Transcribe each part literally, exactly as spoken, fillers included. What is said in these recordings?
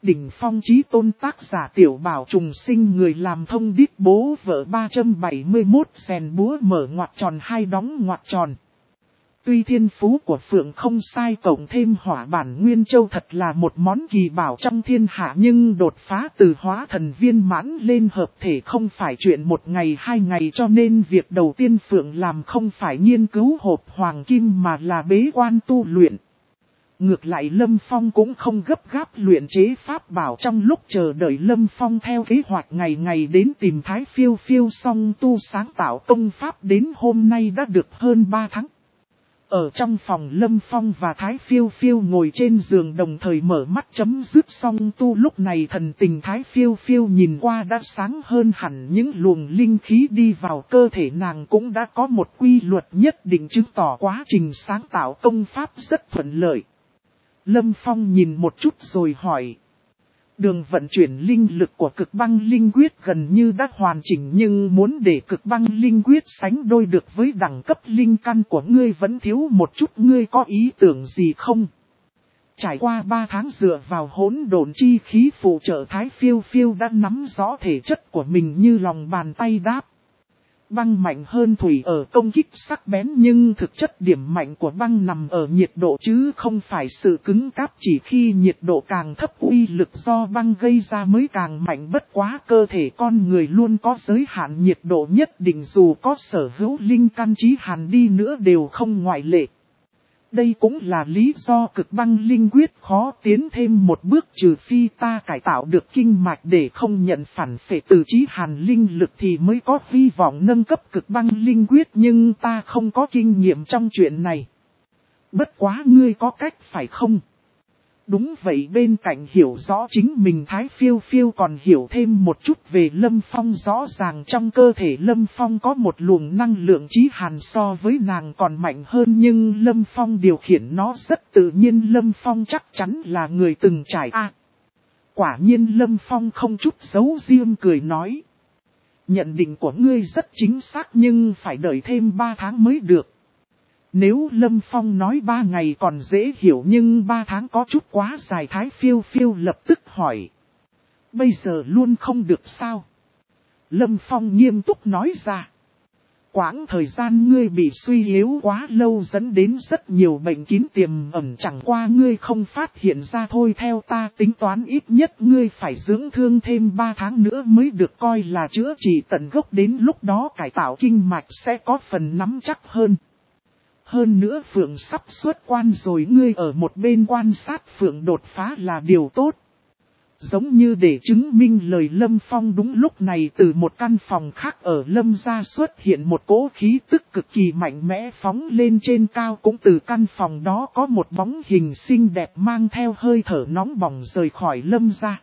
đỉnh phong chí tôn tác giả Tiểu Bảo trùng sinh, người làm thông điệp bố vợ ba trăm bảy mươi mốt rèn búa mở ngoặc tròn hai đóng ngoặc tròn. Tuy thiên phú của Phượng không sai, cộng thêm hỏa bản Nguyên Châu thật là một món kỳ bảo trong thiên hạ, nhưng đột phá từ hóa thần viên mãn lên hợp thể không phải chuyện một ngày hai ngày, cho nên việc đầu tiên Phượng làm không phải nghiên cứu hộp hoàng kim mà là bế quan tu luyện. Ngược lại Lâm Phong cũng không gấp gáp luyện chế pháp bảo, trong lúc chờ đợi Lâm Phong theo kế hoạch ngày ngày đến tìm Thái Phiêu Phiêu song tu sáng tạo công pháp, đến hôm nay đã được hơn ba tháng. Ở trong phòng Lâm Phong và Thái Phiêu Phiêu ngồi trên giường đồng thời mở mắt chấm dứt song tu, lúc này thần tình Thái Phiêu Phiêu nhìn qua đã sáng hơn hẳn, những luồng linh khí đi vào cơ thể nàng cũng đã có một quy luật nhất định, chứng tỏ quá trình sáng tạo công pháp rất thuận lợi. Lâm Phong nhìn một chút rồi hỏi. Đường vận chuyển linh lực của cực băng linh quyết gần như đã hoàn chỉnh, nhưng muốn để cực băng linh quyết sánh đôi được với đẳng cấp linh căn của ngươi vẫn thiếu một chút, ngươi có ý tưởng gì không? Trải qua ba tháng dựa vào hỗn độn chi khí phụ trợ, Thái Phiêu Phiêu đã nắm rõ thể chất của mình như lòng bàn tay đáp. Băng mạnh hơn thủy ở công kích sắc bén, nhưng thực chất điểm mạnh của băng nằm ở nhiệt độ chứ không phải sự cứng cáp, chỉ khi nhiệt độ càng thấp uy lực do băng gây ra mới càng mạnh, bất quá cơ thể con người luôn có giới hạn nhiệt độ nhất định, dù có sở hữu linh căn chí hàn đi nữa đều không ngoại lệ. Đây cũng là lý do cực băng linh quyết khó tiến thêm một bước, trừ phi ta cải tạo được kinh mạch để không nhận phản phệ từ chí hàn linh lực thì mới có hy vọng nâng cấp cực băng linh quyết, nhưng ta không có kinh nghiệm trong chuyện này. Bất quá ngươi có cách phải không? Đúng vậy, bên cạnh hiểu rõ chính mình, Thái Phiêu Phiêu còn hiểu thêm một chút về Lâm Phong. Rõ ràng trong cơ thể Lâm Phong có một luồng năng lượng chí hàn so với nàng còn mạnh hơn, nhưng Lâm Phong điều khiển nó rất tự nhiên. Lâm Phong chắc chắn là người từng trải. À, quả nhiên Lâm Phong không chút giấu riêng cười nói. Nhận định của ngươi rất chính xác, nhưng phải đợi thêm ba tháng mới được. Nếu Lâm Phong nói ba ngày còn dễ hiểu, nhưng ba tháng có chút quá dài. Thái Phiêu Phiêu lập tức hỏi. Bây giờ luôn không được sao? Lâm Phong nghiêm túc nói ra. Quãng thời gian ngươi bị suy yếu quá lâu dẫn đến rất nhiều bệnh kín tiềm ẩn, chẳng qua ngươi không phát hiện ra thôi. Theo ta tính toán ít nhất ngươi phải dưỡng thương thêm ba tháng nữa mới được coi là chữa trị tận gốc, đến lúc đó cải tạo kinh mạch sẽ có phần nắm chắc hơn. Hơn nữa Phượng sắp xuất quan rồi, ngươi ở một bên quan sát Phượng đột phá là điều tốt. Giống như để chứng minh lời Lâm Phong, đúng lúc này từ một căn phòng khác ở Lâm gia xuất hiện một cỗ khí tức cực kỳ mạnh mẽ phóng lên trên cao, cũng từ căn phòng đó có một bóng hình xinh đẹp mang theo hơi thở nóng bỏng rời khỏi Lâm gia.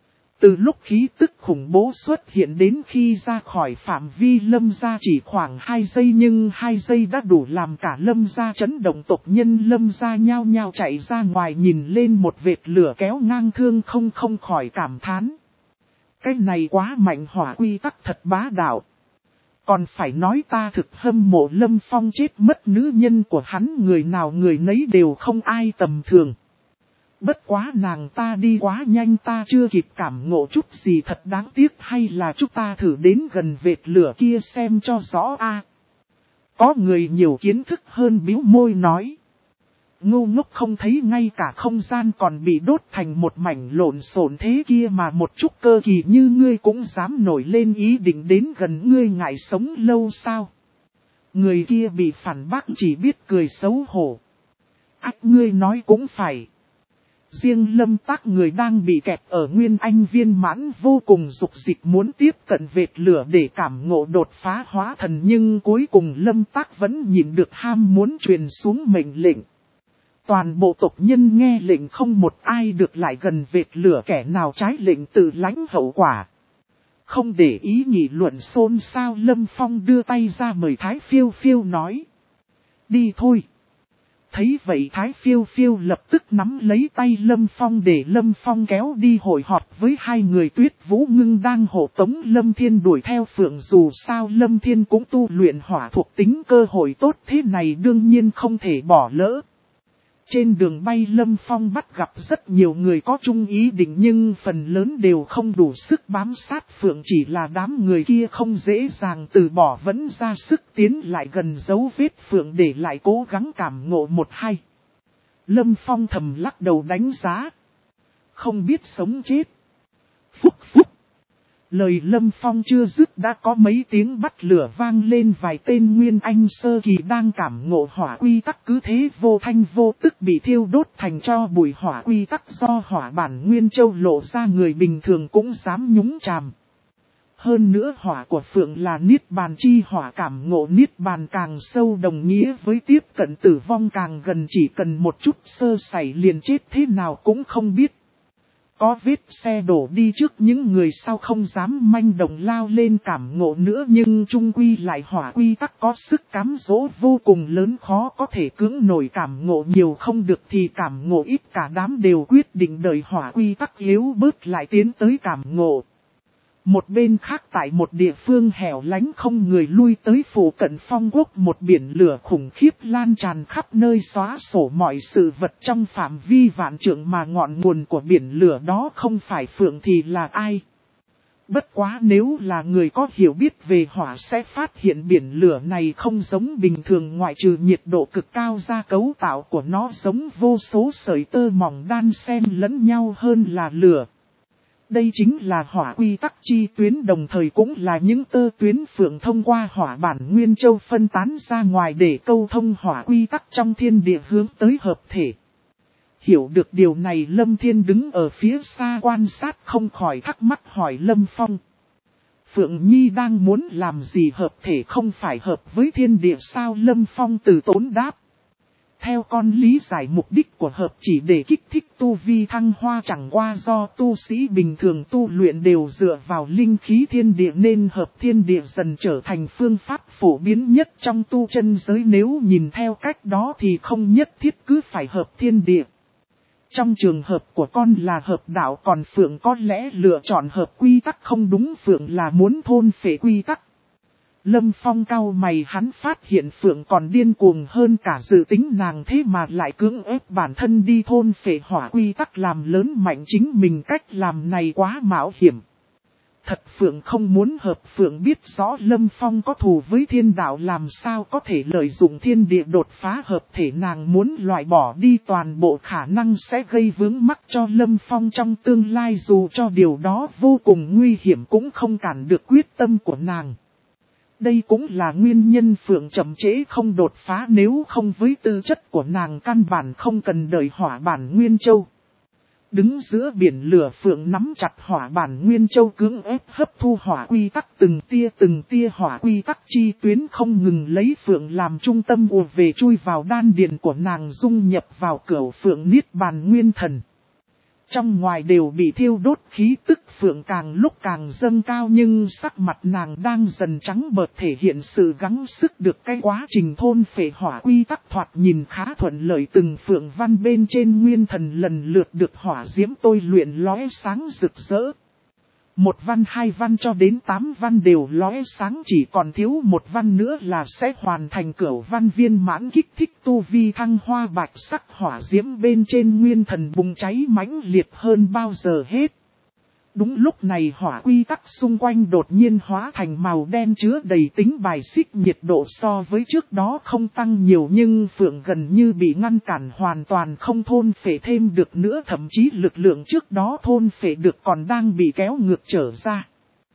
Từ lúc khí tức khủng bố xuất hiện đến khi ra khỏi phạm vi Lâm gia chỉ khoảng hai giây, nhưng hai giây đã đủ làm cả Lâm gia chấn động, tộc nhân Lâm gia nhao nhao chạy ra ngoài nhìn lên một vệt lửa kéo ngang thương không không khỏi cảm thán. Cái này quá mạnh, hỏa quy tắc thật bá đạo. Còn phải nói ta thực hâm mộ Lâm Phong, chết mất nữ nhân của hắn người nào người nấy đều không ai tầm thường. Bất quá nàng ta đi quá nhanh, ta chưa kịp cảm ngộ chút gì, thật đáng tiếc. Hay là chúng ta thử đến gần vệt lửa kia xem cho rõ a. Có người nhiều kiến thức hơn bĩu môi nói. Ngu ngốc không thấy ngay cả không gian còn bị đốt thành một mảnh lộn xộn thế kia mà một chút cơ kỳ như ngươi cũng dám nổi lên ý định đến gần, ngươi ngại sống lâu sao? Người kia bị phản bác chỉ biết cười xấu hổ. Ách, ngươi nói cũng phải. Riêng Lâm Tác người đang bị kẹt ở Nguyên Anh viên mãn vô cùng dục dịch muốn tiếp cận vệt lửa để cảm ngộ đột phá hóa thần, nhưng cuối cùng Lâm Tác vẫn nhịn được ham muốn truyền xuống mệnh lệnh. Toàn bộ tộc nhân nghe lệnh, không một ai được lại gần vệt lửa, kẻ nào trái lệnh tự lãnh hậu quả. Không để ý nghị luận xôn xao, Lâm Phong đưa tay ra mời Thái Phiêu Phiêu nói. Đi thôi. Thấy vậy Thái Phiêu Phiêu lập tức nắm lấy tay Lâm Phong để Lâm Phong kéo đi hội họp với hai người. Tuyết Vũ Ngưng đang hộ tống Lâm Thiên đuổi theo Phượng, dù sao Lâm Thiên cũng tu luyện hỏa thuộc tính, cơ hội tốt thế này đương nhiên không thể bỏ lỡ. Trên đường bay Lâm Phong bắt gặp rất nhiều người có chung ý định nhưng phần lớn đều không đủ sức bám sát Phượng, chỉ là đám người kia không dễ dàng từ bỏ vẫn ra sức tiến lại gần dấu vết Phượng để lại cố gắng cảm ngộ một hay. Lâm Phong thầm lắc đầu đánh giá. Không biết sống chết. Phúc phúc. Lời Lâm Phong chưa dứt đã có mấy tiếng bắt lửa vang lên, vài tên Nguyên Anh sơ kỳ đang cảm ngộ hỏa quy tắc cứ thế vô thanh vô tức bị thiêu đốt thành tro bụi. Hỏa quy tắc do hỏa bản Nguyên Châu lộ ra người bình thường cũng dám nhúng chàm. Hơn nữa hỏa của Phượng là Niết Bàn chi hỏa, cảm ngộ Niết Bàn càng sâu đồng nghĩa với tiếp cận tử vong càng gần, chỉ cần một chút sơ sẩy liền chết thế nào cũng không biết. Có vết xe đổ đi trước, những người sau không dám manh động lao lên cảm ngộ nữa, nhưng chung quy lại hỏa quy tắc có sức cám dỗ vô cùng lớn, khó có thể cưỡng nổi. Cảm ngộ nhiều không được thì cảm ngộ ít, cả đám đều quyết định đợi hỏa quy tắc yếu bớt lại tiến tới cảm ngộ. Một bên khác tại một địa phương hẻo lánh không người lui tới phủ cận Phong Quốc, một biển lửa khủng khiếp lan tràn khắp nơi xóa sổ mọi sự vật trong phạm vi vạn trượng, mà ngọn nguồn của biển lửa đó không phải Phượng thì là ai. Bất quá nếu là người có hiểu biết về hỏa sẽ phát hiện biển lửa này không giống bình thường, ngoại trừ nhiệt độ cực cao ra cấu tạo của nó giống vô số sợi tơ mỏng đan xen lẫn nhau hơn là lửa. Đây chính là hỏa quy tắc chi tuyến, đồng thời cũng là những tơ tuyến Phượng thông qua hỏa bản Nguyên Châu phân tán ra ngoài để câu thông hỏa quy tắc trong thiên địa hướng tới hợp thể. Hiểu được điều này, Lâm Thiên đứng ở phía xa quan sát không khỏi thắc mắc hỏi Lâm Phong. Phượng Nhi đang muốn làm gì, hợp thể không phải hợp với thiên địa sao? Lâm Phong từ tốn đáp. Theo con lý giải, mục đích của hợp chỉ để kích thích tu vi thăng hoa, chẳng qua do tu sĩ bình thường tu luyện đều dựa vào linh khí thiên địa nên hợp thiên địa dần trở thành phương pháp phổ biến nhất trong tu chân giới. Nếu nhìn theo cách đó thì không nhất thiết cứ phải hợp thiên địa. Trong trường hợp của con là hợp đạo, còn Phượng có lẽ lựa chọn hợp quy tắc không đúng, Phượng là muốn thôn phệ quy tắc. Lâm Phong cau mày, hắn phát hiện Phượng còn điên cuồng hơn cả dự tính nàng, thế mà lại cưỡng ép bản thân đi thôn phệ hỏa quy tắc làm lớn mạnh chính mình, cách làm này quá mạo hiểm. Thật Phượng không muốn hợp, Phượng biết rõ Lâm Phong có thù với thiên đạo, làm sao có thể lợi dụng thiên địa đột phá hợp thể, nàng muốn loại bỏ đi toàn bộ khả năng sẽ gây vướng mắc cho Lâm Phong trong tương lai, dù cho điều đó vô cùng nguy hiểm cũng không cản được quyết tâm của nàng. Đây cũng là nguyên nhân Phượng chậm trễ không đột phá, nếu không với tư chất của nàng căn bản không cần đợi hỏa bản Nguyên Châu. Đứng giữa biển lửa, Phượng nắm chặt hỏa bản Nguyên Châu cưỡng ép hấp thu hỏa quy tắc, từng tia từng tia hỏa quy tắc chi tuyến không ngừng lấy Phượng làm trung tâm ùa về chui vào đan điền của nàng, dung nhập vào cửu Phượng Niết Bàn Nguyên Thần. Trong ngoài đều bị thiêu đốt, khí tức Phượng càng lúc càng dâng cao, nhưng sắc mặt nàng đang dần trắng bợt, thể hiện sự gắng sức được cái quá trình thôn phệ hỏa quy tắc thoạt nhìn khá thuận lợi. Từng Phượng văn bên trên Nguyên Thần lần lượt được hỏa diễm tôi luyện lóe sáng rực rỡ. Một văn, hai văn cho đến tám văn đều lóe sáng, chỉ còn thiếu một văn nữa là sẽ hoàn thành cửu văn viên mãn, kích thích tu vi thăng hoa. Bạch sắc hỏa diễm bên trên Nguyên Thần bùng cháy mãnh liệt hơn bao giờ hết. Đúng lúc này hỏa quy tắc xung quanh đột nhiên hóa thành màu đen chứa đầy tính bài xích, nhiệt độ so với trước đó không tăng nhiều, nhưng Phượng gần như bị ngăn cản, hoàn toàn không thôn phệ thêm được nữa, thậm chí lực lượng trước đó thôn phệ được còn đang bị kéo ngược trở ra.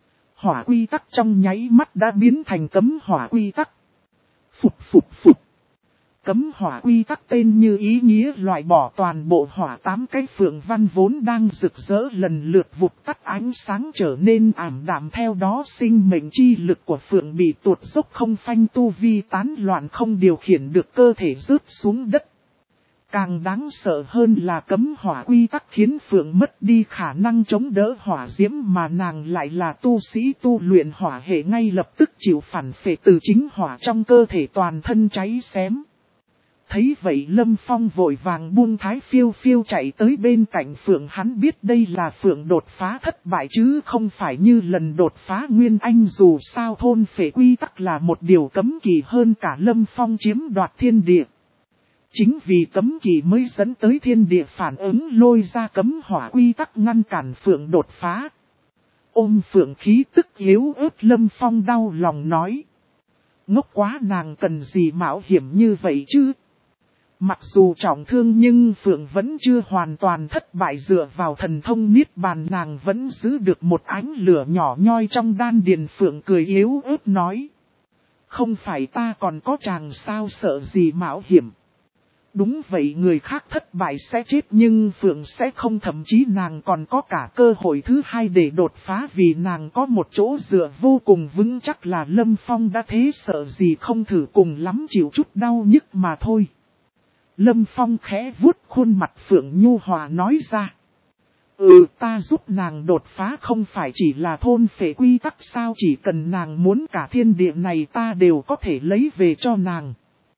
Hỏa quy tắc trong nháy mắt đã biến thành cấm hỏa quy tắc. Phục phục phục. Cấm hỏa quy tắc tên như ý nghĩa loại bỏ toàn bộ hỏa, tám cái Phượng văn vốn đang rực rỡ lần lượt vụt tắt, ánh sáng trở nên ảm đạm, theo đó sinh mệnh chi lực của Phượng bị tuột dốc không phanh, tu vi tán loạn không điều khiển được, cơ thể rớt xuống đất. Càng đáng sợ hơn là cấm hỏa quy tắc khiến Phượng mất đi khả năng chống đỡ hỏa diễm, mà nàng lại là tu sĩ tu luyện hỏa hệ, ngay lập tức chịu phản phệ từ chính hỏa trong cơ thể, toàn thân cháy xém. Thấy vậy Lâm Phong vội vàng buông Thái Phiêu Phiêu chạy tới bên cạnh Phượng, hắn biết đây là Phượng đột phá thất bại chứ không phải như lần đột phá Nguyên Anh, dù sao thôn phệ quy tắc là một điều cấm kỵ hơn cả Lâm Phong chiếm đoạt thiên địa. Chính vì cấm kỵ mới dẫn tới thiên địa phản ứng lôi ra cấm hỏa quy tắc ngăn cản Phượng đột phá. Ôm Phượng khí tức yếu ớt Lâm Phong đau lòng nói. Ngốc quá, nàng cần gì mạo hiểm như vậy chứ? Mặc dù trọng thương nhưng Phượng vẫn chưa hoàn toàn thất bại, dựa vào thần thông niết bàn nàng vẫn giữ được một ánh lửa nhỏ nhoi trong đan điền. Phượng cười yếu ớt nói. Không phải ta còn có chàng sao, sợ gì mạo hiểm. Đúng vậy, người khác thất bại sẽ chết nhưng Phượng sẽ không, thậm chí nàng còn có cả cơ hội thứ hai để đột phá, vì nàng có một chỗ dựa vô cùng vững chắc là Lâm Phong đã thế, sợ gì không thử, cùng lắm chịu chút đau nhức mà thôi. Lâm Phong khẽ vuốt khuôn mặt Phượng nhu hòa nói ra. Ừ, ta giúp nàng đột phá không phải chỉ là thôn phệ quy tắc sao, chỉ cần nàng muốn cả thiên địa này ta đều có thể lấy về cho nàng.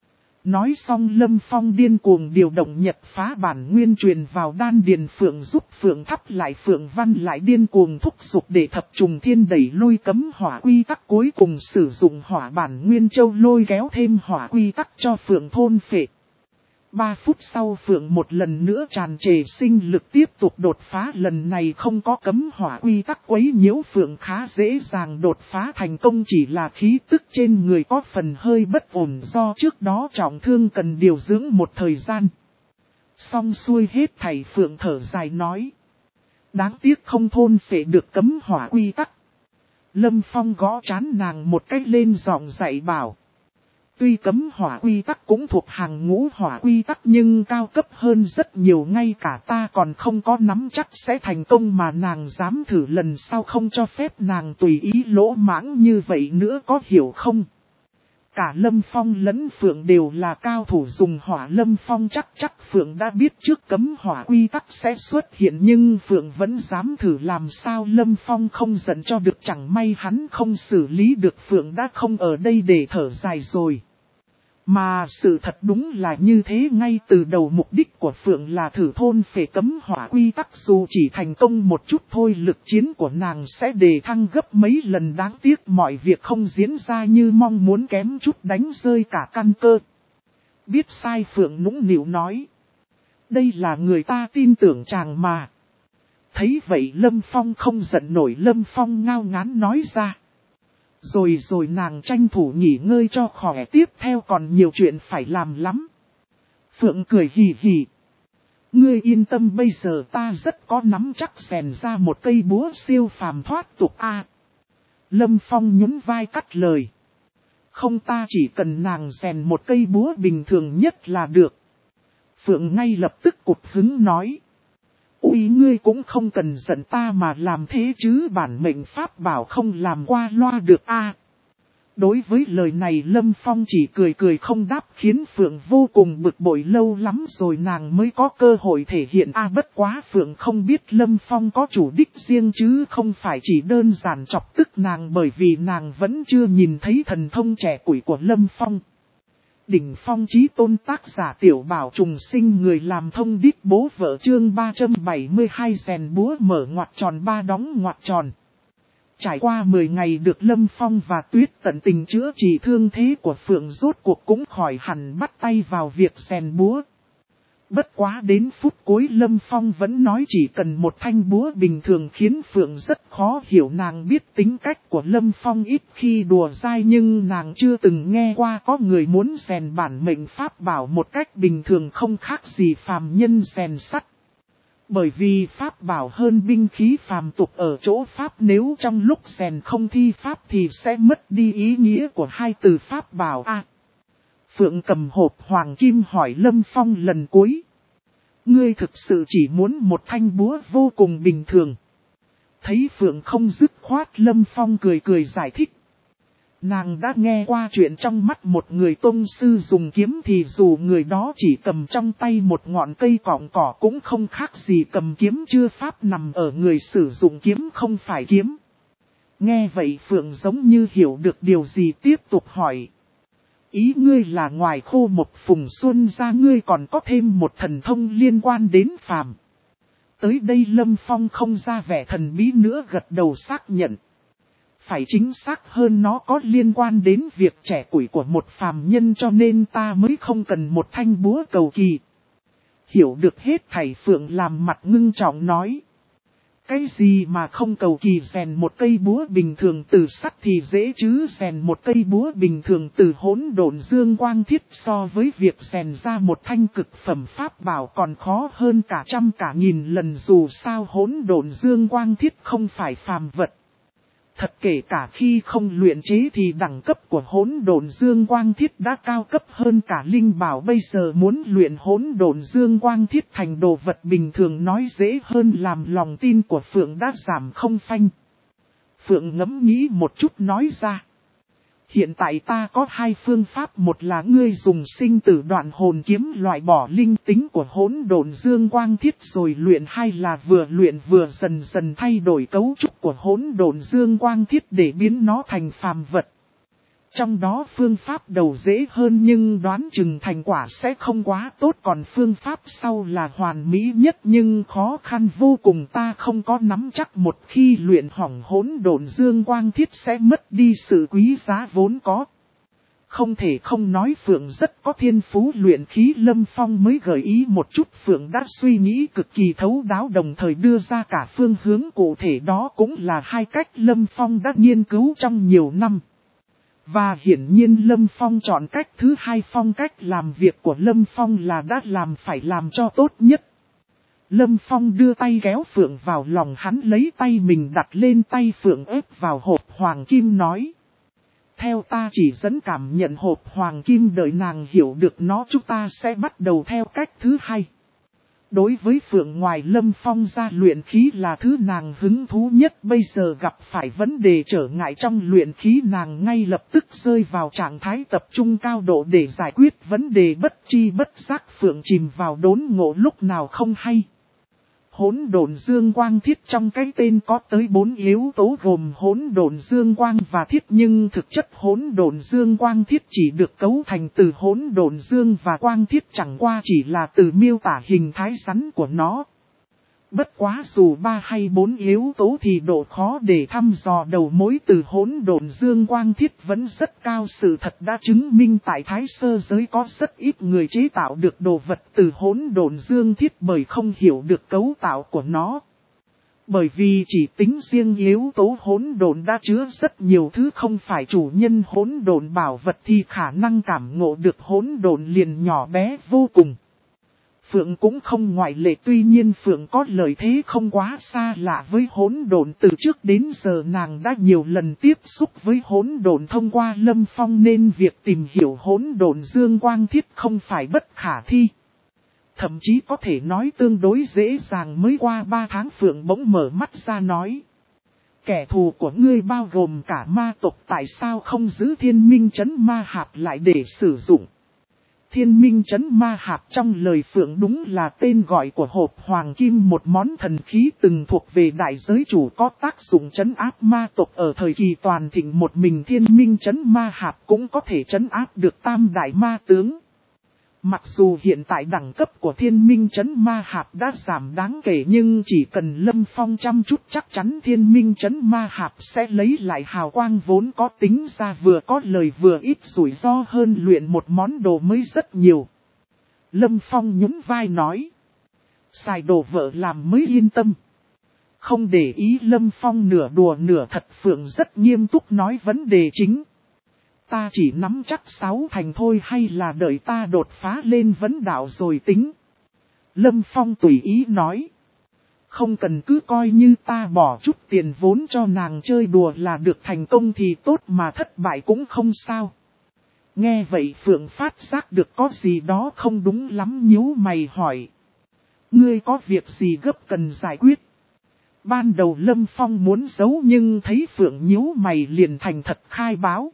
Nói xong Lâm Phong điên cuồng điều động nhật phá bản nguyên truyền vào đan điền Phượng, giúp Phượng thắp lại Phượng văn lại điên cuồng thúc giục để thập trùng thiên đẩy lui cấm hỏa quy tắc, cuối cùng sử dụng hỏa bản nguyên châu lôi kéo thêm hỏa quy tắc cho Phượng thôn phệ. Ba phút sau Phượng một lần nữa tràn trề sinh lực tiếp tục đột phá, lần này không có cấm hỏa quy tắc quấy nhiễu, Phượng khá dễ dàng đột phá thành công, chỉ là khí tức trên người có phần hơi bất ổn do trước đó trọng thương cần điều dưỡng một thời gian. Xong xuôi hết thảy Phượng thở dài nói. Đáng tiếc không thôn phệ được cấm hỏa quy tắc. Lâm Phong gõ trán nàng một cách lên giọng dạy bảo. Tuy cấm hỏa quy tắc cũng thuộc hàng ngũ hỏa quy tắc nhưng cao cấp hơn rất nhiều, ngay cả ta còn không có nắm chắc sẽ thành công mà nàng dám thử, lần sau không cho phép nàng tùy ý lỗ mãng như vậy nữa, có hiểu không? Cả Lâm Phong lẫn Phượng đều là cao thủ dùng hỏa, Lâm Phong chắc chắc Phượng đã biết trước cấm hỏa quy tắc sẽ xuất hiện nhưng Phượng vẫn dám thử, làm sao Lâm Phong không giận cho được, chẳng may hắn không xử lý được Phượng đã không ở đây để thở dài rồi. Mà sự thật đúng là như thế, ngay từ đầu mục đích của Phượng là thử thôn phệ cấm hỏa quy tắc, dù chỉ thành công một chút thôi lực chiến của nàng sẽ đề thăng gấp mấy lần, đáng tiếc mọi việc không diễn ra như mong muốn, kém chút đánh rơi cả căn cơ. Biết sai Phượng nũng nịu nói. Đây là người ta tin tưởng chàng mà. Thấy vậy Lâm Phong không giận nổi, Lâm Phong ngao ngán nói ra. Rồi rồi nàng tranh thủ nghỉ ngơi cho khỏe, tiếp theo còn nhiều chuyện phải làm lắm. Phượng cười hì hì. Ngươi yên tâm, bây giờ ta rất có nắm chắc rèn ra một cây búa siêu phàm thoát tục a. À, Lâm Phong nhún vai cắt lời. Không, ta chỉ cần nàng rèn một cây búa bình thường nhất là được. Phượng ngay lập tức cụt hứng nói. Úi, ngươi cũng không cần giận ta mà làm thế chứ, bản mệnh pháp bảo không làm qua loa được a. À, đối với lời này Lâm Phong chỉ cười cười không đáp, khiến Phượng vô cùng bực bội, lâu lắm rồi nàng mới có cơ hội thể hiện a. À, bất quá Phượng không biết Lâm Phong có chủ đích riêng chứ không phải chỉ đơn giản chọc tức nàng, bởi vì nàng vẫn chưa nhìn thấy thần thông trẻ củi của Lâm Phong. Đỉnh phong chí tôn, tác giả Tiểu Bảo Trùng Sinh, người làm thông điệp bố vợ, chương ba trăm bảy mươi hai rèn búa mở ngoặc tròn ba đóng ngoặc tròn. Trải qua mười ngày được Lâm Phong và Tuyết tận tình chữa trị thương thế của Phượng, rốt cuộc cũng khỏi hẳn bắt tay vào việc rèn búa. Bất quá đến phút cuối Lâm Phong vẫn nói chỉ cần một thanh búa bình thường, khiến Phượng rất khó hiểu. Nàng biết tính cách của Lâm Phong ít khi đùa dai nhưng nàng chưa từng nghe qua có người muốn rèn bản mệnh pháp bảo một cách bình thường, không khác gì phàm nhân rèn sắt. Bởi vì pháp bảo hơn binh khí phàm tục ở chỗ pháp, nếu trong lúc rèn không thi pháp thì sẽ mất đi ý nghĩa của hai từ pháp bảo a. À, Phượng cầm hộp hoàng kim hỏi Lâm Phong lần cuối. Ngươi thực sự chỉ muốn một thanh búa vô cùng bình thường? Thấy Phượng không dứt khoát, Lâm Phong cười cười giải thích. Nàng đã nghe qua chuyện trong mắt một người tôn sư dùng kiếm thì dù người đó chỉ cầm trong tay một ngọn cây cọng cỏ cũng không khác gì cầm kiếm chưa pháp, nằm ở người sử dụng kiếm không phải kiếm. Nghe vậy Phượng giống như hiểu được điều gì, tiếp tục hỏi. Ý ngươi là ngoài khô một phùng xuân ra ngươi còn có thêm một thần thông liên quan đến phàm? Tới đây Lâm Phong không ra vẻ thần bí nữa, gật đầu xác nhận. Phải chính xác hơn nó có liên quan đến việc trẻ củi của một phàm nhân cho nên ta mới không cần một thanh búa cầu kỳ. Hiểu được hết thảy Phượng làm mặt ngưng trọng nói. Cái gì mà không cầu kỳ rèn một cây búa bình thường từ sắt thì dễ chứ rèn một cây búa bình thường từ hỗn độn dương quang thiết so với việc rèn ra một thanh cực phẩm pháp bảo còn khó hơn cả trăm cả nghìn lần dù sao hỗn độn dương quang thiết không phải phàm vật. Thật kể cả khi không luyện chế thì đẳng cấp của hỗn độn dương quang thiết đã cao cấp hơn cả linh bảo bây giờ muốn luyện hỗn độn dương quang thiết thành đồ vật bình thường nói dễ hơn làm lòng tin của Phượng đã giảm không phanh. Phượng ngẫm nghĩ một chút nói ra. Hiện tại ta có hai phương pháp, một là ngươi dùng sinh tử đoạn hồn kiếm loại bỏ linh tính của hỗn độn dương quang thiết rồi luyện, hai là vừa luyện vừa dần dần thay đổi cấu trúc của hỗn độn dương quang thiết để biến nó thành phàm vật. Trong đó phương pháp đầu dễ hơn nhưng đoán chừng thành quả sẽ không quá tốt, còn phương pháp sau là hoàn mỹ nhất nhưng khó khăn vô cùng, ta không có nắm chắc một khi luyện hỏng hỗn độn dương quang thiết sẽ mất đi sự quý giá vốn có. Không thể không nói Phượng rất có thiên phú luyện khí. Lâm Phong mới gợi ý một chút, Phượng đã suy nghĩ cực kỳ thấu đáo đồng thời đưa ra cả phương hướng cụ thể, đó cũng là hai cách Lâm Phong đã nghiên cứu trong nhiều năm. Và hiển nhiên Lâm Phong chọn cách thứ hai, phong cách làm việc của Lâm Phong là đã làm phải làm cho tốt nhất. Lâm Phong đưa tay kéo Phượng vào lòng hắn, lấy tay mình đặt lên tay Phượng ép vào hộp hoàng kim nói. Theo ta chỉ dẫn cảm nhận hộp hoàng kim, đợi nàng hiểu được nó chúng ta sẽ bắt đầu theo cách thứ hai. Đối với Phượng ngoài Lâm Phong ra, luyện khí là thứ nàng hứng thú nhất, bây giờ gặp phải vấn đề trở ngại trong luyện khí nàng ngay lập tức rơi vào trạng thái tập trung cao độ để giải quyết vấn đề, bất chi bất giác Phượng chìm vào đốn ngộ lúc nào không hay. Hỗn độn dương quang thiết trong cái tên có tới bốn yếu tố gồm hỗn độn dương quang và thiết, nhưng thực chất hỗn độn dương quang thiết chỉ được cấu thành từ hỗn độn dương và quang thiết, chẳng qua chỉ là từ miêu tả hình thái rắn của nó. Bất quá dù ba hay bốn yếu tố thì độ khó để thăm dò đầu mối từ hỗn độn dương quang thiết vẫn rất cao. Sự thật đã chứng minh tại Thái Sơ giới có rất ít người chế tạo được đồ vật từ hỗn độn dương thiết bởi không hiểu được cấu tạo của nó. Bởi vì chỉ tính riêng yếu tố hỗn độn đã chứa rất nhiều thứ, không phải chủ nhân hỗn độn bảo vật thì khả năng cảm ngộ được hỗn độn liền nhỏ bé vô cùng. Phượng cũng không ngoại lệ, tuy nhiên Phượng có lợi thế không quá xa lạ với hỗn độn, từ trước đến giờ nàng đã nhiều lần tiếp xúc với hỗn độn thông qua Lâm Phong nên việc tìm hiểu hỗn độn dương quang thiết không phải bất khả thi. Thậm chí có thể nói tương đối dễ dàng. Mới qua ba tháng Phượng bỗng mở mắt ra nói. Kẻ thù của ngươi bao gồm cả ma tộc, tại sao không giữ thiên minh trấn ma hạp lại để sử dụng? Thiên minh trấn ma hạp trong lời Phượng đúng là tên gọi của hộp hoàng kim, một món thần khí từng thuộc về đại giới chủ, có tác dụng trấn áp ma tộc ở thời kỳ toàn thịnh. Một mình thiên minh trấn ma hạp cũng có thể trấn áp được tam đại ma tướng. Mặc dù hiện tại đẳng cấp của thiên minh trấn ma hạp đã giảm đáng kể, nhưng chỉ cần Lâm Phong chăm chút chắc chắn thiên minh trấn ma hạp sẽ lấy lại hào quang vốn có, tính ra vừa có lời vừa ít rủi ro hơn luyện một món đồ mới rất nhiều. Lâm Phong nhún vai nói. Xài đồ vợ làm mới yên tâm. Không để ý Lâm Phong nửa đùa nửa thật, Phượng rất nghiêm túc nói vấn đề chính. Ta chỉ nắm chắc sáu thành thôi, hay là đợi ta đột phá lên vấn đạo rồi tính? Lâm Phong tùy ý nói. Không cần, cứ coi như ta bỏ chút tiền vốn cho nàng chơi đùa là được, thành công thì tốt mà thất bại cũng không sao. Nghe vậy Phượng phát giác được có gì đó không đúng lắm, nhíu mày hỏi. Ngươi có việc gì gấp cần giải quyết? Ban đầu Lâm Phong muốn giấu nhưng thấy Phượng nhíu mày liền thành thật khai báo.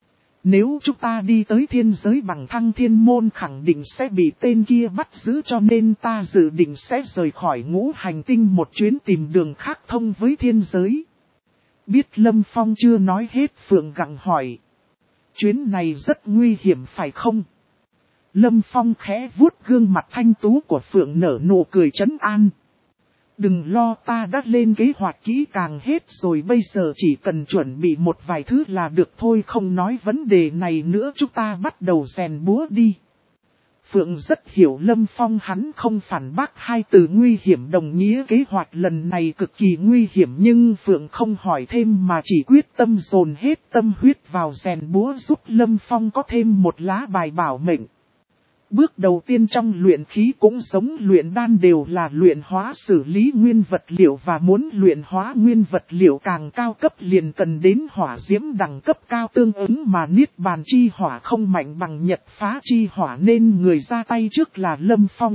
Nếu chúng ta đi tới thiên giới bằng thăng thiên môn khẳng định sẽ bị tên kia bắt giữ, cho nên ta dự định sẽ rời khỏi ngũ hành tinh một chuyến tìm đường khác thông với thiên giới. Biết Lâm Phong chưa nói hết, Phượng gặng hỏi. Chuyến này rất nguy hiểm phải không? Lâm Phong khẽ vuốt gương mặt thanh tú của Phượng nở nụ cười trấn an. Đừng lo, ta đã lên kế hoạch kỹ càng hết rồi, bây giờ chỉ cần chuẩn bị một vài thứ là được thôi, không nói vấn đề này nữa, chúng ta bắt đầu rèn búa đi. Phượng rất hiểu Lâm Phong, hắn không phản bác hai từ nguy hiểm đồng nghĩa kế hoạch lần này cực kỳ nguy hiểm, nhưng Phượng không hỏi thêm mà chỉ quyết tâm dồn hết tâm huyết vào rèn búa giúp Lâm Phong có thêm một lá bài bảo mệnh. Bước đầu tiên trong luyện khí cũng giống luyện đan, đều là luyện hóa xử lý nguyên vật liệu, và muốn luyện hóa nguyên vật liệu càng cao cấp liền cần đến hỏa diễm đẳng cấp cao tương ứng, mà niết bàn chi hỏa không mạnh bằng nhật phá chi hỏa nên người ra tay trước là Lâm Phong.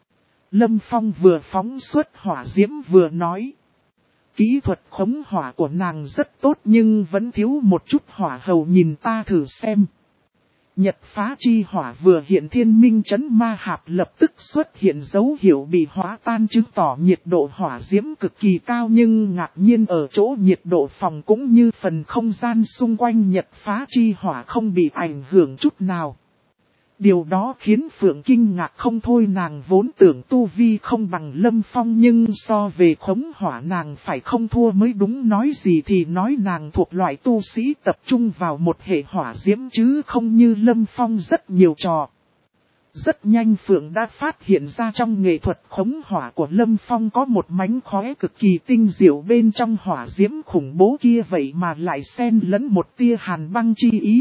Lâm Phong vừa phóng xuất hỏa diễm vừa nói. Kỹ thuật khống hỏa của nàng rất tốt nhưng vẫn thiếu một chút hỏa hầu, nhìn ta thử xem. Nhật phá chi hỏa vừa hiện, thiên minh chấn ma hạp lập tức xuất hiện dấu hiệu bị hóa tan, chứng tỏ nhiệt độ hỏa diễm cực kỳ cao, nhưng ngạc nhiên ở chỗ nhiệt độ phòng cũng như phần không gian xung quanh nhật phá chi hỏa không bị ảnh hưởng chút nào. Điều đó khiến Phượng kinh ngạc không thôi, nàng vốn tưởng tu vi không bằng Lâm Phong nhưng so về khống hỏa nàng phải không thua mới đúng, nói gì thì nói nàng thuộc loại tu sĩ tập trung vào một hệ hỏa diễm chứ không như Lâm Phong rất nhiều trò. Rất nhanh Phượng đã phát hiện ra trong nghệ thuật khống hỏa của Lâm Phong có một mánh khóe cực kỳ tinh diệu bên trong hỏa diễm khủng bố kia, vậy mà lại xen lẫn một tia hàn băng chi ý.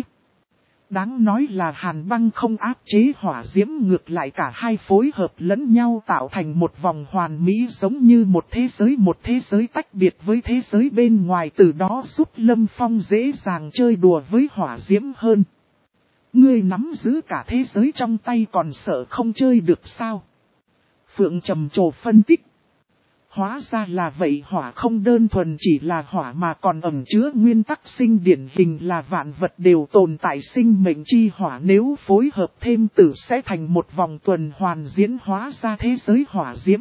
Đáng nói là hàn băng không áp chế hỏa diễm, ngược lại cả hai phối hợp lẫn nhau tạo thành một vòng hoàn mỹ, giống như một thế giới một thế giới tách biệt với thế giới bên ngoài, từ đó giúp Lâm Phong dễ dàng chơi đùa với hỏa diễm hơn. Ngươi nắm giữ cả thế giới trong tay còn sợ không chơi được sao? Phượng trầm trồ phân tích. Hóa ra là vậy, hỏa không đơn thuần chỉ là hỏa mà còn ẩn chứa nguyên tắc sinh điển hình là vạn vật đều tồn tại sinh mệnh chi hỏa, nếu phối hợp thêm tử sẽ thành một vòng tuần hoàn diễn hóa ra thế giới hỏa diễm.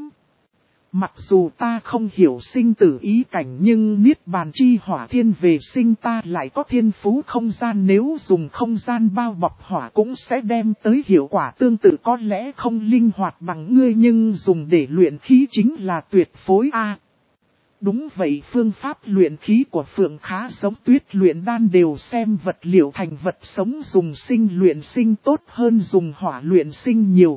Mặc dù ta không hiểu sinh tử ý cảnh nhưng niết bàn chi hỏa thiên về sinh, ta lại có thiên phú không gian, nếu dùng không gian bao bọc hỏa cũng sẽ đem tới hiệu quả tương tự, có lẽ không linh hoạt bằng ngươi nhưng dùng để luyện khí chính là tuyệt phối a. À, đúng vậy, phương pháp luyện khí của Phượng khá giống Tuyết luyện đan, đều xem vật liệu thành vật sống, dùng sinh luyện sinh tốt hơn dùng hỏa luyện sinh nhiều.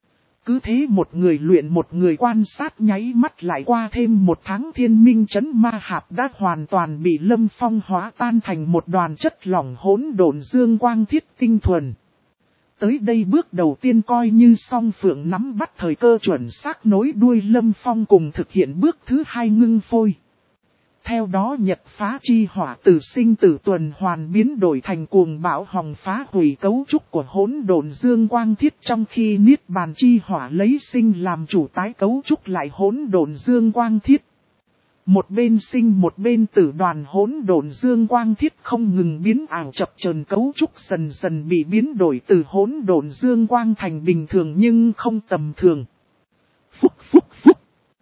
Cứ thế một người luyện một người quan sát, nháy mắt lại qua thêm một tháng, thiên minh chấn ma hạp đã hoàn toàn bị Lâm Phong hóa tan thành một đoàn chất lỏng hỗn độn dương quang thiết tinh thuần. Tới đây bước đầu tiên coi như xong, Phượng nắm bắt thời cơ chuẩn xác nối đuôi Lâm Phong cùng thực hiện bước thứ hai ngưng phôi. Theo đó nhật phá chi hỏa từ sinh tử tuần hoàn biến đổi thành cuồng bão hòng phá hủy cấu trúc của hỗn độn dương quang thiết, trong khi niết bàn chi hỏa lấy sinh làm chủ tái cấu trúc lại hỗn độn dương quang thiết. Một bên sinh một bên tử, đoàn hỗn độn dương quang thiết không ngừng biến ảo chập chờn, cấu trúc dần dần bị biến đổi từ hỗn độn dương quang thành bình thường nhưng không tầm thường. Phúc phúc phúc.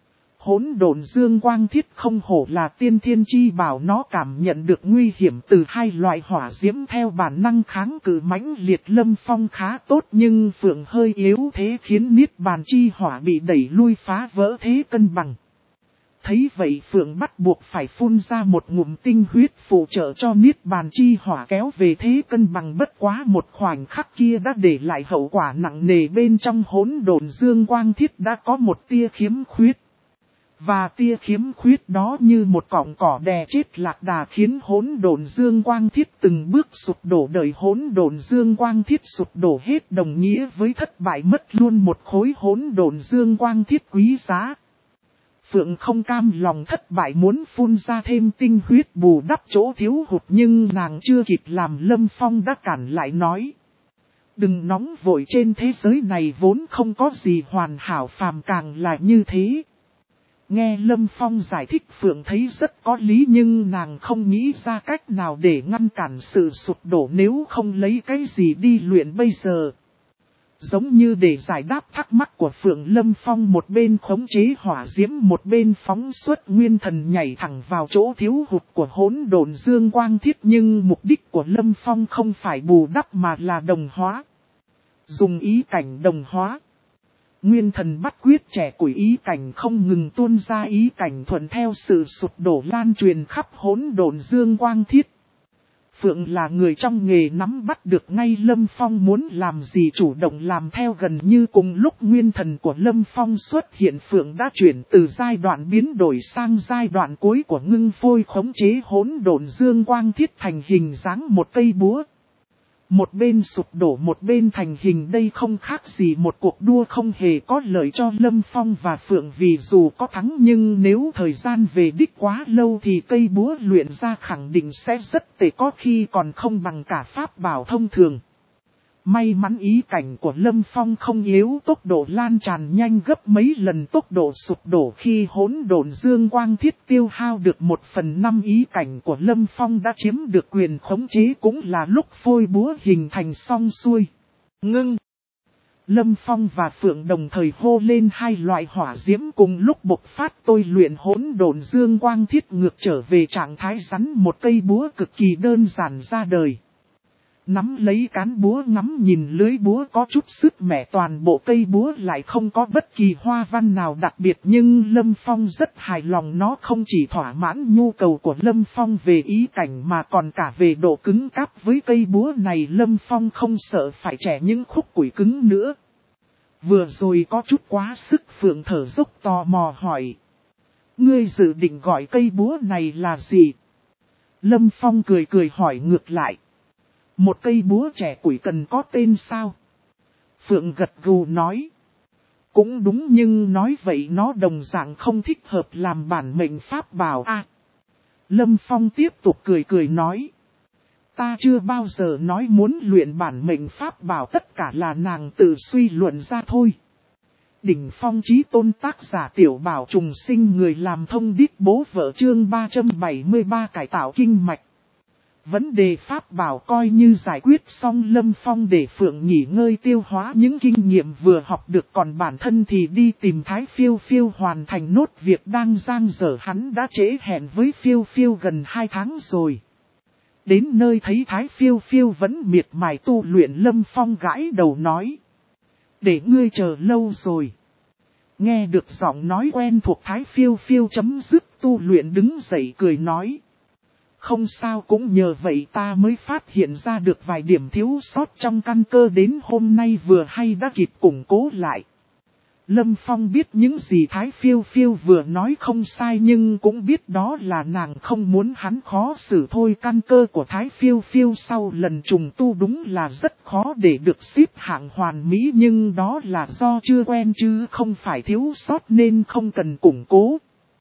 Hỗn độn dương quang thiết không hổ là tiên thiên chi bảo, nó cảm nhận được nguy hiểm từ hai loại hỏa diễm theo bản năng kháng cự mãnh liệt. Lâm Phong khá tốt nhưng Phượng hơi yếu thế khiến niết bàn chi hỏa bị đẩy lui, phá vỡ thế cân bằng. Thấy vậy Phượng bắt buộc phải phun ra một ngụm tinh huyết phụ trợ cho niết bàn chi hỏa kéo về thế cân bằng, bất quá một khoảnh khắc kia đã để lại hậu quả nặng nề, bên trong hỗn độn dương quang thiết đã có một tia khiếm khuyết. Và tia khiếm khuyết đó như một cọng cỏ đè chết lạc đà, khiến hỗn độn dương quang thiết từng bước sụp đổ. Đời hỗn độn dương quang thiết sụp đổ hết đồng nghĩa với thất bại, mất luôn một khối hỗn độn dương quang thiết quý giá. Phượng không cam lòng thất bại, muốn phun ra thêm tinh huyết bù đắp chỗ thiếu hụt, nhưng nàng chưa kịp làm Lâm Phong đã cản lại nói. Đừng nóng vội, trên thế giới này vốn không có gì hoàn hảo, phàm càng là như thế. Nghe Lâm Phong giải thích Phượng thấy rất có lý, nhưng nàng không nghĩ ra cách nào để ngăn cản sự sụp đổ, nếu không lấy cái gì đi luyện bây giờ. Giống như để giải đáp thắc mắc của Phượng, Lâm Phong một bên khống chế hỏa diễm một bên phóng xuất nguyên thần nhảy thẳng vào chỗ thiếu hụt của hỗn độn dương quang thiết, nhưng mục đích của Lâm Phong không phải bù đắp mà là đồng hóa. Dùng ý cảnh đồng hóa. Nguyên thần bắt quyết trẻ củi ý cảnh không ngừng tuôn ra ý cảnh thuận theo sự sụp đổ lan truyền khắp hỗn độn dương quang thiết. Phượng là người trong nghề nắm bắt được ngay Lâm Phong muốn làm gì chủ động làm theo, gần như cùng lúc nguyên thần của Lâm Phong xuất hiện, Phượng đã chuyển từ giai đoạn biến đổi sang giai đoạn cuối của ngưng phôi khống chế hỗn độn dương quang thiết thành hình dáng một cây búa. Một bên sụp đổ một bên thành hình, đây không khác gì một cuộc đua không hề có lợi cho Lâm Phong và Phượng, vì dù có thắng nhưng nếu thời gian về đích quá lâu thì cây búa luyện ra khẳng định sẽ rất tệ, có khi còn không bằng cả pháp bảo thông thường. May mắn ý cảnh của Lâm Phong không yếu, tốc độ lan tràn nhanh gấp mấy lần tốc độ sụp đổ khi hỗn độn dương quang thiết tiêu hao được một phần năm ý cảnh của Lâm Phong đã chiếm được quyền khống chế, cũng là lúc phôi búa hình thành xong xuôi. Ngưng! Lâm Phong và Phượng đồng thời hô lên hai loại hỏa diễm cùng lúc bộc phát, tôi luyện hỗn độn dương quang thiết ngược trở về trạng thái rắn, một cây búa cực kỳ đơn giản ra đời. Nắm lấy cán búa ngắm nhìn lưới búa có chút sức mẻ, toàn bộ cây búa lại không có bất kỳ hoa văn nào đặc biệt, nhưng Lâm Phong rất hài lòng, nó không chỉ thỏa mãn nhu cầu của Lâm Phong về ý cảnh mà còn cả về độ cứng cáp. Với cây búa này Lâm Phong không sợ phải chẻ những khúc củi cứng nữa. Vừa rồi có chút quá sức, Phượng thở dốc tò mò hỏi: ngươi dự định gọi cây búa này là gì? Lâm Phong cười cười hỏi ngược lại: một cây búa trẻ củi cần có tên sao? Phượng gật gù nói: cũng đúng, nhưng nói vậy nó đồng dạng không thích hợp làm bản mệnh pháp bảo a. À, Lâm Phong tiếp tục cười cười nói: ta chưa bao giờ nói muốn luyện bản mệnh pháp bảo, tất cả là nàng tự suy luận ra thôi. Đỉnh phong chí tôn tác giả Tiểu Bảo trùng sinh, người làm thông điệp bố vợ, chương ba trăm bảy mươi ba cải tạo kinh mạch. Vấn đề pháp bảo coi như giải quyết xong, Lâm Phong để Phượng nghỉ ngơi tiêu hóa những kinh nghiệm vừa học được, còn bản thân thì đi tìm Thái Phiêu Phiêu hoàn thành nốt việc đang dang dở. Hắn đã trễ hẹn với Phiêu Phiêu gần hai tháng rồi. Đến nơi thấy Thái Phiêu Phiêu vẫn miệt mài tu luyện, Lâm Phong gãi đầu nói: để ngươi chờ lâu rồi. Nghe được giọng nói quen thuộc, Thái Phiêu Phiêu chấm dứt tu luyện đứng dậy cười nói: không sao, cũng nhờ vậy ta mới phát hiện ra được vài điểm thiếu sót trong căn cơ, đến hôm nay vừa hay đã kịp củng cố lại. Lâm Phong biết những gì Thái Phiêu Phiêu vừa nói không sai, nhưng cũng biết đó là nàng không muốn hắn khó xử thôi. Căn cơ của Thái Phiêu Phiêu sau lần trùng tu đúng là rất khó để được xếp hạng hoàn mỹ, nhưng đó là do chưa quen chứ không phải thiếu sót nên không cần củng cố.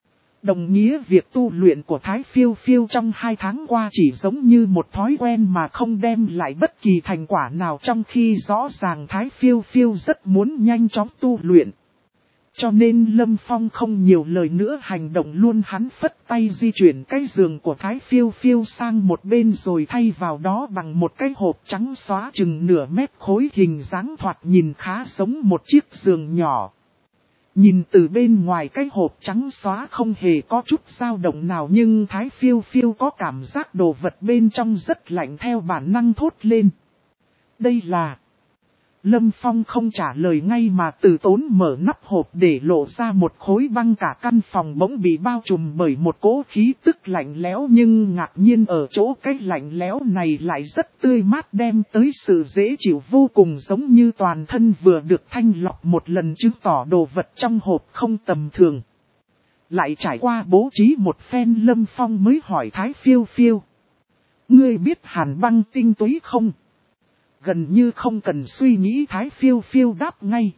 Đồng nghĩa việc tu luyện của Thái Phiêu Phiêu trong hai tháng qua chỉ giống như một thói quen mà không đem lại bất kỳ thành quả nào, trong khi rõ ràng Thái Phiêu Phiêu rất muốn nhanh chóng tu luyện. Cho nên Lâm Phong không nhiều lời nữa, hành động luôn, hắn phất tay di chuyển cái giường của Thái Phiêu Phiêu sang một bên rồi thay vào đó bằng một cái hộp trắng xóa chừng nửa mét khối, hình dáng thoạt nhìn khá giống một chiếc giường nhỏ. Nhìn từ bên ngoài cái hộp trắng xóa không hề có chút dao động nào, nhưng Thái Phiêu Phiêu có cảm giác đồ vật bên trong rất lạnh, theo bản năng thốt lên: đây là... Lâm Phong không trả lời ngay mà từ tốn mở nắp hộp để lộ ra một khối băng. Cả căn phòng bỗng bị bao trùm bởi một cỗ khí tức lạnh lẽo, nhưng ngạc nhiên ở chỗ cái lạnh lẽo này lại rất tươi mát, đem tới sự dễ chịu vô cùng, giống như toàn thân vừa được thanh lọc một lần, chứng tỏ đồ vật trong hộp không tầm thường. Lại trải qua bố trí một phen, Lâm Phong mới hỏi Thái Phiêu Phiêu: ngươi biết hàn băng tinh túy không? Gần như không cần suy nghĩ, Thái Phiêu Phiêu đáp ngay: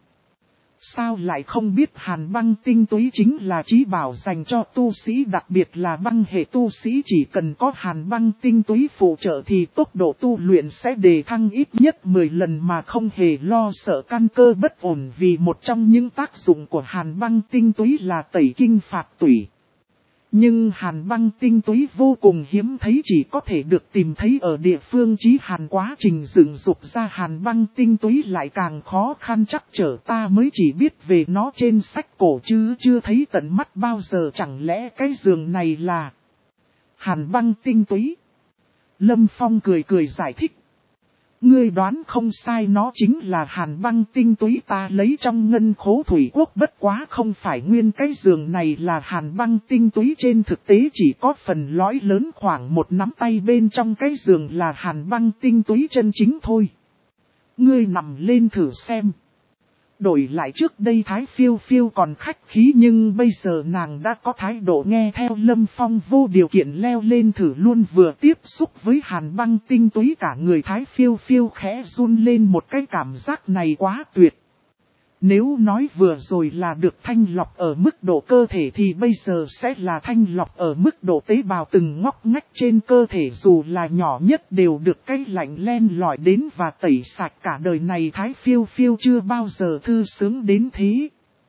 sao lại không biết, hàn băng tinh túy chính là trí bảo dành cho tu sĩ, đặc biệt là băng hệ tu sĩ, chỉ cần có hàn băng tinh túy phụ trợ thì tốc độ tu luyện sẽ đề thăng ít nhất mười lần mà không hề lo sợ căn cơ bất ổn, vì một trong những tác dụng của hàn băng tinh túy là tẩy kinh phạt tủy. Nhưng hàn băng tinh túy vô cùng hiếm thấy, chỉ có thể được tìm thấy ở địa phương Chí Hàn, quá trình dựng dục ra hàn băng tinh túy lại càng khó khăn chắc trở, ta mới chỉ biết về nó trên sách cổ chứ chưa thấy tận mắt bao giờ. Chẳng lẽ cái giường này là hàn băng tinh túy? Lâm Phong cười cười giải thích: Ngươi đoán không sai, nó chính là hàn băng tinh túy ta lấy trong ngân khố thủy quốc, bất quá không phải nguyên cái giường này là hàn băng tinh túy, trên thực tế chỉ có phần lõi lớn khoảng một nắm tay bên trong cái giường là hàn băng tinh túy chân chính thôi. Ngươi nằm lên thử xem. Đổi lại trước đây Thái Phiêu Phiêu còn khách khí, nhưng bây giờ nàng đã có thái độ nghe theo Lâm Phong, vô điều kiện leo lên thử luôn. Vừa tiếp xúc với hàn băng tinh túy cả người Thái Phiêu Phiêu khẽ run lên, một cái cảm giác này quá tuyệt. Nếu nói vừa rồi là được thanh lọc ở mức độ cơ thể thì bây giờ sẽ là thanh lọc ở mức độ tế bào, từng ngóc ngách trên cơ thể dù là nhỏ nhất đều được cái lạnh len lỏi đến và tẩy sạch. Cả đời này Thái Phiêu Phiêu chưa bao giờ thư sướng đến thế.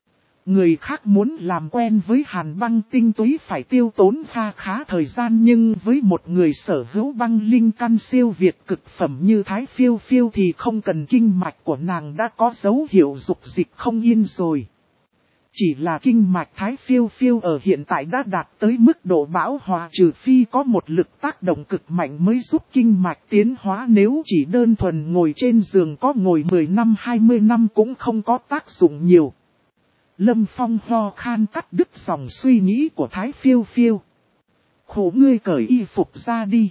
Người khác muốn làm quen với hàn băng tinh túy phải tiêu tốn kha khá thời gian, nhưng với một người sở hữu băng linh căn siêu việt cực phẩm như Thái Phiêu Phiêu thì không cần, kinh mạch của nàng đã có dấu hiệu dục dịch không yên rồi. Chỉ là kinh mạch Thái Phiêu Phiêu ở hiện tại đã đạt tới mức độ bão hòa, trừ phi có một lực tác động cực mạnh mới giúp kinh mạch tiến hóa, nếu chỉ đơn thuần ngồi trên giường có ngồi mười năm hai mươi năm cũng không có tác dụng nhiều. Lâm Phong ho khan cắt đứt dòng suy nghĩ của Thái Phiêu Phiêu. Khổ ngươi cởi y phục ra đi.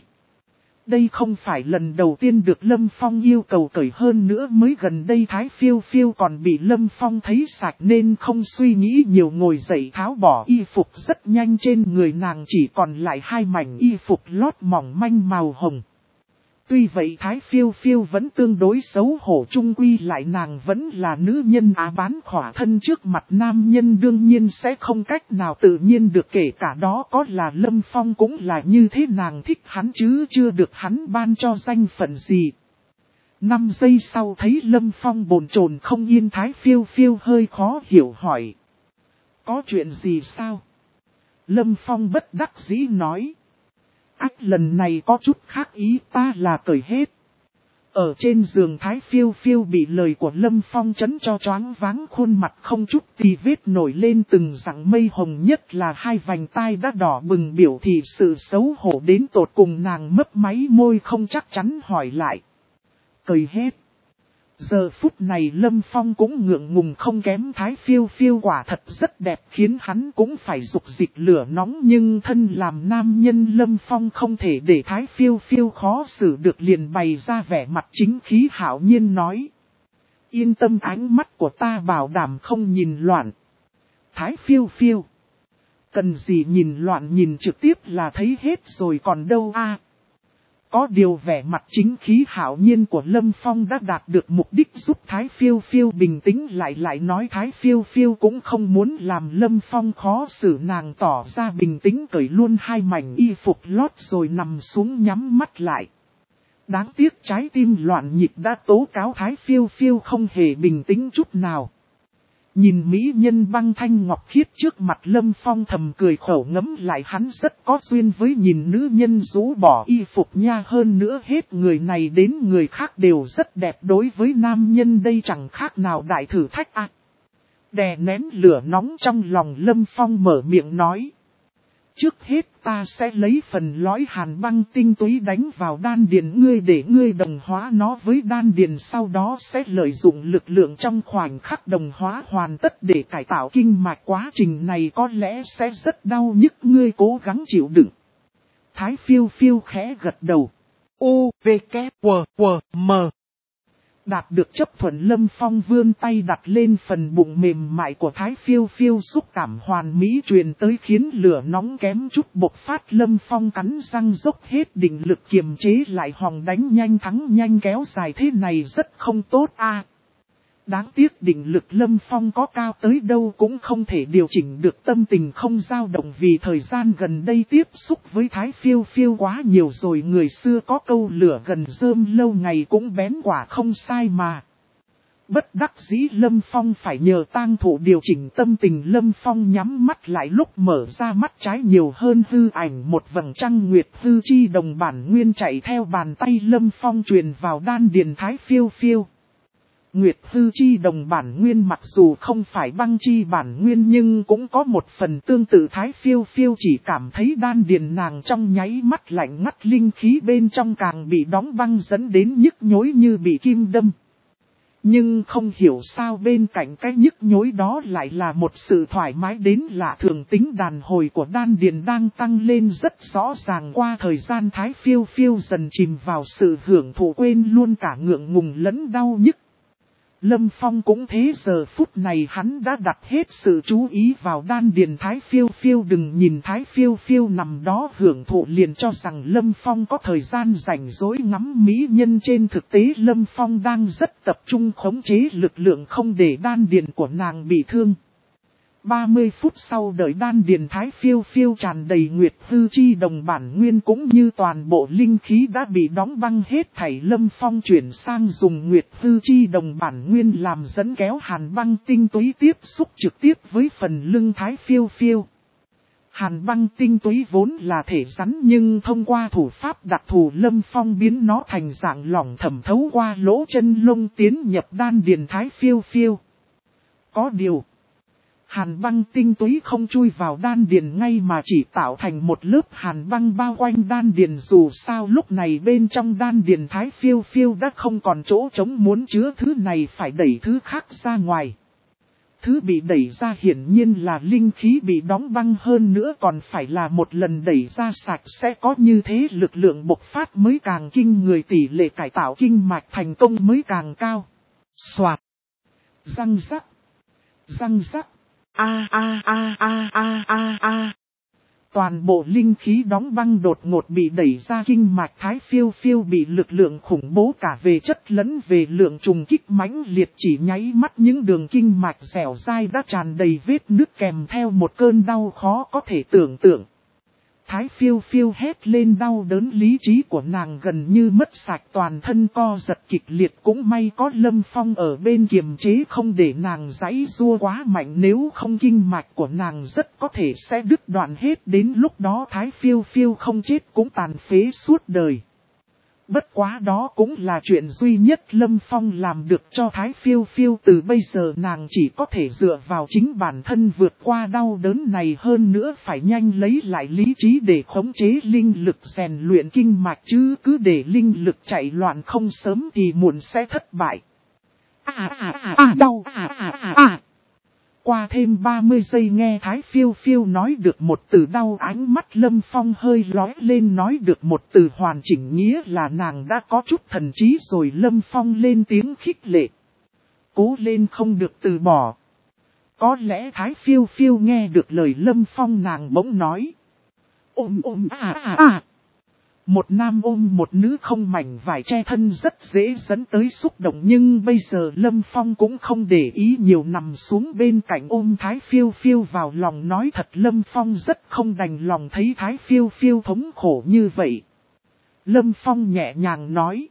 Đây không phải lần đầu tiên được Lâm Phong yêu cầu cởi, hơn nữa mới gần đây Thái Phiêu Phiêu còn bị Lâm Phong thấy sạch nên không suy nghĩ nhiều, ngồi dậy tháo bỏ y phục rất nhanh. Trên người nàng chỉ còn lại hai mảnh y phục lót mỏng manh màu hồng. Tuy vậy Thái Phiêu Phiêu vẫn tương đối xấu hổ, chung quy lại nàng vẫn là nữ nhân á bán khỏa thân trước mặt nam nhân, đương nhiên sẽ không cách nào tự nhiên được, kể cả đó có là Lâm Phong cũng là như thế, nàng thích hắn chứ chưa được hắn ban cho danh phận gì. Năm giây sau thấy Lâm Phong bồn chồn không yên, Thái Phiêu Phiêu hơi khó hiểu hỏi. Có chuyện gì sao? Lâm Phong bất đắc dĩ nói. Ách, lần này có chút khác ý, ta là cởi hết. Ở trên giường Thái Phiêu Phiêu bị lời của Lâm Phong chấn cho choáng váng, khuôn mặt không chút tì vết nổi lên từng dặng mây hồng, nhất là hai vành tai đã đỏ bừng biểu thị sự xấu hổ đến tột cùng. Nàng mấp máy môi không chắc chắn hỏi lại. Cởi hết. Giờ phút này Lâm Phong cũng ngượng ngùng không kém Thái Phiêu Phiêu, quả thật rất đẹp khiến hắn cũng phải dục dịch lửa nóng, nhưng thân làm nam nhân Lâm Phong không thể để Thái Phiêu Phiêu khó xử được, liền bày ra vẻ mặt chính khí hảo nhiên nói. Yên tâm, ánh mắt của ta bảo đảm không nhìn loạn. Thái Phiêu Phiêu. Cần gì nhìn loạn, nhìn trực tiếp là thấy hết rồi còn đâu a. Có điều vẻ mặt chính khí hảo nhiên của Lâm Phong đã đạt được mục đích, giúp Thái Phiêu Phiêu bình tĩnh lại, lại nói Thái Phiêu Phiêu cũng không muốn làm Lâm Phong khó xử, nàng tỏ ra bình tĩnh cởi luôn hai mảnh y phục lót rồi nằm xuống nhắm mắt lại. Đáng tiếc trái tim loạn nhịp đã tố cáo Thái Phiêu Phiêu không hề bình tĩnh chút nào. Nhìn mỹ nhân băng thanh ngọc khiết trước mặt, Lâm Phong thầm cười khổ, ngấm lại hắn rất có duyên với nhìn nữ nhân rũ bỏ y phục nha, hơn nữa hết người này đến người khác đều rất đẹp, đối với nam nhân đây chẳng khác nào đại thử thách à. Đè nén lửa nóng trong lòng, Lâm Phong mở miệng nói. Trước hết ta sẽ lấy phần lõi hàn băng tinh túy đánh vào đan điền ngươi để ngươi đồng hóa nó với đan điền, sau đó sẽ lợi dụng lực lượng trong khoảnh khắc đồng hóa hoàn tất để cải tạo kinh mạch. Quá trình này có lẽ sẽ rất đau nhức, ngươi cố gắng chịu đựng. Thái Phiêu Phiêu khẽ gật đầu. U, V, K, W, W, M. Đạt được chấp thuận, Lâm Phong vươn tay đặt lên phần bụng mềm mại của Thái Phiêu Phiêu, xúc cảm hoàn mỹ truyền tới khiến lửa nóng kém chút bộc phát. Lâm Phong cắn răng dốc hết định lực kiềm chế lại, hòng đánh nhanh thắng nhanh, kéo dài thế này rất không tốt a. Đáng tiếc định lực Lâm Phong có cao tới đâu cũng không thể điều chỉnh được tâm tình không dao động, vì thời gian gần đây tiếp xúc với Thái Phiêu Phiêu quá nhiều rồi. Người xưa có câu lửa gần rơm lâu ngày cũng bén, quả không sai mà. Bất đắc dĩ Lâm Phong phải nhờ tang thủ điều chỉnh tâm tình. Lâm Phong nhắm mắt lại, lúc mở ra mắt trái nhiều hơn hư ảnh một vầng trăng nguyệt hư chi đồng bản nguyên chạy theo bàn tay Lâm Phong truyền vào đan điền Thái Phiêu Phiêu. Nguyệt hư chi đồng bản nguyên mặc dù không phải băng chi bản nguyên nhưng cũng có một phần tương tự. Thái phiêu phiêu chỉ cảm thấy đan điền nàng trong nháy mắt lạnh ngắt, linh khí bên trong càng bị đóng băng dẫn đến nhức nhối như bị kim đâm. Nhưng không hiểu sao bên cạnh cái nhức nhối đó lại là một sự thoải mái đến lạ thường, tính đàn hồi của đan điền đang tăng lên rất rõ ràng. Qua thời gian Thái phiêu phiêu dần chìm vào sự hưởng thụ, quên luôn cả ngượng ngùng lẫn đau nhức. Lâm Phong cũng thế, giờ phút này hắn đã đặt hết sự chú ý vào đan điền Thái phiêu phiêu. Đừng nhìn Thái phiêu phiêu nằm đó hưởng thụ liền cho rằng Lâm Phong có thời gian rảnh rỗi ngắm mỹ nhân, trên thực tế Lâm Phong đang rất tập trung khống chế lực lượng không để đan điền của nàng bị thương. ba mươi phút sau, đợi đan điền Thái phiêu phiêu tràn đầy nguyệt hư chi đồng bản nguyên cũng như toàn bộ linh khí đã bị đóng băng hết thảy, Lâm Phong chuyển sang dùng nguyệt hư chi đồng bản nguyên làm dẫn kéo hàn băng tinh túy tiếp xúc trực tiếp với phần lưng Thái phiêu phiêu. Hàn băng tinh túy vốn là thể rắn nhưng thông qua thủ pháp đặc thù Lâm Phong biến nó thành dạng lỏng thẩm thấu qua lỗ chân lông tiến nhập đan điền Thái phiêu phiêu. Có điều, hàn băng tinh túy không chui vào đan điền ngay mà chỉ tạo thành một lớp hàn băng bao quanh đan điền. Dù sao lúc này bên trong đan điền Thái phiêu phiêu đã không còn chỗ trống, muốn chứa thứ này phải đẩy thứ khác ra ngoài. Thứ bị đẩy ra hiển nhiên là linh khí bị đóng băng, hơn nữa còn phải là một lần đẩy ra sạch sẽ, có như thế lực lượng bộc phát mới càng kinh người, tỷ lệ cải tạo kinh mạch thành công mới càng cao. Soạt, răng rắc, răng rắc. A a a a a a a. Toàn bộ linh khí đóng băng đột ngột bị đẩy ra, kinh mạch Thái phiêu phiêu bị lực lượng khủng bố cả về chất lẫn về lượng trùng kích mãnh liệt, chỉ nháy mắt những đường kinh mạch dẻo dai đã tràn đầy vết nứt kèm theo một cơn đau khó có thể tưởng tượng. Thái phiêu phiêu hét lên đau đớn, lý trí của nàng gần như mất sạch, toàn thân co giật kịch liệt. Cũng may có Lâm Phong ở bên kiềm chế không để nàng giãy giụa quá mạnh, nếu không kinh mạch của nàng rất có thể sẽ đứt đoạn hết, đến lúc đó Thái phiêu phiêu không chết cũng tàn phế suốt đời. Bất quá đó cũng là chuyện duy nhất Lâm Phong làm được cho Thái phiêu phiêu, từ bây giờ nàng chỉ có thể dựa vào chính bản thân vượt qua đau đớn này, hơn nữa phải nhanh lấy lại lý trí để khống chế linh lực rèn luyện kinh mạch, chứ cứ để linh lực chạy loạn không sớm thì muộn sẽ thất bại. À à à à đau à à à à. Qua thêm ba mươi giây nghe Thái phiêu phiêu nói được một từ đau, ánh mắt Lâm Phong hơi lóe lên, nói được một từ hoàn chỉnh nghĩa là nàng đã có chút thần trí rồi. Lâm Phong lên tiếng khích lệ. Cố lên, không được từ bỏ. Có lẽ Thái phiêu phiêu nghe được lời Lâm Phong, nàng bỗng nói. Ôm ôm à à à. Một nam ôm một nữ không mảnh vải che thân rất dễ dẫn tới xúc động, nhưng bây giờ Lâm Phong cũng không để ý nhiều, nằm xuống bên cạnh ôm Thái phiêu phiêu vào lòng. Nói thật Lâm Phong rất không đành lòng thấy Thái phiêu phiêu thống khổ như vậy. Lâm Phong nhẹ nhàng nói.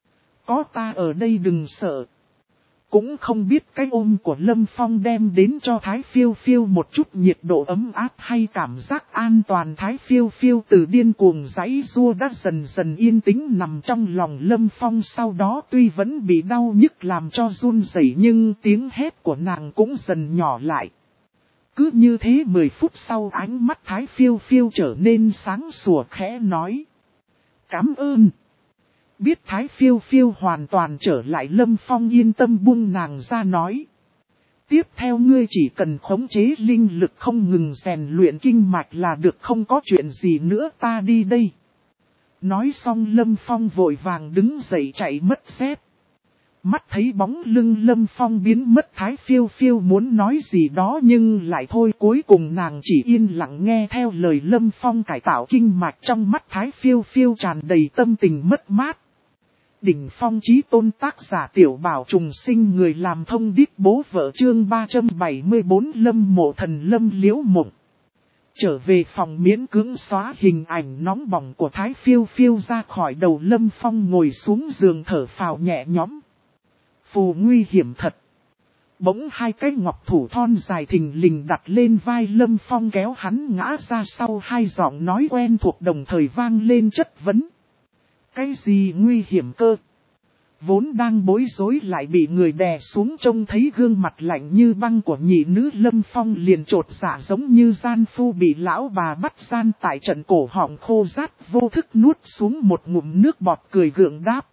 Có ta ở đây đừng sợ. Cũng không biết cái ôm của Lâm Phong đem đến cho Thái phiêu phiêu một chút nhiệt độ ấm áp hay cảm giác an toàn. Thái phiêu phiêu từ điên cuồng giãy giụa đã dần dần yên tĩnh nằm trong lòng Lâm Phong, sau đó tuy vẫn bị đau nhức làm cho run rẩy nhưng tiếng hét của nàng cũng dần nhỏ lại. Cứ như thế mười phút sau, ánh mắt Thái phiêu phiêu trở nên sáng sủa, khẽ nói. Cảm ơn. Biết Thái phiêu phiêu hoàn toàn trở lại, Lâm Phong yên tâm buông nàng ra nói. Tiếp theo ngươi chỉ cần khống chế linh lực không ngừng rèn luyện kinh mạch là được, không có chuyện gì nữa, ta đi đây. Nói xong Lâm Phong vội vàng đứng dậy chạy mất dép. Mắt thấy bóng lưng Lâm Phong biến mất, Thái phiêu phiêu muốn nói gì đó nhưng lại thôi, cuối cùng nàng chỉ yên lặng nghe theo lời Lâm Phong cải tạo kinh mạch. Trong mắt Thái phiêu phiêu tràn đầy tâm tình mất mát. Đỉnh phong chí tôn, tác giả Tiểu Bảo Trùng Sinh, người làm thông điệp bố vợ, chương ba trăm bảy mươi tư Lâm Mộ Thần Lâm Liễu Mộng. Trở về phòng miễn cưỡng xóa hình ảnh nóng bỏng của Thái phiêu phiêu ra khỏi đầu, Lâm Phong ngồi xuống giường thở phào nhẹ nhõm. Phù nguy hiểm thật. Bỗng hai cái ngọc thủ thon dài thình lình đặt lên vai Lâm Phong, kéo hắn ngã ra sau, hai giọng nói quen thuộc đồng thời vang lên chất vấn. Cái gì nguy hiểm cơ? Vốn đang bối rối lại bị người đè xuống, trông thấy gương mặt lạnh như băng của nhị nữ Lâm Phong liền trột dạ giống như gian phu bị lão bà bắt gian tại trận, cổ họng khô rát vô thức nuốt xuống một ngụm nước bọt, cười gượng đáp.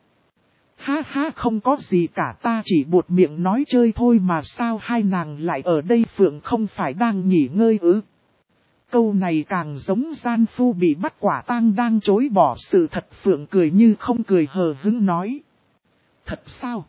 Ha ha, không có gì cả, ta chỉ buột miệng nói chơi thôi mà, sao hai nàng lại ở đây? Phượng không phải đang nghỉ ngơi ư? Câu này càng giống gian phu bị bắt quả tang đang chối bỏ sự thật. Phượng cười như không cười, hờ hững nói. Thật sao?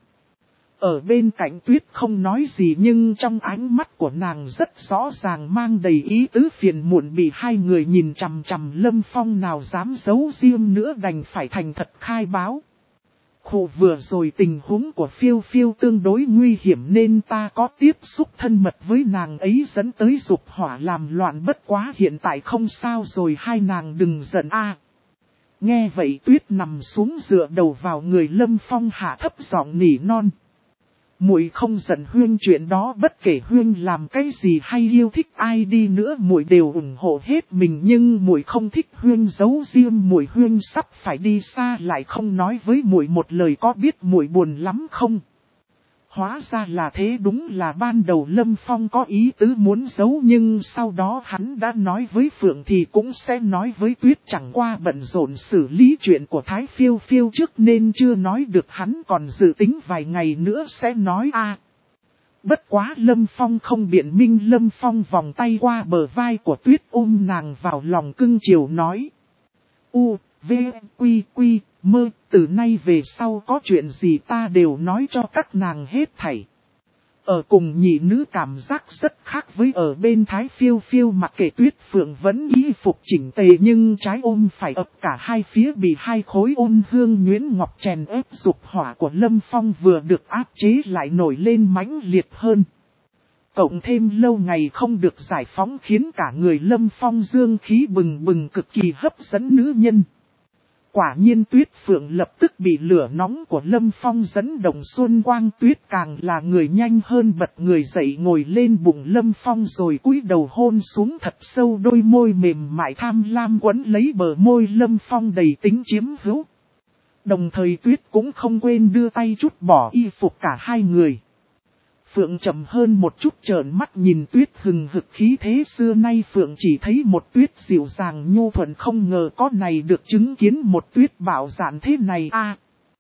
Ở bên cạnh Tuyết không nói gì, nhưng trong ánh mắt của nàng rất rõ ràng mang đầy ý tứ phiền muộn. Bị hai người nhìn chằm chằm, Lâm Phong nào dám giấu riêng nữa, đành phải thành thật khai báo. Khổ, vừa rồi tình huống của Phiêu Phiêu tương đối nguy hiểm nên ta có tiếp xúc thân mật với nàng ấy dẫn tới dục hỏa làm loạn, bất quá hiện tại không sao rồi, hai nàng đừng giận a. Nghe vậy Tuyết nằm xuống dựa đầu vào người Lâm Phong, hạ thấp giọng nỉ non. Muội không giận Huyên, chuyện đó bất kể Huyên làm cái gì hay yêu thích ai đi nữa muội đều ủng hộ hết mình, nhưng muội không thích Huyên giấu riêng muội. Huyên sắp phải đi xa lại không nói với muội một lời, có biết muội buồn lắm không? Hóa ra là thế, đúng là ban đầu Lâm Phong có ý tứ muốn giấu, nhưng sau đó hắn đã nói với Phượng thì cũng sẽ nói với Tuyết, chẳng qua bận rộn xử lý chuyện của Thái Phiêu Phiêu trước nên chưa nói được, hắn còn dự tính vài ngày nữa sẽ nói a. Bất quá Lâm Phong không biện minh, Lâm Phong vòng tay qua bờ vai của Tuyết ôm nàng vào lòng cưng chiều nói. U, V, Quy, Quy, Mơ, từ nay về sau có chuyện gì ta đều nói cho các nàng hết thảy. Ở cùng nhị nữ cảm giác rất khác với ở bên Thái Phiêu Phiêu, mặc kệ Tuyết Phượng vẫn y phục chỉnh tề nhưng trái ôm phải ập cả hai phía, bị hai khối ôn hương nhuyễn ngọc chèn ép, dục hỏa của Lâm Phong vừa được áp chế lại nổi lên mãnh liệt hơn. Cộng thêm lâu ngày không được giải phóng khiến cả người Lâm Phong dương khí bừng bừng, cực kỳ hấp dẫn nữ nhân. Quả nhiên Tuyết Phượng lập tức bị lửa nóng của Lâm Phong dẫn động, Xuân Quang Tuyết càng là người nhanh hơn, bật người dậy ngồi lên bụng Lâm Phong rồi cúi đầu hôn xuống thật sâu, đôi môi mềm mại tham lam quấn lấy bờ môi Lâm Phong đầy tính chiếm hữu. Đồng thời Tuyết cũng không quên đưa tay trút bỏ y phục cả hai người. Phượng chậm hơn một chút trợn mắt nhìn Tuyết hừng hực khí thế, xưa nay Phượng chỉ thấy một Tuyết dịu dàng nhu thuận, không ngờ có này được chứng kiến một Tuyết bạo dạn thế này a.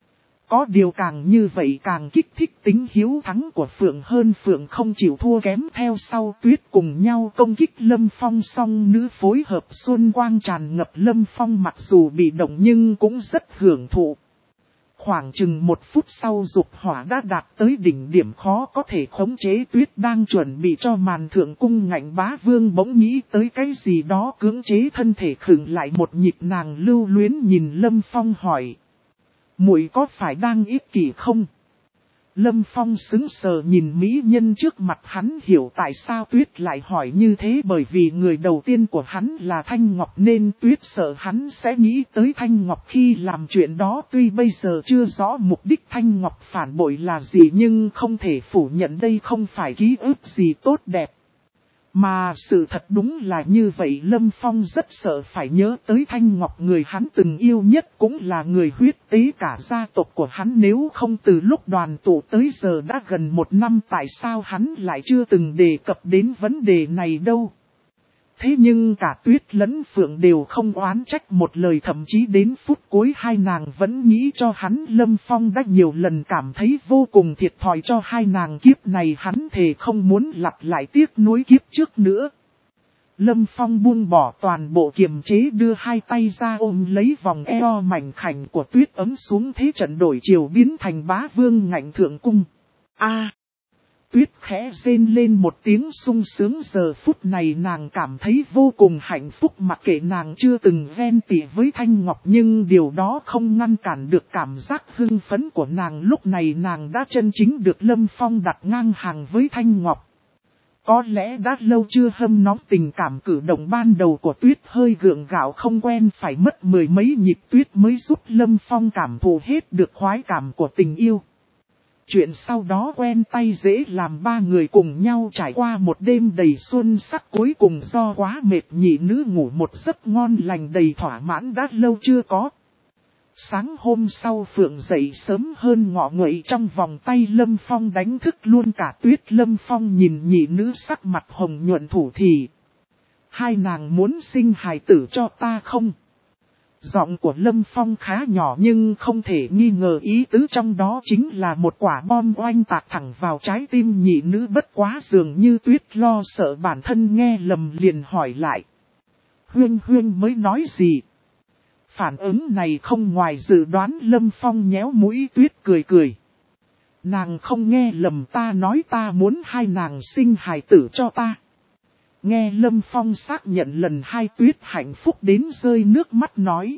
Có điều càng như vậy càng kích thích tính hiếu thắng của Phượng hơn, Phượng không chịu thua kém theo sau Tuyết cùng nhau công kích Lâm Phong, song nữ phối hợp xuân quang tràn ngập. Lâm Phong mặc dù bị động nhưng cũng rất hưởng thụ. Khoảng chừng một phút sau dục hỏa đã đạt tới đỉnh điểm khó có thể khống chế, Tuyết đang chuẩn bị cho màn thượng cung ngạnh bá vương bỗng nghĩ tới cái gì đó, cưỡng chế thân thể khựng lại một nhịp, nàng lưu luyến nhìn Lâm Phong hỏi. Muội có phải đang ích kỷ không? Lâm Phong sững sờ nhìn mỹ nhân trước mặt, hắn hiểu tại sao Tuyết lại hỏi như thế, bởi vì người đầu tiên của hắn là Thanh Ngọc nên Tuyết sợ hắn sẽ nghĩ tới Thanh Ngọc khi làm chuyện đó. Tuy bây giờ chưa rõ mục đích Thanh Ngọc phản bội là gì nhưng không thể phủ nhận đây không phải ký ức gì tốt đẹp. Mà sự thật đúng là như vậy, Lâm Phong rất sợ phải nhớ tới Thanh Ngọc, người hắn từng yêu nhất, cũng là người huyết tế cả gia tộc của hắn. Nếu không từ lúc đoàn tụ tới giờ đã gần một năm, tại sao hắn lại chưa từng đề cập đến vấn đề này đâu. Thế nhưng cả Tuyết lẫn Phượng đều không oán trách một lời, thậm chí đến phút cuối hai nàng vẫn nghĩ cho hắn. Lâm Phong đã nhiều lần cảm thấy vô cùng thiệt thòi cho hai nàng, kiếp này hắn thề không muốn lặp lại tiếc nuối kiếp trước nữa. Lâm Phong buông bỏ toàn bộ kiềm chế, đưa hai tay ra ôm lấy vòng eo mảnh khảnh của Tuyết, ấm xuống thế trận đổi chiều biến thành bá vương ngạnh thượng cung. A. Tuyết khẽ rên lên một tiếng sung sướng, giờ phút này nàng cảm thấy vô cùng hạnh phúc, mặc kệ nàng chưa từng ghen tị với Thanh Ngọc nhưng điều đó không ngăn cản được cảm giác hưng phấn của nàng. Lúc này nàng đã chân chính được Lâm Phong đặt ngang hàng với Thanh Ngọc. Có lẽ đã lâu chưa hâm nóng, tình cảm cử động ban đầu của Tuyết hơi gượng gạo không quen, phải mất mười mấy nhịp Tuyết mới giúp Lâm Phong cảm thụ hết được khoái cảm của tình yêu. Chuyện sau đó quen tay dễ làm, ba người cùng nhau trải qua một đêm đầy xuân sắc, cuối cùng do quá mệt nhị nữ ngủ một giấc ngon lành đầy thỏa mãn đã lâu chưa có. Sáng hôm sau Phượng dậy sớm hơn ngọ nguậy, trong vòng tay Lâm Phong đánh thức luôn cả Tuyết. Lâm Phong nhìn nhị nữ sắc mặt hồng nhuận thủ thì: hai nàng muốn sinh hài tử cho ta không? Giọng của Lâm Phong khá nhỏ nhưng không thể nghi ngờ ý tứ trong đó chính là một quả bom oanh tạc thẳng vào trái tim nhị nữ. Bất quá dường như Tuyết lo sợ bản thân nghe lầm liền hỏi lại: Huyên Huyên mới nói gì? Phản ứng này không ngoài dự đoán. Lâm Phong nhéo mũi Tuyết cười cười: nàng không nghe lầm, ta nói ta muốn hai nàng sinh hài tử cho ta. Nghe Lâm Phong xác nhận lần hai, Tuyết hạnh phúc đến rơi nước mắt nói: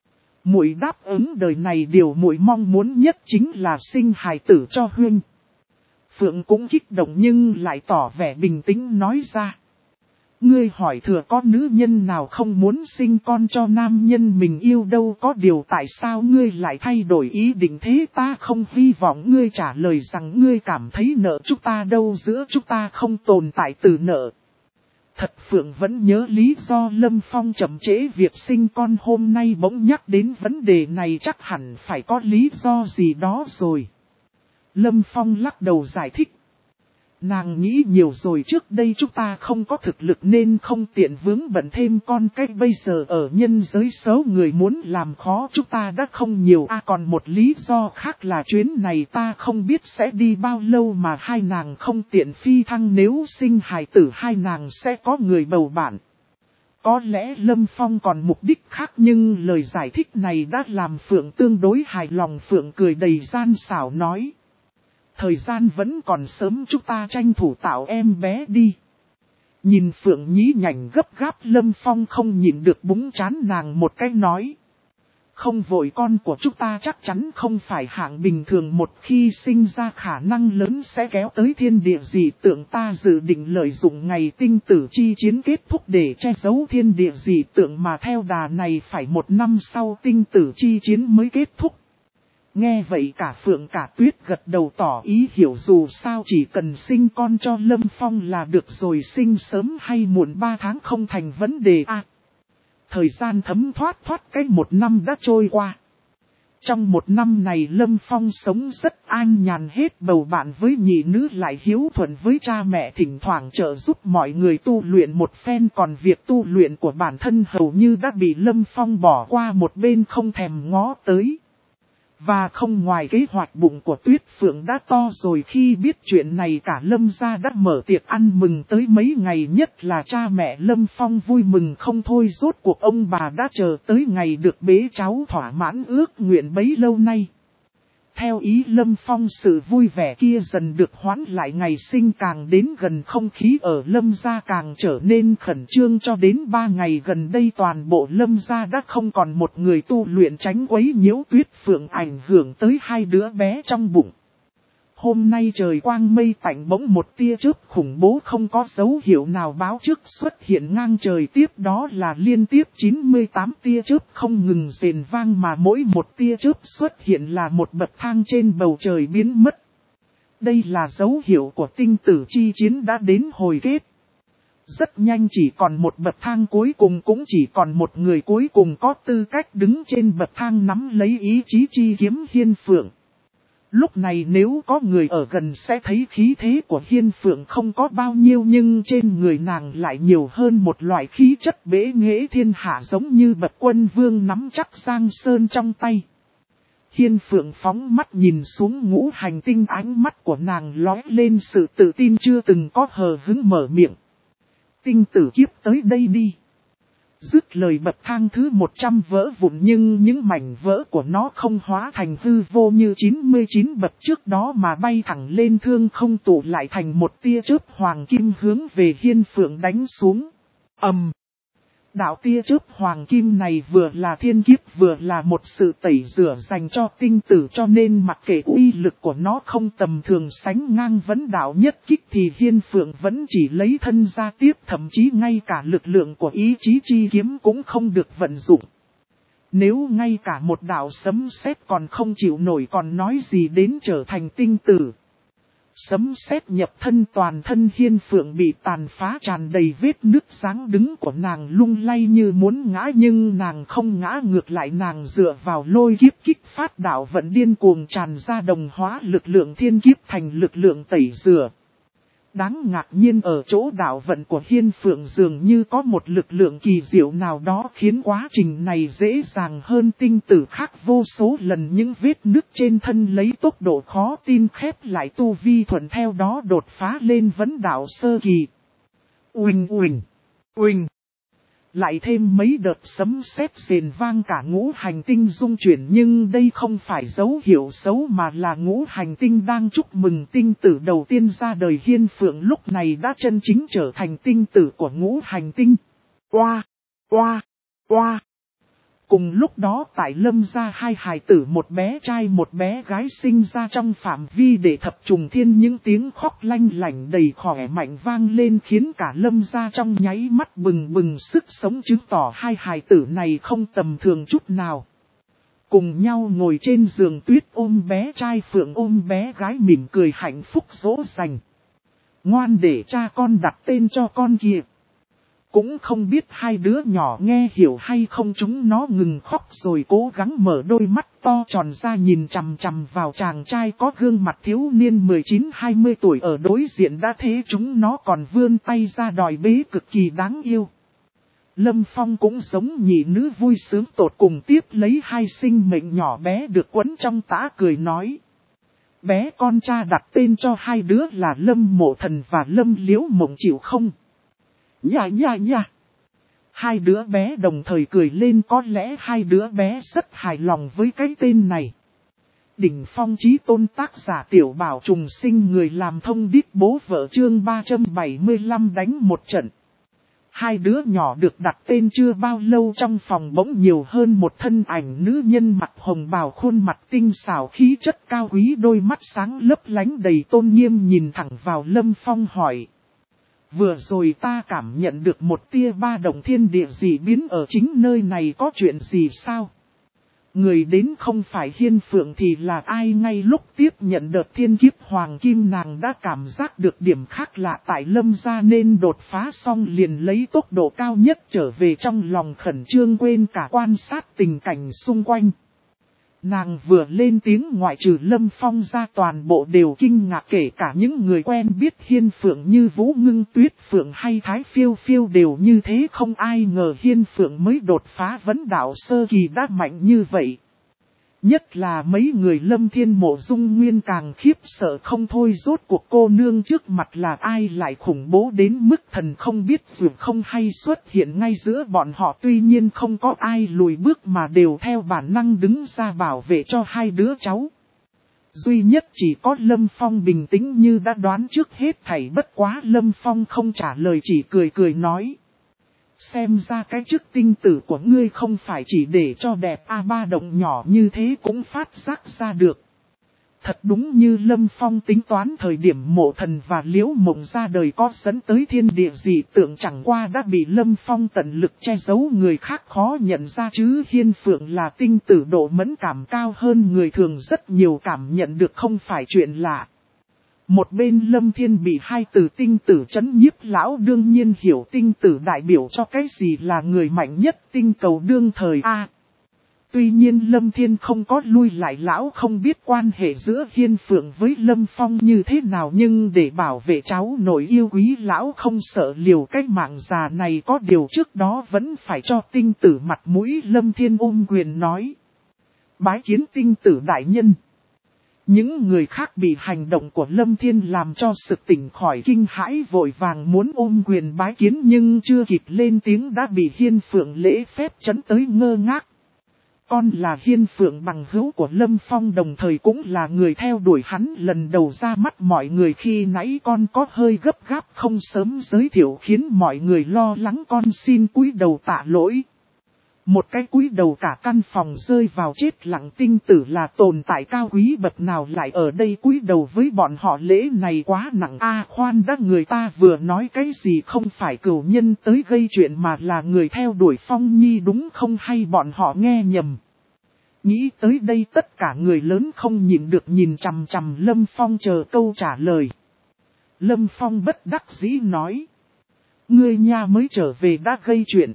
muội đáp ứng đời này điều muội mong muốn nhất chính là sinh hài tử cho Huyên. Phượng cũng kích động nhưng lại tỏ vẻ bình tĩnh nói ra: ngươi hỏi thừa có nữ nhân nào không muốn sinh con cho nam nhân mình yêu đâu, có điều tại sao ngươi lại thay đổi ý định thế? Ta không hy vọng ngươi trả lời rằng ngươi cảm thấy nợ chúng ta đâu, giữa chúng ta không tồn tại từ nợ. Thật Phượng vẫn nhớ lý do Lâm Phong chậm trễ việc sinh con, hôm nay bỗng nhắc đến vấn đề này chắc hẳn phải có lý do gì đó rồi. Lâm Phong lắc đầu giải thích: nàng nghĩ nhiều rồi, trước đây chúng ta không có thực lực nên không tiện vướng bận thêm con cái, bây giờ ở nhân giới số người muốn làm khó chúng ta đã không nhiều. À còn một lý do khác là chuyến này ta không biết sẽ đi bao lâu mà hai nàng không tiện phi thăng, nếu sinh hài tử hai nàng sẽ có người bầu bạn. Có lẽ Lâm Phong còn mục đích khác nhưng lời giải thích này đã làm Phượng tương đối hài lòng. Phượng cười đầy gian xảo nói: thời gian vẫn còn sớm, chúng ta tranh thủ tạo em bé đi. Nhìn Phượng nhí nhảnh gấp gáp, Lâm Phong không nhịn được búng trán nàng một cái nói: không vội, con của chúng ta chắc chắn không phải hạng bình thường, một khi sinh ra khả năng lớn sẽ kéo tới thiên địa dị tượng. Ta dự định lợi dụng ngày tinh tử chi chiến kết thúc để che giấu thiên địa dị tượng, mà theo đà này phải một năm sau tinh tử chi chiến mới kết thúc. Nghe vậy cả Phượng cả Tuyết gật đầu tỏ ý hiểu, dù sao chỉ cần sinh con cho Lâm Phong là được rồi, sinh sớm hay muộn ba tháng không thành vấn đề. À, thời gian thấm thoát thoát cái một năm đã trôi qua. Trong một năm này Lâm Phong sống rất an nhàn, hết bầu bạn với nhị nữ lại hiếu thuận với cha mẹ, thỉnh thoảng trợ giúp mọi người tu luyện một phen, còn việc tu luyện của bản thân hầu như đã bị Lâm Phong bỏ qua một bên không thèm ngó tới. Và không ngoài kế hoạch, bụng của Tuyết Phượng đã to rồi. Khi biết chuyện này cả Lâm gia đã mở tiệc ăn mừng tới mấy ngày, nhất là cha mẹ Lâm Phong vui mừng không thôi. Rốt cuộc ông bà đã chờ tới ngày được bế cháu, thỏa mãn ước nguyện bấy lâu nay. Theo ý Lâm Phong, sự vui vẻ kia dần được hoãn lại, ngày sinh càng đến gần, không khí ở Lâm gia càng trở nên khẩn trương. Cho đến ba ngày gần đây toàn bộ Lâm gia đã không còn một người tu luyện, tránh quấy nhiễu Tuyết Phượng, ảnh hưởng tới hai đứa bé trong bụng. Hôm nay trời quang mây tạnh, bỗng một tia chớp khủng bố không có dấu hiệu nào báo trước xuất hiện ngang trời, tiếp đó là liên tiếp chín mươi tám tia chớp không ngừng rền vang, mà mỗi một tia chớp xuất hiện là một bậc thang trên bầu trời biến mất. Đây là dấu hiệu của tinh tử chi chiến đã đến hồi kết. Rất nhanh chỉ còn một bậc thang cuối cùng, cũng chỉ còn một người cuối cùng có tư cách đứng trên bậc thang nắm lấy ý chí chi kiếm Hiên Phượng. Lúc này nếu có người ở gần sẽ thấy khí thế của Hiên Phượng không có bao nhiêu, nhưng trên người nàng lại nhiều hơn một loại khí chất bế nghệ thiên hạ, giống như bậc quân vương nắm chắc Giang Sơn trong tay. Hiên Phượng phóng mắt nhìn xuống ngũ hành tinh, ánh mắt của nàng lóe lên sự tự tin chưa từng có, hờ hững mở miệng: tinh tử kiếp tới đây đi. Dứt lời bậc thang thứ một trăm vỡ vụn, nhưng những mảnh vỡ của nó không hóa thành hư vô như chín mươi chín bậc trước đó mà bay thẳng lên, thương không tụ lại thành một tia chớp hoàng kim hướng về Hiên Phượng đánh xuống. ầm! Um. Đạo tia chớp hoàng kim này vừa là thiên kiếp vừa là một sự tẩy rửa dành cho tinh tử, cho nên mặc kệ uy lực của nó không tầm thường sánh ngang vấn đạo nhất kích thì Hiên Phượng vẫn chỉ lấy thân ra tiếp, thậm chí ngay cả lực lượng của ý chí chi kiếm cũng không được vận dụng. Nếu ngay cả một đạo sấm sét còn không chịu nổi, còn nói gì đến trở thành tinh tử. Sấm sét nhập thân, toàn thân Hiên Phượng bị tàn phá, tràn đầy vết nứt, dáng đứng của nàng lung lay như muốn ngã, nhưng nàng không ngã, ngược lại nàng dựa vào lôi kiếp kích phát đạo vận điên cuồng tràn ra, đồng hóa lực lượng thiên kiếp thành lực lượng tẩy rửa. Đáng ngạc nhiên ở chỗ đạo vận của Hiên Phượng dường như có một lực lượng kỳ diệu nào đó khiến quá trình này dễ dàng hơn tinh tử khác vô số lần. Những vết nứt trên thân lấy tốc độ khó tin khép lại, tu vi thuận theo đó đột phá lên vấn đạo sơ kỳ. Uỳnh uỳnh, uỳnh. Lại thêm mấy đợt sấm sét rền vang, cả ngũ hành tinh rung chuyển, nhưng đây không phải dấu hiệu xấu mà là ngũ hành tinh đang chúc mừng tinh tử đầu tiên ra đời. Hiên Phượng lúc này đã chân chính trở thành tinh tử của ngũ hành tinh. Oa, oa, oa. Cùng lúc đó tại Lâm gia, hai hài tử, một bé trai một bé gái sinh ra trong phạm vi để thập trùng thiên. Những tiếng khóc lanh lảnh đầy khỏe mạnh vang lên khiến cả Lâm gia trong nháy mắt bừng bừng sức sống, chứng tỏ hai hài tử này không tầm thường chút nào. Cùng nhau ngồi trên giường tuyết, ôm bé trai Phượng ôm bé gái, mỉm cười hạnh phúc dỗ dành. Ngoan, để cha con đặt tên cho con kìa. Cũng không biết hai đứa nhỏ nghe hiểu hay không, chúng nó ngừng khóc rồi cố gắng mở đôi mắt to tròn ra nhìn chằm chằm vào chàng trai có gương mặt thiếu niên mười chín hai mươi tuổi ở đối diện. Đã thế chúng nó còn vươn tay ra đòi bế, cực kỳ đáng yêu. Lâm Phong cũng giống nhị nữ, vui sướng tột cùng tiếp lấy hai sinh mệnh nhỏ bé được quấn trong tã, cười nói: bé con cha đặt tên cho hai đứa là Lâm Mộ Thần và Lâm Liễu Mộng, chịu không? Nha nha nha. Hai đứa bé đồng thời cười lên, có lẽ hai đứa bé rất hài lòng với cái tên này. Đỉnh phong chí tôn, tác giả Tiểu Bảo Trùng Sinh, người làm thông điệp bố vợ, chương ba trăm bảy mươi lăm đánh một trận. Hai đứa nhỏ được đặt tên chưa bao lâu, trong phòng bỗng nhiều hơn một thân ảnh nữ nhân mặc hồng bào, khuôn mặt tinh xảo, khí chất cao quý, đôi mắt sáng lấp lánh đầy tôn nghiêm nhìn thẳng vào Lâm Phong hỏi: vừa rồi ta cảm nhận được một tia ba động thiên địa dị biến ở chính nơi này, có chuyện gì sao? Người đến không phải Hiên Phượng thì là ai? Ngay lúc tiếp nhận đợt thiên kiếp hoàng kim, nàng đã cảm giác được điểm khác lạ tại Lâm gia nên đột phá xong liền lấy tốc độ cao nhất trở về, trong lòng khẩn trương quên cả quan sát tình cảnh xung quanh. Nàng vừa lên tiếng, ngoại trừ Lâm Phong ra toàn bộ đều kinh ngạc, kể cả những người quen biết Hiên Phượng như Vũ Ngưng, Tuyết Phượng hay Thái Phiêu Phiêu đều như thế. Không ai ngờ Hiên Phượng mới đột phá vấn đạo sơ kỳ đã mạnh như vậy. Nhất là mấy người Lâm Thiên Mộ Dung Nguyên càng khiếp sợ không thôi, rốt cuộc cô nương trước mặt là ai lại khủng bố đến mức thần không biết dù không hay xuất hiện ngay giữa bọn họ. Tuy nhiên không có ai lùi bước mà đều theo bản năng đứng ra bảo vệ cho hai đứa cháu. Duy nhất chỉ có Lâm Phong bình tĩnh như đã đoán trước hết thảy, bất quá Lâm Phong không trả lời, chỉ cười cười nói: xem ra cái chức tinh tử của ngươi không phải chỉ để cho đẹp, a ba động nhỏ như thế cũng phát giác ra được. Thật đúng như Lâm Phong tính toán, thời điểm Mộ Thần và Liễu Mộng ra đời có dẫn tới thiên địa dị tượng, chẳng qua đã bị Lâm Phong tận lực che giấu, người khác khó nhận ra, chứ Hiên Phượng là tinh tử, độ mẫn cảm cao hơn người thường rất nhiều, cảm nhận được không phải chuyện lạ. Một bên Lâm Thiên bị hai từ tinh tử chấn nhiếp, lão đương nhiên hiểu tinh tử đại biểu cho cái gì là người mạnh nhất tinh cầu đương thời A. Tuy nhiên Lâm Thiên không có lui lại, lão không biết quan hệ giữa Hiên Phượng với Lâm Phong như thế nào, nhưng để bảo vệ cháu nội yêu quý, lão không sợ liều cái mạng già này. Có điều trước đó vẫn phải cho tinh tử mặt mũi. Lâm Thiên ôm quyền nói: bái kiến tinh tử đại nhân. Những người khác bị hành động của Lâm Thiên làm cho sực tỉnh khỏi kinh hãi, vội vàng muốn ôm quyền bái kiến, nhưng chưa kịp lên tiếng đã bị Hiên Phượng lễ phép chấn tới ngơ ngác. Con là Hiên Phượng, bằng hữu của Lâm Phong, đồng thời cũng là người theo đuổi hắn lần đầu ra mắt mọi người. Khi nãy con có hơi gấp gáp không sớm giới thiệu khiến mọi người lo lắng, con xin cúi đầu tạ lỗi. Một cái cúi đầu cả căn phòng rơi vào chết lặng. Tinh tử là tồn tại cao quý bậc nào lại ở đây cúi đầu với bọn họ, lễ này quá nặng a. À, khoan đã, người ta vừa nói cái gì không phải cửu nhân tới gây chuyện mà là người theo đuổi Phong Nhi đúng không, hay bọn họ nghe nhầm? Nghĩ tới đây tất cả người lớn không nhịn được nhìn chằm chằm Lâm Phong chờ câu trả lời. Lâm Phong bất đắc dĩ nói. Ngươi nha mới trở về đã gây chuyện.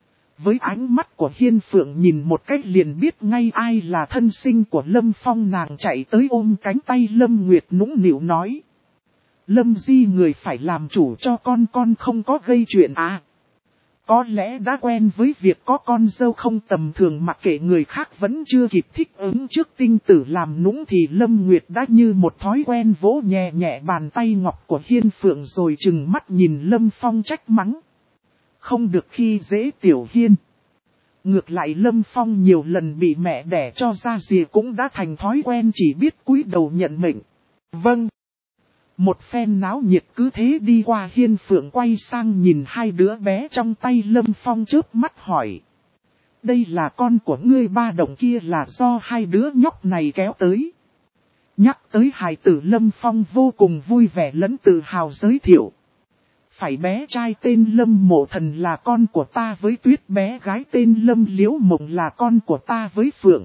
Với ánh mắt của Hiên Phượng nhìn một cách liền biết ngay ai là thân sinh của Lâm Phong, nàng chạy tới ôm cánh tay Lâm Nguyệt nũng nịu nói. Lâm Di người phải làm chủ cho con, con không có gây chuyện à. Có lẽ đã quen với việc có con dâu không tầm thường, mặc kệ người khác vẫn chưa kịp thích ứng trước tinh tử làm nũng thì Lâm Nguyệt đã như một thói quen vỗ nhẹ nhẹ bàn tay ngọc của Hiên Phượng rồi trừng mắt nhìn Lâm Phong trách mắng. Không được khi dễ tiểu Hiên. Ngược lại Lâm Phong nhiều lần bị mẹ đẻ cho ra rìa cũng đã thành thói quen chỉ biết cúi đầu nhận mệnh. Vâng. Một phen náo nhiệt cứ thế đi qua, Hiên Phượng quay sang nhìn hai đứa bé trong tay Lâm Phong chớp mắt hỏi. Đây là con của ngươi, ba đồng kia là do hai đứa nhóc này kéo tới. Nhắc tới hài tử, Lâm Phong vô cùng vui vẻ lẫn tự hào giới thiệu. Phải bé trai tên Lâm Mộ Thần là con của ta với Tuyết, bé gái tên Lâm Liễu Mộng là con của ta với Phượng.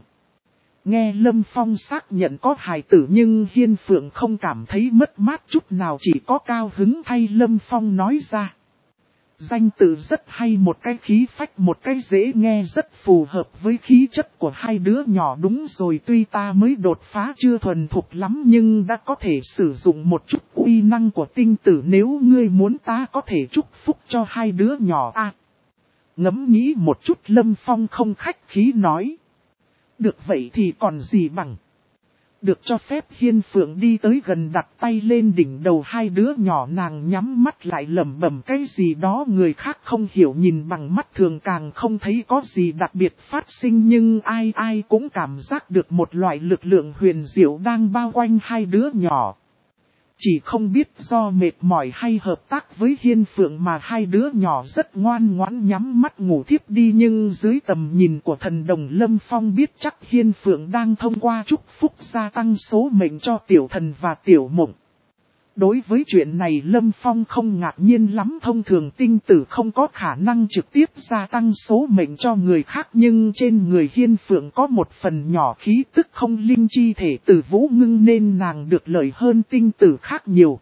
Nghe Lâm Phong xác nhận có hài tử nhưng Hiên Phượng không cảm thấy mất mát chút nào, chỉ có cao hứng thay Lâm Phong nói ra. Danh tự rất hay, một cái khí phách, một cái dễ nghe, rất phù hợp với khí chất của hai đứa nhỏ. Đúng rồi, tuy ta mới đột phá chưa thuần thục lắm nhưng đã có thể sử dụng một chút uy năng của tinh tử, nếu ngươi muốn ta có thể chúc phúc cho hai đứa nhỏ à. Ngẫm nghĩ một chút Lâm Phong không khách khí nói. Được vậy thì còn gì bằng. Được cho phép, Hiên Phượng đi tới gần đặt tay lên đỉnh đầu hai đứa nhỏ, nàng nhắm mắt lại lẩm bẩm cái gì đó người khác không hiểu, nhìn bằng mắt thường càng không thấy có gì đặc biệt phát sinh, nhưng ai ai cũng cảm giác được một loại lực lượng huyền diệu đang bao quanh hai đứa nhỏ. Chỉ không biết do mệt mỏi hay hợp tác với Hiên Phượng mà hai đứa nhỏ rất ngoan ngoãn nhắm mắt ngủ thiếp đi, nhưng dưới tầm nhìn của thần đồng Lâm Phong biết chắc Hiên Phượng đang thông qua chúc phúc gia tăng số mệnh cho tiểu thần và tiểu mộng. Đối với chuyện này Lâm Phong không ngạc nhiên lắm, thông thường tinh tử không có khả năng trực tiếp gia tăng số mệnh cho người khác, nhưng trên người Hiên Phượng có một phần nhỏ khí tức không linh chi thể từ vũ ngưng nên nàng được lợi hơn tinh tử khác nhiều.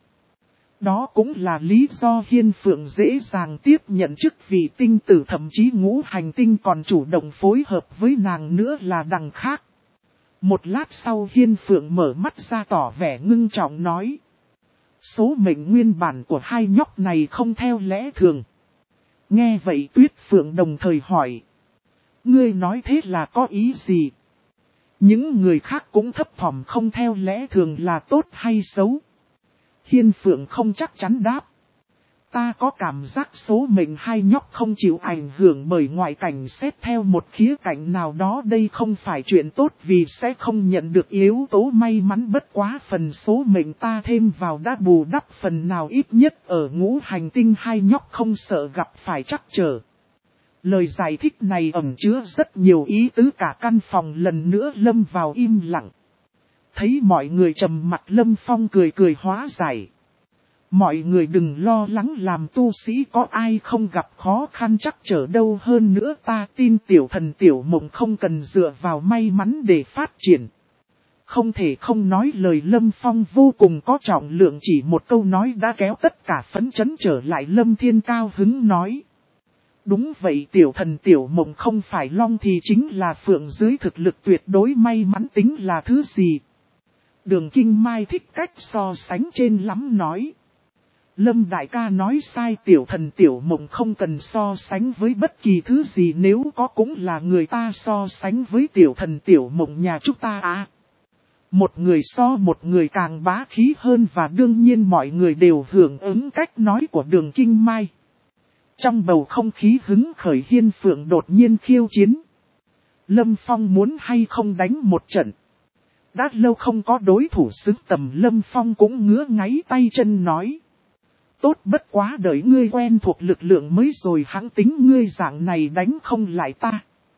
Đó cũng là lý do Hiên Phượng dễ dàng tiếp nhận chức vị tinh tử, thậm chí ngũ hành tinh còn chủ động phối hợp với nàng nữa là đằng khác. Một lát sau Hiên Phượng mở mắt ra tỏ vẻ ngưng trọng nói. Số mệnh nguyên bản của hai nhóc này không theo lẽ thường. Nghe vậy Tuyết Phượng đồng thời hỏi. Ngươi nói thế là có ý gì? Những người khác cũng thấp thỏm, không theo lẽ thường là tốt hay xấu? Hiên Phượng không chắc chắn đáp. Ta có cảm giác số mệnh hai nhóc không chịu ảnh hưởng bởi ngoại cảnh, xét theo một khía cạnh nào đó đây không phải chuyện tốt vì sẽ không nhận được yếu tố may mắn, bất quá phần số mệnh ta thêm vào đã bù đắp phần nào, ít nhất ở ngũ hành tinh hai nhóc không sợ gặp phải trắc trở. Lời giải thích này ẩn chứa rất nhiều ý tứ, cả căn phòng lần nữa lâm vào im lặng. Thấy mọi người trầm mặt Lâm Phong cười cười hóa giải. Mọi người đừng lo lắng, làm tu sĩ có ai không gặp khó khăn trắc trở đâu, hơn nữa ta tin tiểu thần tiểu mộng không cần dựa vào may mắn để phát triển. Không thể không nói lời Lâm Phong vô cùng có trọng lượng, chỉ một câu nói đã kéo tất cả phấn chấn trở lại. Lâm Thiên cao hứng nói. Đúng vậy, tiểu thần tiểu mộng không phải long thì chính là phượng, dưới thực lực tuyệt đối may mắn tính là thứ gì? Đường Kinh Mai thích cách so sánh trên lắm nói. Lâm đại ca nói sai, tiểu thần tiểu mộng không cần so sánh với bất kỳ thứ gì, nếu có cũng là người ta so sánh với tiểu thần tiểu mộng nhà chúng ta à. Một người so một người càng bá khí hơn, và đương nhiên mọi người đều hưởng ứng cách nói của Đường Kinh Mai. Trong bầu không khí hứng khởi Hiên Phượng đột nhiên khiêu chiến. Lâm Phong muốn hay không đánh một trận? Đã lâu không có đối thủ xứng tầm, Lâm Phong cũng ngứa ngáy tay chân nói. Tốt, bất quá đợi ngươi quen thuộc lực lượng mới rồi hãng tính, ngươi dạng này đánh không lại ta.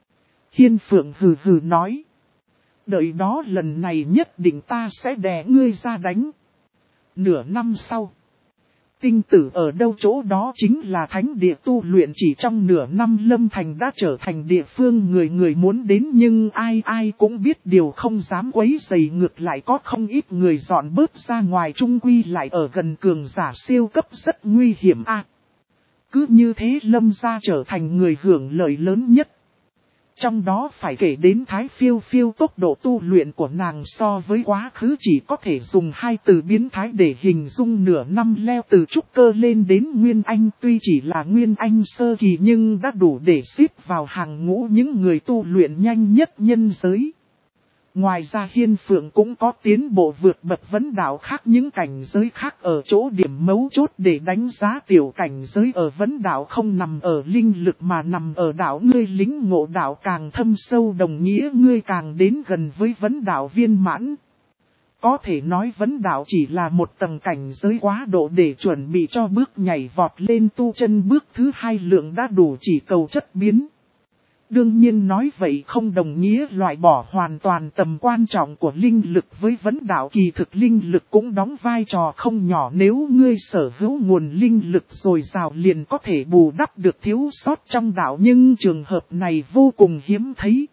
Hiên Phượng hừ hừ nói. Đợi đó lần này nhất định ta sẽ đè ngươi ra đánh. Nửa năm sau. tinh tử ở đâu chỗ đó chính là thánh địa tu luyện, chỉ trong nửa năm Lâm Thành đã trở thành địa phương người người muốn đến, nhưng ai ai cũng biết điều không dám quấy rầy, ngược lại có không ít người dọn bớt ra ngoài, chung quy lại ở gần cường giả siêu cấp rất nguy hiểm a. À, cứ như thế Lâm gia trở thành người hưởng lợi lớn nhất. Trong đó phải kể đến Thái Phiêu Phiêu, tốc độ tu luyện của nàng so với quá khứ chỉ có thể dùng hai từ biến thái để hình dung, nửa năm leo từ trúc cơ lên đến Nguyên Anh, tuy chỉ là Nguyên Anh sơ kỳ nhưng đã đủ để xếp vào hàng ngũ những người tu luyện nhanh nhất nhân giới. Ngoài ra Hiên Phượng cũng có tiến bộ vượt bậc vấn đạo khác những cảnh giới khác, ở chỗ điểm mấu chốt để đánh giá tiểu cảnh giới ở vấn đạo không nằm ở linh lực mà nằm ở đạo, ngươi lính ngộ đạo càng thâm sâu đồng nghĩa ngươi càng đến gần với vấn đạo viên mãn. Có thể nói vấn đạo chỉ là một tầng cảnh giới quá độ để chuẩn bị cho bước nhảy vọt lên tu chân bước thứ hai, lượng đã đủ, chỉ cầu chất biến. Đương nhiên nói vậy không đồng nghĩa loại bỏ hoàn toàn tầm quan trọng của linh lực với vấn đạo, kỳ thực linh lực cũng đóng vai trò không nhỏ, nếu ngươi sở hữu nguồn linh lực dồi dào liền có thể bù đắp được thiếu sót trong đạo, nhưng trường hợp này vô cùng hiếm thấy.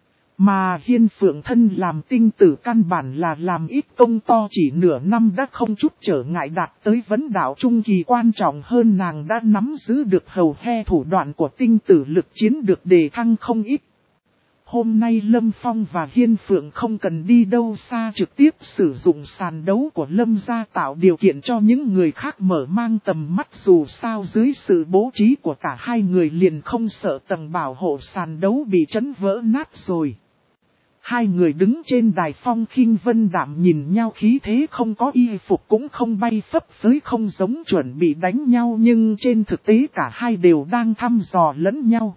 Mà Hiên Phượng thân làm tinh tử căn bản là làm ít công to, chỉ nửa năm đã không chút trở ngại đạt tới vấn đạo trung kỳ, quan trọng hơn nàng đã nắm giữ được hầu he thủ đoạn của tinh tử, lực chiến được đề thăng không ít. Hôm nay Lâm Phong và Hiên Phượng không cần đi đâu xa, trực tiếp sử dụng sàn đấu của Lâm gia tạo điều kiện cho những người khác mở mang tầm mắt, dù sao dưới sự bố trí của cả hai người liền không sợ tầng bảo hộ sàn đấu bị chấn vỡ nát rồi. Hai người đứng trên đài phong khinh vân đạm nhìn nhau, khí thế không có y phục cũng không bay phấp phới, không giống chuẩn bị đánh nhau, nhưng trên thực tế cả hai đều đang thăm dò lẫn nhau.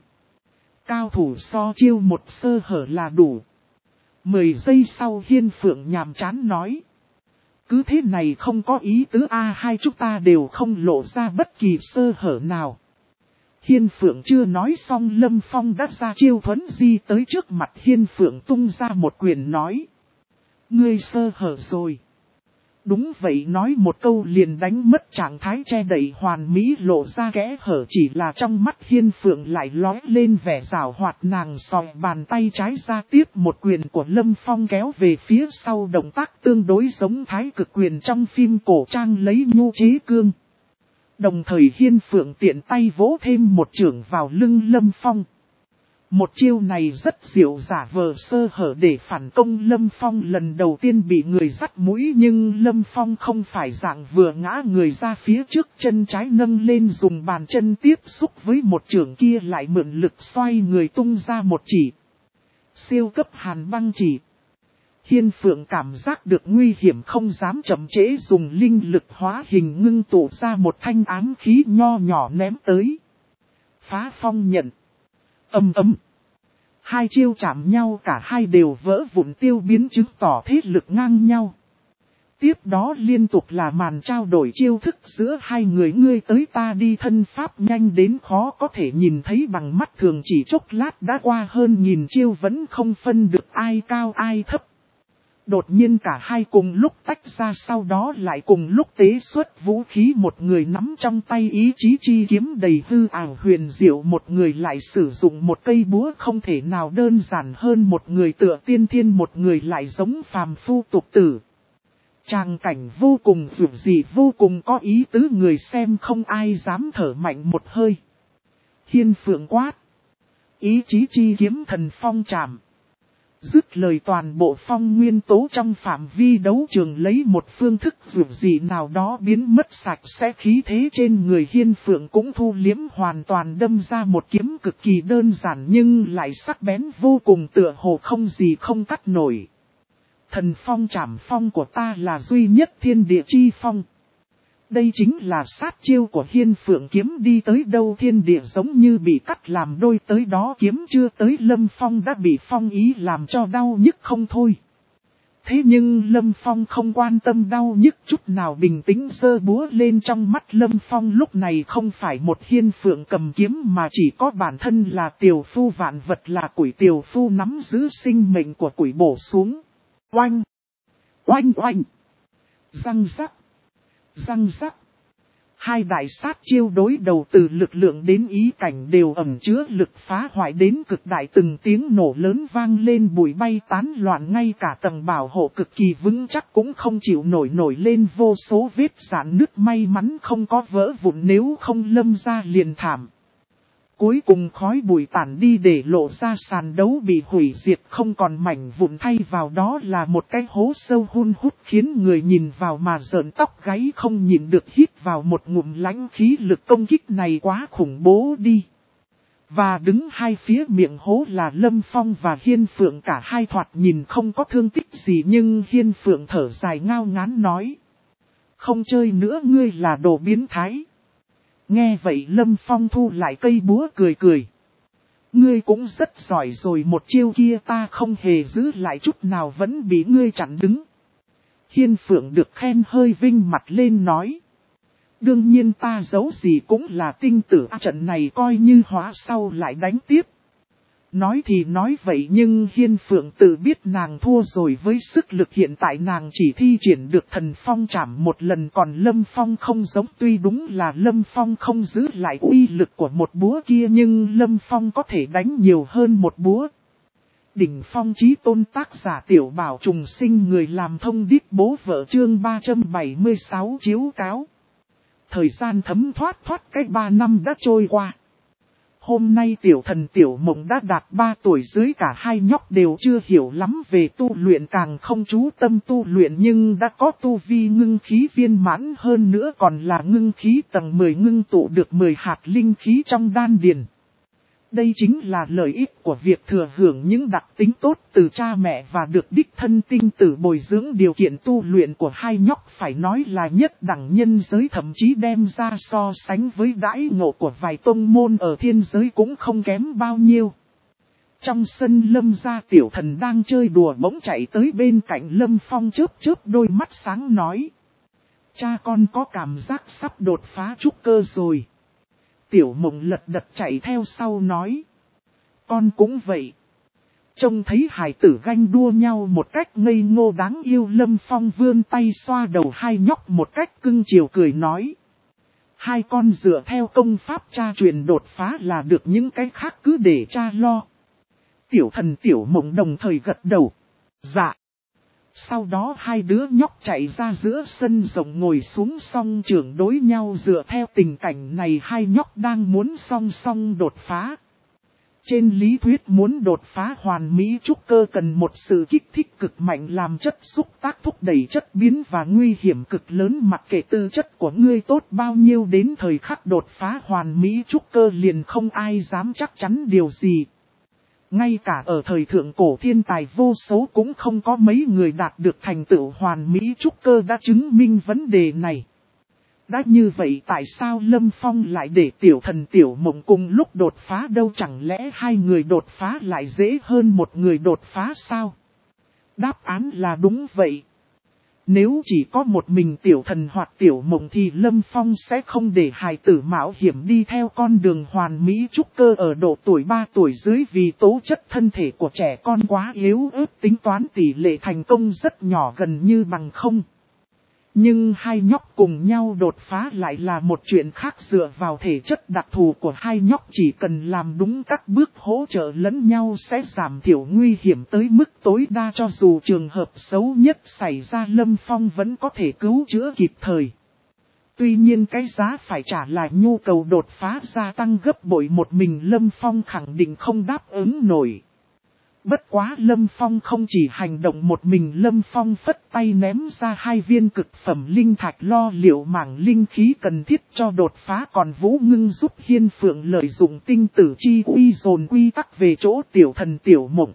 Cao thủ so chiêu một sơ hở là đủ. Mười giây sau Hiên Phượng nhàm chán nói. Cứ thế này không có ý tứ a, hai chúng ta đều không lộ ra bất kỳ sơ hở nào. Hiên Phượng chưa nói xong Lâm Phong đã ra chiêu thuấn di tới trước mặt Hiên Phượng, tung ra một quyền nói. Ngươi sơ hở rồi. Đúng vậy, nói một câu liền đánh mất trạng thái che đậy hoàn mỹ, lộ ra kẽ hở, chỉ là trong mắt Hiên Phượng lại lóe lên vẻ giảo hoạt, nàng sòi bàn tay trái ra tiếp một quyền của Lâm Phong kéo về phía sau, động tác tương đối giống thái cực quyền trong phim cổ trang lấy nhu chế cương. Đồng thời Hiên Phượng tiện tay vỗ thêm một chưởng vào lưng Lâm Phong. Một chiêu này rất diệu, giả vờ sơ hở để phản công Lâm Phong. Lần đầu tiên bị người dắt mũi, nhưng Lâm Phong không phải dạng vừa ngã người ra phía trước, chân trái nâng lên dùng bàn chân tiếp xúc với một chưởng kia, lại mượn lực xoay người tung ra một chỉ. Siêu cấp hàn băng chỉ. Hiên Phượng cảm giác được nguy hiểm, không dám chậm trễ, dùng linh lực hóa hình ngưng tụ ra một thanh ám khí nho nhỏ ném tới. Phá phong nhận. Ầm ầm. Hai chiêu chạm nhau, cả hai đều vỡ vụn tiêu biến, chứng tỏ thế lực ngang nhau. Tiếp đó liên tục là màn trao đổi chiêu thức giữa hai người, ngươi tới ta đi, thân pháp nhanh đến khó có thể nhìn thấy bằng mắt thường, chỉ chốc lát đã qua hơn nghìn chiêu vẫn không phân được ai cao ai thấp. Đột nhiên cả hai cùng lúc tách ra, sau đó lại cùng lúc tế xuất vũ khí, một người nắm trong tay ý chí chi kiếm đầy hư ảo huyền diệu, một người lại sử dụng một cây búa không thể nào đơn giản hơn, một người tựa tiên thiên, một người lại giống phàm phu tục tử. Tràng cảnh vô cùng dịu dị, vô cùng có ý tứ, người xem không ai dám thở mạnh một hơi. Hiên Phượng quát. Ý chí chi kiếm thần phong trảm. Dứt lời, toàn bộ phong nguyên tố trong phạm vi đấu trường lấy một phương thức dịu dị nào đó biến mất sạch sẽ, khí thế trên người Hiên Phượng cũng thu liếm hoàn toàn, đâm ra một kiếm cực kỳ đơn giản nhưng lại sắc bén vô cùng, tựa hồ không gì không cắt nổi. Thần phong trảm phong của ta là duy nhất thiên địa chi phong. Đây chính là sát chiêu của Hiên Phượng, kiếm đi tới đâu thiên địa giống như bị cắt làm đôi, tới đó kiếm chưa tới Lâm Phong đã bị phong ý làm cho đau nhức không thôi. Thế nhưng Lâm Phong không quan tâm đau nhức chút nào, bình tĩnh giơ búa lên, trong mắt Lâm Phong lúc này không phải một Hiên Phượng cầm kiếm mà chỉ có bản thân là Tiều Phu, vạn vật là Quỷ, Tiều Phu nắm giữ sinh mệnh của Quỷ bổ xuống. Oanh! Oanh oanh! Răng rắc! Răng rắc! Hai đại sát chiêu đối đầu từ lực lượng đến ý cảnh đều ẩn chứa lực phá hoại đến cực đại, từng tiếng nổ lớn vang lên, bụi bay tán loạn, ngay cả tầng bảo hộ cực kỳ vững chắc cũng không chịu nổi, nổi lên vô số vết rạn nứt, may mắn không có vỡ vụn, nếu không Lâm gia liền thảm. Cuối cùng khói bụi tản đi để lộ ra sàn đấu bị hủy diệt không còn mảnh vụn, thay vào đó là một cái hố sâu hun hút khiến người nhìn vào mà rợn tóc gáy, không nhìn được hít vào một ngụm lãnh khí. Lực công kích này quá khủng bố đi. Và đứng hai phía miệng hố là Lâm Phong và Hiên Phượng, cả hai thoạt nhìn không có thương tích gì, nhưng Hiên Phượng thở dài ngao ngán nói: không chơi nữa, ngươi là đồ biến thái. Nghe vậy Lâm Phong thu lại cây búa cười cười. Ngươi cũng rất giỏi rồi, một chiêu kia ta không hề giữ lại chút nào, vẫn bị ngươi chặn đứng. Hiên Phượng được khen hơi vinh mặt lên nói: đương nhiên ta giấu gì cũng là tinh tử, à, trận này coi như hóa sau lại đánh tiếp. Nói thì nói vậy nhưng Hiên Phượng tự biết nàng thua rồi, với sức lực hiện tại nàng chỉ thi triển được thần phong chảm một lần, còn Lâm Phong không giống, tuy đúng là Lâm Phong không giữ lại uy lực của một búa kia nhưng Lâm Phong có thể đánh nhiều hơn một búa. Đỉnh phong chí tôn, tác giả Tiểu Bảo Trùng Sinh, người làm thông điệp bố vợ, chương ba trăm bảy mươi sáu chiếu cáo. Thời gian thấm thoát thoát cách ba năm đã trôi qua. Hôm nay Tiểu Thần Tiểu Mộng đã đạt ba tuổi dưới, cả hai nhóc đều chưa hiểu lắm về tu luyện, càng không chú tâm tu luyện, nhưng đã có tu vi ngưng khí viên mãn, hơn nữa còn là ngưng khí tầng mười, ngưng tụ được mười hạt linh khí trong đan điền. Đây chính là lợi ích của việc thừa hưởng những đặc tính tốt từ cha mẹ và được đích thân tinh tử bồi dưỡng. Điều kiện tu luyện của hai nhóc phải nói là nhất đẳng nhân giới, thậm chí đem ra so sánh với đãi ngộ của vài tông môn ở thiên giới cũng không kém bao nhiêu. Trong sân Lâm gia, Tiểu Thần đang chơi đùa bỗng chạy tới bên cạnh Lâm Phong, chớp chớp đôi mắt sáng nói: cha con có cảm giác sắp đột phá trúc cơ rồi. Tiểu Mộng lật đật chạy theo sau nói: con cũng vậy. Trông thấy hài tử ganh đua nhau một cách ngây ngô đáng yêu, Lâm Phong vươn tay xoa đầu hai nhóc một cách cưng chiều cười nói: hai con dựa theo công pháp cha truyền đột phá là được, những cái khác cứ để cha lo. Tiểu Thần Tiểu Mộng đồng thời gật đầu: dạ. Sau đó hai đứa nhóc chạy ra giữa sân rộng ngồi xuống song trưởng đối nhau. Dựa theo tình cảnh này hai nhóc đang muốn song song đột phá. Trên lý thuyết muốn đột phá hoàn mỹ trúc cơ cần một sự kích thích cực mạnh làm chất xúc tác thúc đẩy chất biến và nguy hiểm cực lớn, mặc kệ tư chất của ngươi tốt bao nhiêu, đến thời khắc đột phá hoàn mỹ trúc cơ liền không ai dám chắc chắn điều gì. Ngay cả ở thời thượng cổ thiên tài vô số cũng không có mấy người đạt được thành tựu hoàn mỹ trúc cơ đã chứng minh vấn đề này. Đã như vậy tại sao Lâm Phong lại để Tiểu Thần Tiểu Mộng cùng lúc đột phá đâu, chẳng lẽ hai người đột phá lại dễ hơn một người đột phá sao? Đáp án là đúng vậy. Nếu chỉ có một mình Tiểu Thần hoặc Tiểu Mộng thì Lâm Phong sẽ không để hài tử mạo hiểm đi theo con đường hoàn mỹ trúc cơ ở độ tuổi ba tuổi dưới, vì tố chất thân thể của trẻ con quá yếu ớt, tính toán tỷ lệ thành công rất nhỏ, gần như bằng không. Nhưng hai nhóc cùng nhau đột phá lại là một chuyện khác, dựa vào thể chất đặc thù của hai nhóc chỉ cần làm đúng các bước hỗ trợ lẫn nhau sẽ giảm thiểu nguy hiểm tới mức tối đa, cho dù trường hợp xấu nhất xảy ra Lâm Phong vẫn có thể cứu chữa kịp thời. Tuy nhiên cái giá phải trả là nhu cầu đột phá gia tăng gấp bội, một mình Lâm Phong khẳng định không đáp ứng nổi. Bất quá Lâm Phong không chỉ hành động một mình, Lâm Phong phất tay ném ra hai viên cực phẩm linh thạch lo liệu mảng linh khí cần thiết cho đột phá, còn Vũ Ngưng giúp Hiên Phượng lợi dụng tinh tử chi uy dồn quy tắc về chỗ Tiểu Thần Tiểu Mộng.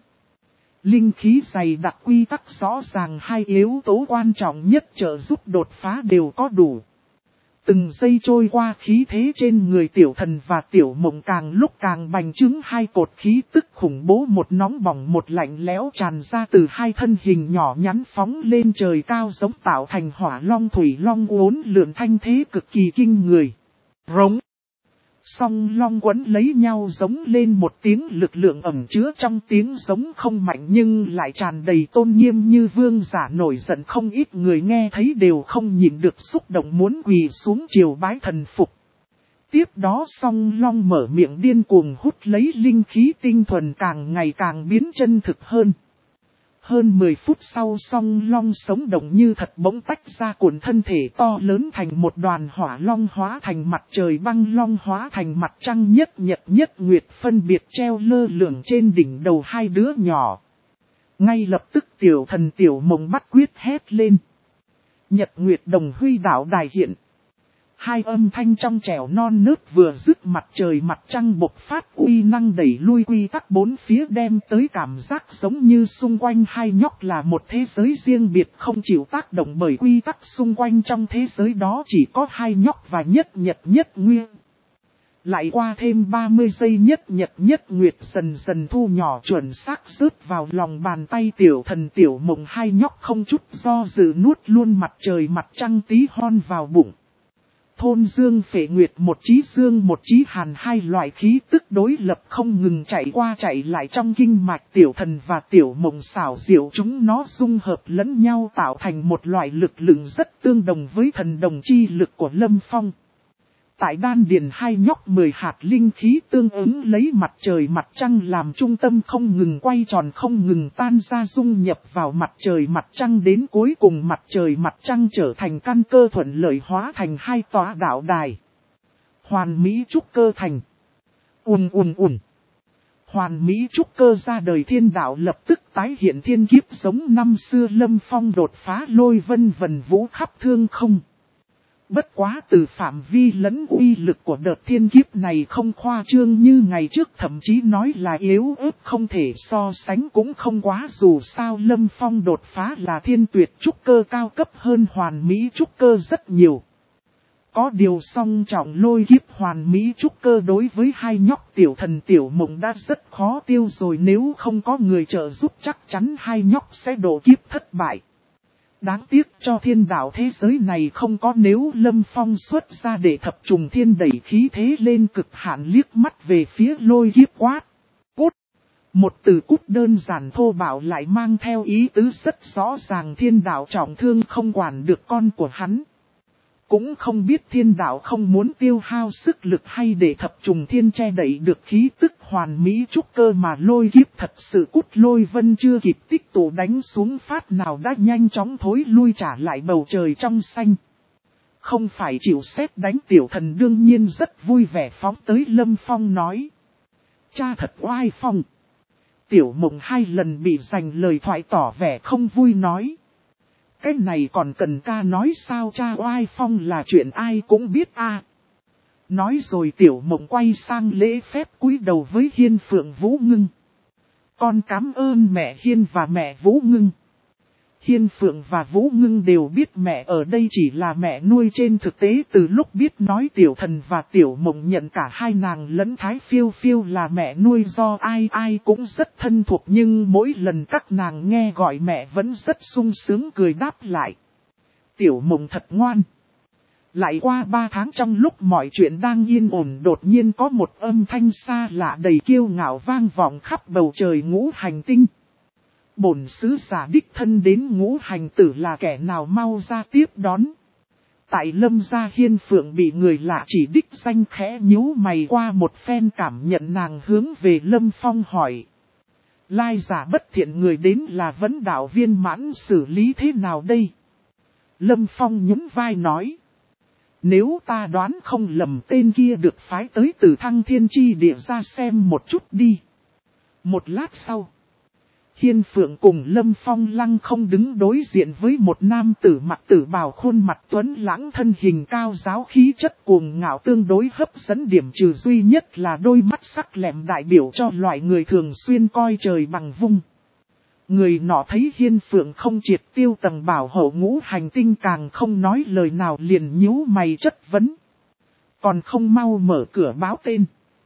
Linh khí dày đặc, quy tắc rõ ràng, hai yếu tố quan trọng nhất trợ giúp đột phá đều có đủ. Từng giây trôi qua, khí thế trên người Tiểu Thần và Tiểu Mộng càng lúc càng bành trướng, hai cột khí tức khủng bố, một nóng bỏng một lạnh lẽo tràn ra từ hai thân hình nhỏ nhắn phóng lên trời cao, giống tạo thành hỏa long thủy long uốn lượn, thanh thế cực kỳ kinh người. Rống. Song long quấn lấy nhau giống lên một tiếng, lực lượng ẩn chứa trong tiếng giống không mạnh nhưng lại tràn đầy tôn nghiêm như vương giả nổi giận, không ít người nghe thấy đều không nhịn được xúc động muốn quỳ xuống triều bái thần phục. Tiếp đó song long mở miệng điên cuồng hút lấy linh khí tinh thuần càng ngày càng biến chân thực hơn. Hơn mười phút sau song long sống động như thật bỗng tách ra, cuộn thân thể to lớn thành một đoàn hỏa long, hóa thành mặt trời, băng long hóa thành mặt trăng, nhất nhật nhất nguyệt phân biệt treo lơ lửng trên đỉnh đầu hai đứa nhỏ. Ngay lập tức tiểu thần tiểu mộng bắt quyết hét lên. Nhật nguyệt đồng huy đạo đài hiện. Hai âm thanh trong trẻo non nớt vừa dứt, mặt trời mặt trăng bộc phát uy năng đẩy lui quy tắc bốn phía, đem tới cảm giác giống như xung quanh hai nhóc là một thế giới riêng biệt, không chịu tác động bởi quy tắc xung quanh. Trong thế giới đó chỉ có hai nhóc và nhất nhật nhất nguyên. Lại qua thêm ba mươi giây, nhất nhật nhất nguyệt dần dần thu nhỏ chuẩn xác rớt vào lòng bàn tay tiểu thần tiểu mộng. Hai nhóc không chút do dự nuốt luôn mặt trời mặt trăng tí hon vào bụng. Thôn dương phệ nguyệt, một chí dương một chí hàn, hai loại khí tức đối lập không ngừng chạy qua chạy lại trong kinh mạch tiểu thần và tiểu mộng xảo diệu, chúng nó dung hợp lẫn nhau tạo thành một loại lực lượng rất tương đồng với thần đồng chi lực của Lâm Phong. Tại đan điền hai nhóc mười hạt linh khí tương ứng lấy mặt trời mặt trăng làm trung tâm không ngừng quay tròn, không ngừng tan ra dung nhập vào mặt trời mặt trăng, đến cuối cùng mặt trời mặt trăng trở thành căn cơ thuận lợi hóa thành hai tòa đạo đài. Hoàn mỹ trúc cơ thành. Ùn ùn ùn. Hoàn mỹ trúc cơ ra đời, thiên đạo lập tức tái hiện thiên kiếp giống năm xưa. Lâm Phong đột phá lôi vân vần vũ khắp thương không. Bất quá từ phạm vi lẫn uy lực của đợt thiên kiếp này không khoa trương như ngày trước, thậm chí nói là yếu ớt không thể so sánh cũng không quá. Dù sao Lâm Phong đột phá là thiên tuyệt trúc cơ cao cấp hơn hoàn mỹ trúc cơ rất nhiều. Có điều song trọng lôi kiếp hoàn mỹ trúc cơ đối với hai nhóc tiểu thần tiểu mộng đã rất khó tiêu rồi, nếu không có người trợ giúp chắc chắn hai nhóc sẽ độ kiếp thất bại. Đáng tiếc cho thiên đạo thế giới này không có, nếu Lâm Phong xuất ra để thập trùng thiên đẩy khí thế lên cực hạn, liếc mắt về phía lôi kiếp quát. Cút! Một từ cút đơn giản thô bạo lại mang theo ý tứ rất rõ ràng, thiên đạo trọng thương không quản được con của hắn. Cũng không biết thiên đạo không muốn tiêu hao sức lực hay để thập trùng thiên che đẩy được khí tức hoàn mỹ trúc cơ mà lôi kiếp thật sự cút. Lôi vân chưa kịp tích tụ đánh xuống phát nào đã nhanh chóng thối lui trả lại bầu trời trong xanh. Không phải chịu sét đánh tiểu thần đương nhiên rất vui vẻ phóng tới Lâm Phong nói. Cha thật oai phong. Tiểu mộng hai lần bị giành lời thoại tỏ vẻ không vui nói. Cái này còn cần ca nói sao, cha oai phong là chuyện ai cũng biết a. À. Nói rồi tiểu mộng quay sang lễ phép cúi đầu với Hiên Phượng Vũ Ngưng. Con cảm ơn mẹ Hiên và mẹ Vũ Ngưng. Hiên Phượng và Vũ Ngưng đều biết mẹ ở đây chỉ là mẹ nuôi, trên thực tế từ lúc biết nói tiểu thần và tiểu mộng nhận cả hai nàng lẫn Thái Phiêu Phiêu là mẹ nuôi, do ai ai cũng rất thân thuộc, nhưng mỗi lần các nàng nghe gọi mẹ vẫn rất sung sướng cười đáp lại. Tiểu mộng thật ngoan. Lại qua ba tháng, trong lúc mọi chuyện đang yên ổn, đột nhiên có một âm thanh xa lạ đầy kiêu ngạo vang vọng khắp bầu trời ngũ hành tinh. Bổn sứ giả đích thân đến ngũ hành tử, là kẻ nào mau ra tiếp đón. Tại Lâm gia Hiên Phượng bị người lạ chỉ đích danh khẽ nhíu mày, qua một phen cảm nhận nàng hướng về Lâm Phong hỏi. Lai giả bất thiện người đến là vấn đạo viên mãn, xử lý thế nào đây? Lâm Phong nhún vai nói. Nếu ta đoán không lầm, tên kia được phái tới từ Thăng Thiên Chi Địa, ra xem một chút đi. Một lát sau, Hiên Phượng cùng Lâm Phong lăng không đứng đối diện với một nam tử mặc tử bào, khuôn mặt tuấn lãng, thân hình cao giáo, khí chất cuồng ngạo tương đối hấp dẫn, điểm trừ duy nhất là đôi mắt sắc lẹm đại biểu cho loại người thường xuyên coi trời bằng vung. Người nọ thấy Hiên Phượng không triệt tiêu tầng bảo hộ ngũ hành tinh, càng không nói lời nào, liền nhíu mày chất vấn. Còn không mau mở cửa báo tên.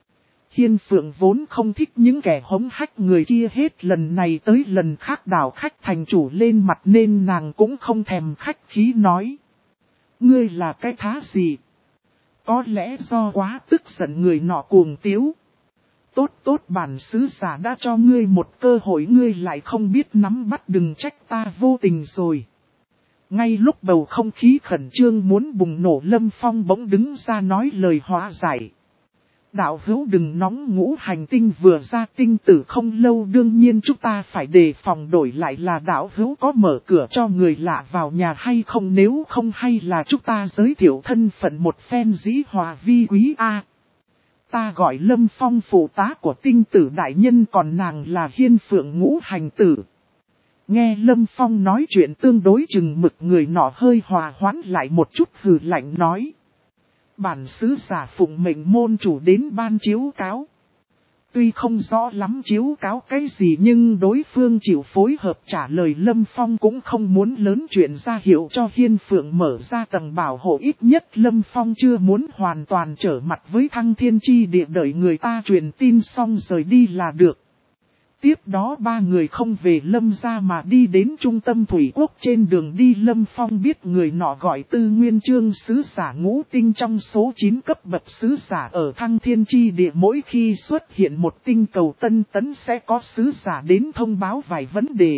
Hiên Phượng vốn không thích những kẻ hống hách người kia, hết lần này tới lần khác đảo khách thành chủ lên mặt nên nàng cũng không thèm khách khí nói. Ngươi là cái thá gì? Có lẽ do quá tức giận người nọ cuồng tiếu. Tốt tốt bản sứ giả đã cho ngươi một cơ hội, ngươi lại không biết nắm bắt, đừng trách ta vô tình rồi. Ngay lúc bầu không khí khẩn trương muốn bùng nổ, Lâm Phong bỗng đứng ra nói lời hóa giải. Đạo hữu đừng nóng, ngũ hành tinh vừa ra tinh tử không lâu, đương nhiên chúng ta phải đề phòng, đổi lại là đạo hữu có mở cửa cho người lạ vào nhà hay không, nếu không hay là chúng ta giới thiệu thân phận một phen dĩ hòa vi quý a. Ta gọi Lâm Phong phụ tá của tinh tử đại nhân, còn nàng là Hiên Phượng ngũ hành tử. Nghe Lâm Phong nói chuyện tương đối chừng mực, người nọ hơi hòa hoãn lại một chút, hừ lạnh nói. Bản sứ giả phụng mệnh môn chủ đến ban chiếu cáo. Tuy không rõ lắm chiếu cáo cái gì nhưng đối phương chịu phối hợp trả lời, Lâm Phong cũng không muốn lớn chuyện ra hiệu cho Hiên Phượng mở ra tầng bảo hộ, ít nhất Lâm Phong chưa muốn hoàn toàn trở mặt với Thăng Thiên Chi Địa, đợi người ta truyền tin xong rời đi là được. Tiếp đó ba người không về Lâm gia mà đi đến trung tâm Thủy Quốc. Trên đường đi Lâm Phong biết người nọ gọi Tư Nguyên Chương, sứ giả ngũ tinh trong số chín cấp bậc sứ giả ở Thăng Thiên Chi Địa. Mỗi khi xuất hiện một tinh cầu tân tấn sẽ có sứ giả đến thông báo vài vấn đề.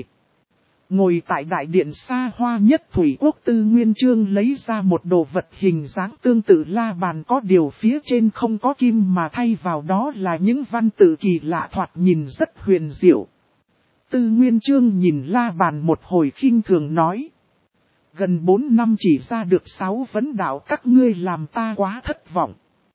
Ngồi tại đại điện xa hoa nhất Thủy Quốc, Tư Nguyên Chương lấy ra một đồ vật hình dáng tương tự la bàn, có điều phía trên không có kim mà thay vào đó là những văn tự kỳ lạ, thoạt nhìn rất huyền diệu. Tư Nguyên Chương nhìn la bàn một hồi khinh thường nói. Gần bốn năm chỉ ra được sáu vấn đạo, các ngươi làm ta quá thất vọng.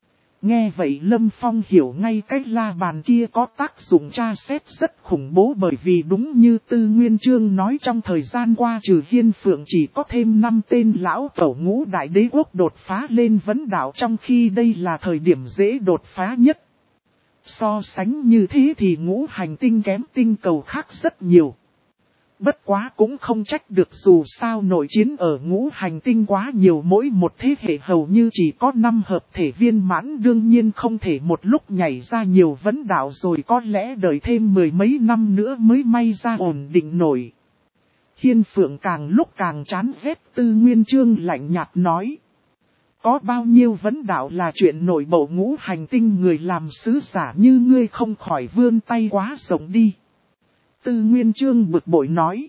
Nghe vậy Lâm Phong hiểu ngay cái la bàn kia có tác dụng tra xét rất khủng bố, bởi vì đúng như Tư Nguyên Chương nói, trong thời gian qua trừ Hiên Phượng chỉ có thêm năm tên lão tổ ngũ đại đế quốc đột phá lên vấn đạo, trong khi đây là thời điểm dễ đột phá nhất. So sánh như thế thì ngũ hành tinh kém tinh cầu khác rất nhiều. Bất quá cũng không trách được, dù sao nội chiến ở ngũ hành tinh quá nhiều, mỗi một thế hệ hầu như chỉ có năm hợp thể viên mãn, đương nhiên không thể một lúc nhảy ra nhiều vấn đạo, rồi có lẽ đợi thêm mười mấy năm nữa mới may ra ổn định nổi. Hiên Phượng càng lúc càng chán ghét Tư Nguyên Chương, lạnh nhạt nói. Có bao nhiêu vấn đạo là chuyện nội bộ ngũ hành tinh, người làm sứ giả như ngươi không khỏi vươn tay quá rộng đi. Tư Nguyên Chương bực bội nói.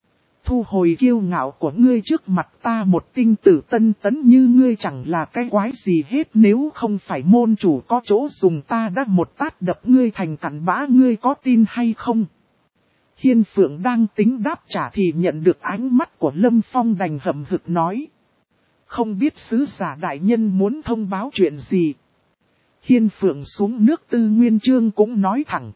Thu hồi kiêu ngạo của ngươi, trước mặt ta một tinh tử tân tấn như ngươi chẳng là cái quái gì hết, nếu không phải môn chủ có chỗ dùng ta đã một tát đập ngươi thành cặn bã, ngươi có tin hay không? Hiên Phượng đang tính đáp trả thì nhận được ánh mắt của Lâm Phong, đành hậm hực nói. Không biết sứ giả đại nhân muốn thông báo chuyện gì? Hiên Phượng xuống nước. Tư Nguyên Chương cũng nói thẳng.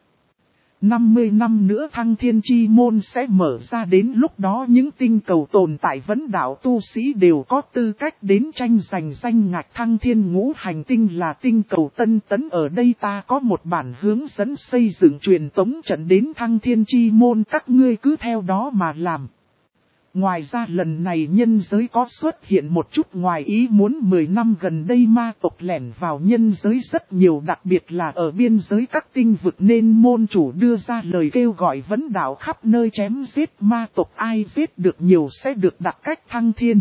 năm mươi năm nữa Thăng Thiên Chi Môn sẽ mở ra, đến lúc đó những tinh cầu tồn tại vấn đạo tu sĩ đều có tư cách đến tranh giành danh ngạch. Thăng Thiên ngũ hành tinh là tinh cầu tân tấn, ở đây ta có một bản hướng dẫn xây dựng truyền tống trận đến Thăng Thiên Chi Môn, các ngươi cứ theo đó mà làm. Ngoài ra lần này nhân giới có xuất hiện một chút ngoài ý muốn, mười năm gần đây ma tộc lẻn vào nhân giới rất nhiều, đặc biệt là ở biên giới các tinh vực, nên môn chủ đưa ra lời kêu gọi vấn đạo khắp nơi chém giết ma tộc, ai giết được nhiều sẽ được đặt cách thăng thiên.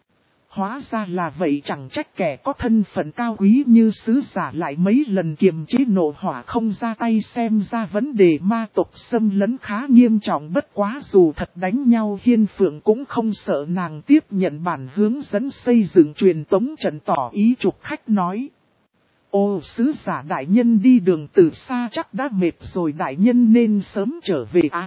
Hóa ra là vậy, chẳng trách kẻ có thân phận cao quý như sứ giả lại mấy lần kiềm chế nộ hỏa không ra tay, xem ra vấn đề ma tộc xâm lấn khá nghiêm trọng. Bất quá dù thật đánh nhau, Hiên Phượng cũng không sợ, nàng tiếp nhận bản hướng dẫn xây dựng truyền tống trận, tỏ ý trục khách nói. Ô, sứ giả đại nhân đi đường từ xa chắc đã mệt rồi, đại nhân nên sớm trở về ạ. À,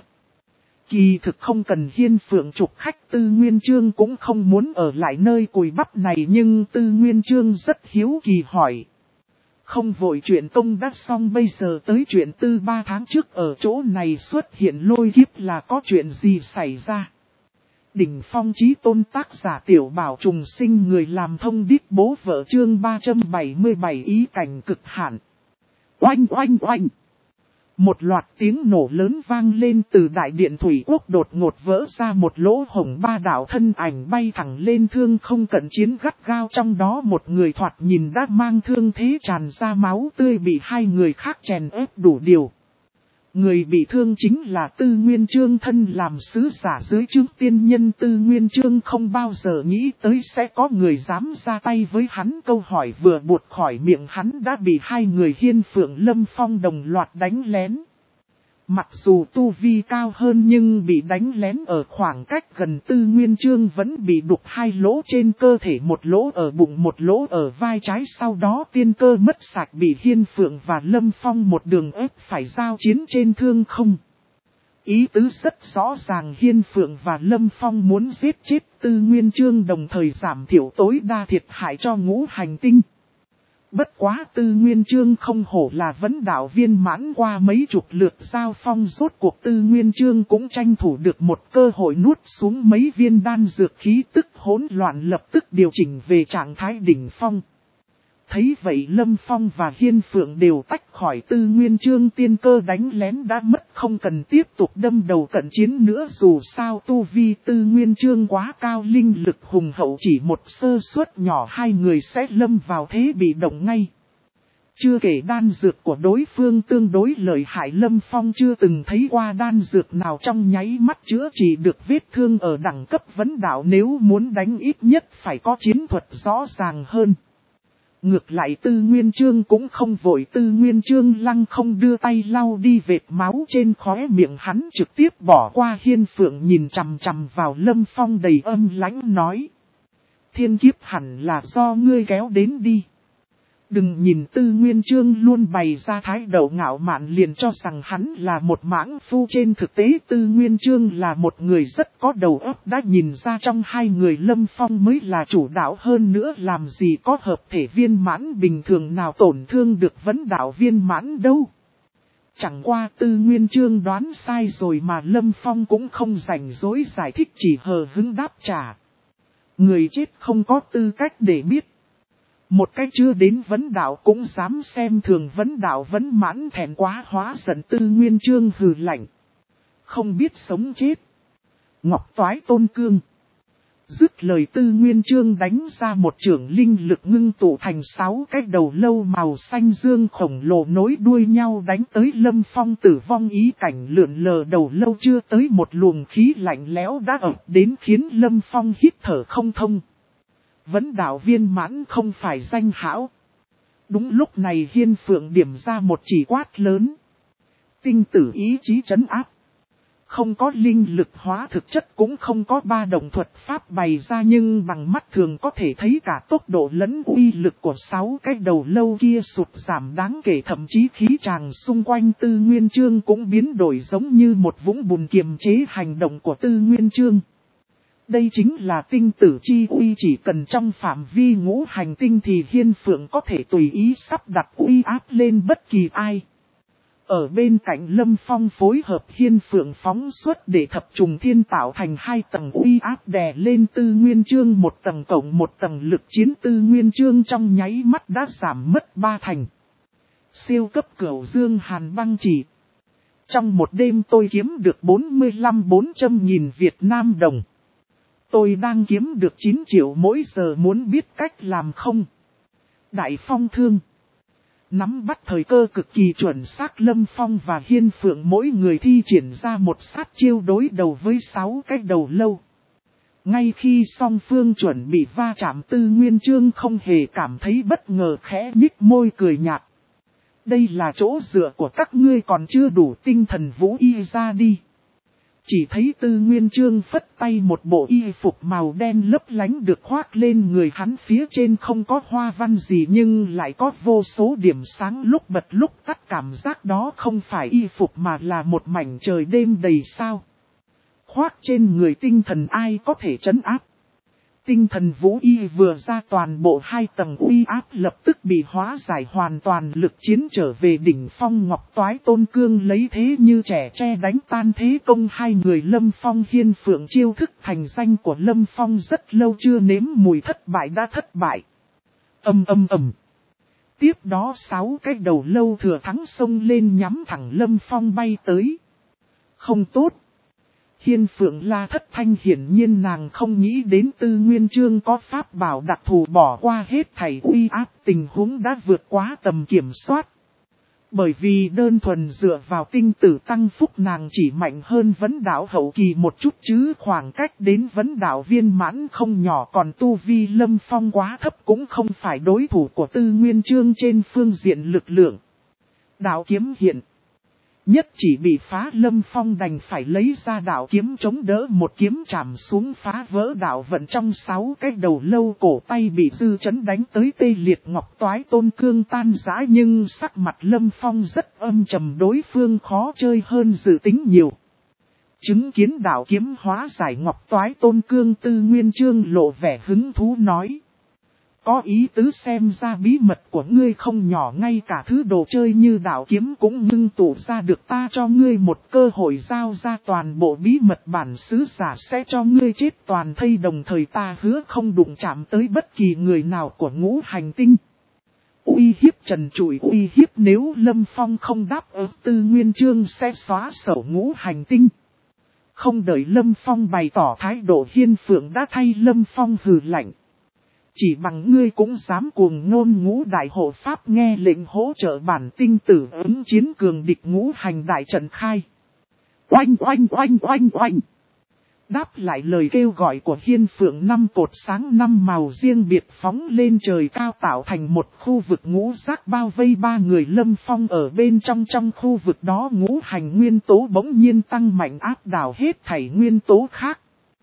kỳ thực không cần Hiên Phượng trục khách, Tư Nguyên Chương cũng không muốn ở lại nơi cùi bắp này, nhưng Tư Nguyên Chương rất hiếu kỳ hỏi. Không vội, chuyện công đã xong, bây giờ tới chuyện tư, ba tháng trước ở chỗ này xuất hiện lôi kiếp, là có chuyện gì xảy ra? Đỉnh phong chí tôn tác giả Tiểu Bảo Trùng Sinh, người làm thông điệp bố vợ, chương ba trăm bảy mươi bảy ý cảnh cực hạn. Oanh oanh oanh. Một loạt tiếng nổ lớn vang lên, từ đại điện Thủy Quốc đột ngột vỡ ra một lỗ hổng, ba đạo thân ảnh bay thẳng lên, thương không cận chiến gắt gao, trong đó một người thoạt nhìn đã mang thương thế tràn ra máu tươi bị hai người khác chèn ép đủ điều. Người bị thương chính là Tư Nguyên Chương thân làm sứ giả dưới trướng tiên nhân. Tư Nguyên Chương không bao giờ nghĩ tới sẽ có người dám ra tay với hắn. Câu hỏi vừa buột khỏi miệng hắn đã bị hai người Hiên Phượng Lâm Phong đồng loạt đánh lén. Mặc dù tu vi cao hơn nhưng bị đánh lén ở khoảng cách gần. Tư Nguyên Chương vẫn bị đục hai lỗ trên cơ thể, một lỗ ở bụng, một lỗ ở vai trái. Sau đó tiên cơ mất sạch, bị Hiên Phượng và Lâm Phong một đường ép phải giao chiến trên thương không. Ý tứ rất rõ ràng, Hiên Phượng và Lâm Phong muốn giết chết Tư Nguyên Chương, đồng thời giảm thiểu tối đa thiệt hại cho ngũ hành tinh. Bất quá Tư Nguyên Chương không hổ là vấn đạo viên mãn, qua mấy chục lượt giao phong rốt cuộc Tư Nguyên Chương cũng tranh thủ được một cơ hội nuốt xuống mấy viên đan dược, khí tức hỗn loạn lập tức điều chỉnh về trạng thái đỉnh phong. Thấy vậy Lâm Phong và Hiên Phượng đều tách khỏi Tư Nguyên Chương, tiên cơ đánh lén đã mất, không cần tiếp tục đâm đầu cận chiến nữa. Dù sao tu vi Tư Nguyên Chương quá cao, linh lực hùng hậu, chỉ một sơ suất nhỏ hai người sẽ lâm vào thế bị động ngay. Chưa kể đan dược của đối phương tương đối lợi hại, Lâm Phong chưa từng thấy qua đan dược nào trong nháy mắt chữa trị được vết thương ở đẳng cấp vấn đạo, nếu muốn đánh ít nhất phải có chiến thuật rõ ràng hơn. Ngược lại Tư Nguyên Chương cũng không vội, Tư Nguyên Chương lăng không đưa tay lau đi vệt máu trên khóe miệng, hắn trực tiếp bỏ qua Hiên Phượng, nhìn chằm chằm vào Lâm Phong đầy âm lãnh nói: thiên kiếp hẳn là do ngươi kéo đến đi. Đừng nhìn Tư Nguyên Chương luôn bày ra thái độ ngạo mạn liền cho rằng hắn là một mãng phu, trên thực tế Tư Nguyên Chương là một người rất có đầu óc, đã nhìn ra trong hai người Lâm Phong mới là chủ đạo, hơn nữa làm gì có hợp thể viên mãn bình thường nào tổn thương được vấn đạo viên mãn đâu. Chẳng qua Tư Nguyên Chương đoán sai rồi mà Lâm Phong cũng không rảnh rỗi giải thích, chỉ hờ hững đáp trả: người chết không có tư cách để biết. Một cách chưa đến vấn đạo cũng dám xem thường vấn đạo, vấn mãn thẹn quá hóa giận. Tư Nguyên Chương hừ lạnh: không biết sống chết. Ngọc Toái Tôn Cương. Dứt lời Tư Nguyên Chương đánh ra một chưởng, linh lực ngưng tụ thành sáu cái đầu lâu màu xanh dương khổng lồ nối đuôi nhau đánh tới Lâm Phong. Tử vong ý cảnh lượn lờ đầu lâu, chưa tới một luồng khí lạnh lẽo đã ập đến khiến Lâm Phong hít thở không thông. Vấn đạo viên mãn không phải danh hão. Đúng lúc này Hiên Phượng điểm ra một chỉ quát lớn: tinh tử ý chí trấn áp. Không có linh lực hóa thực chất, cũng không có ba động thuật pháp bày ra, nhưng bằng mắt thường có thể thấy cả tốc độ lẫn uy lực của sáu cái đầu lâu kia sụt giảm đáng kể, thậm chí khí tràng xung quanh Tư Nguyên Chương cũng biến đổi giống như một vũng bùn kiềm chế hành động của Tư Nguyên Chương. Đây chính là tinh tử chi uy, chỉ cần trong phạm vi ngũ hành tinh thì Hiên Phượng có thể tùy ý sắp đặt uy áp lên bất kỳ ai. Ở bên cạnh Lâm Phong phối hợp Hiên Phượng phóng xuất để thập trùng thiên tạo thành hai tầng uy áp đè lên Tư Nguyên Chương, một tầng cộng một tầng, lực chiến Tư Nguyên Chương trong nháy mắt đã giảm mất ba thành. Siêu cấp Cửu Dương Hàn Băng Chỉ. Trong một đêm tôi kiếm được bốn mươi lăm bốn trăm nghìn Việt Nam đồng. Tôi đang kiếm được chín triệu mỗi giờ, muốn biết cách làm không? Đại Phong Thương. Nắm bắt thời cơ cực kỳ chuẩn xác, Lâm Phong và Hiên Phượng mỗi người thi triển ra một sát chiêu đối đầu với sáu cái đầu lâu. Ngay khi song phương chuẩn bị va chạm, Tư Nguyên Chương không hề cảm thấy bất ngờ, khẽ nhích môi cười nhạt: đây là chỗ dựa của các ngươi, còn chưa đủ tinh thần vũ y ra đi. Chỉ thấy Tư Nguyên Chương phất tay, một bộ y phục màu đen lấp lánh được khoác lên người hắn, phía trên không có hoa văn gì nhưng lại có vô số điểm sáng lúc bật lúc tắt, cảm giác đó không phải y phục mà là một mảnh trời đêm đầy sao. Khoác trên người tinh thần ai có thể trấn áp. Tinh thần vũ y vừa ra, toàn bộ hai tầng uy áp lập tức bị hóa giải hoàn toàn, lực chiến trở về đỉnh phong. Ngọc Toái Tôn Cương lấy thế như trẻ tre đánh tan thế công hai người Lâm Phong. Hiên Phượng chiêu thức thành danh của Lâm Phong rất lâu chưa nếm mùi thất bại đã thất bại. Âm âm ầm. Tiếp đó sáu cái đầu lâu thừa thắng xông lên nhắm thẳng Lâm Phong bay tới. Không tốt. Hiên Phượng la thất thanh, hiển nhiên nàng không nghĩ đến Tư Nguyên Chương có pháp bảo đặc thù, bỏ qua hết thảy uy áp, tình huống đã vượt quá tầm kiểm soát. Bởi vì đơn thuần dựa vào tinh tử tăng phúc nàng chỉ mạnh hơn vấn đạo hậu kỳ một chút chứ khoảng cách đến vấn đạo viên mãn không nhỏ, còn tu vi Lâm Phong quá thấp cũng không phải đối thủ của Tư Nguyên Chương trên phương diện lực lượng. Đạo kiếm hiện. Nhất chỉ bị phá, Lâm Phong đành phải lấy ra đạo kiếm chống đỡ, một kiếm chạm xuống phá vỡ đạo vận trong sáu cái đầu lâu, cổ tay bị dư chấn đánh tới tê liệt, ngọc toái tôn cương tan rã, nhưng sắc mặt Lâm Phong rất âm trầm, đối phương khó chơi hơn dự tính nhiều. Chứng kiến đạo kiếm hóa giải ngọc toái tôn cương, Tư Nguyên Chương lộ vẻ hứng thú nói. Có ý tứ, xem ra bí mật của ngươi không nhỏ, ngay cả thứ đồ chơi như đạo kiếm cũng ngưng tụ ra được, ta cho ngươi một cơ hội giao ra toàn bộ bí mật, bản sứ giả sẽ cho ngươi chết toàn thây, đồng thời ta hứa không đụng chạm tới bất kỳ người nào của ngũ hành tinh. Uy hiếp trần trụi uy hiếp, nếu Lâm Phong không đáp ứng, Tư Nguyên Chương sẽ xóa sổ ngũ hành tinh. Không đợi Lâm Phong bày tỏ thái độ, Hiên Phượng đã thay Lâm Phong hừ lạnh. Chỉ bằng ngươi cũng dám cuồng ngôn, ngũ đại hộ pháp nghe lệnh hỗ trợ bản tinh tử ứng chiến cường địch, ngũ hành đại trận khai. Oanh oanh oanh oanh oanh. Đáp lại lời kêu gọi của Hiên Phượng, năm cột sáng năm màu riêng biệt phóng lên trời cao, tạo thành một khu vực ngũ giác bao vây ba người Lâm Phong ở bên trong. Trong khu vực đó ngũ hành nguyên tố bỗng nhiên tăng mạnh, áp đảo hết thảy nguyên tố khác.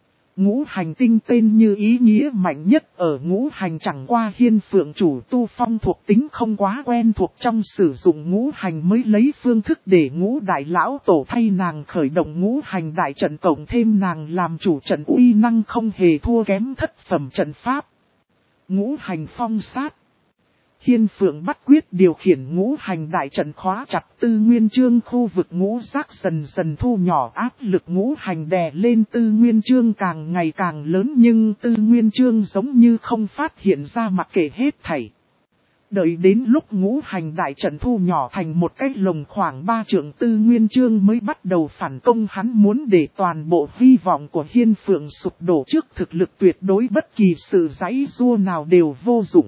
Ngũ hành tinh tên như ý nghĩa mạnh nhất ở ngũ hành, chẳng qua Hiên Phượng chủ tu phong thuộc tính không quá quen thuộc trong sử dụng ngũ hành, mới lấy phương thức để ngũ đại lão tổ thay nàng khởi động ngũ hành đại trận, cộng thêm nàng làm chủ trận uy năng không hề thua kém thất phẩm trận pháp. Ngũ hành phong sát. Hiên Phượng bắt quyết điều khiển ngũ hành đại trận khóa chặt Tư Nguyên Chương, khu vực ngũ giác dần dần thu nhỏ, áp lực ngũ hành đè lên Tư Nguyên Chương càng ngày càng lớn, nhưng Tư Nguyên Chương giống như không phát hiện ra, mặc kệ hết thảy. Đợi đến lúc ngũ hành đại trận thu nhỏ thành một cái lồng khoảng ba trượng, Tư Nguyên Chương mới bắt đầu phản công, hắn muốn để toàn bộ hy vọng của Hiên Phượng sụp đổ trước thực lực tuyệt đối, bất kỳ sự giãy giụa nào đều vô dụng.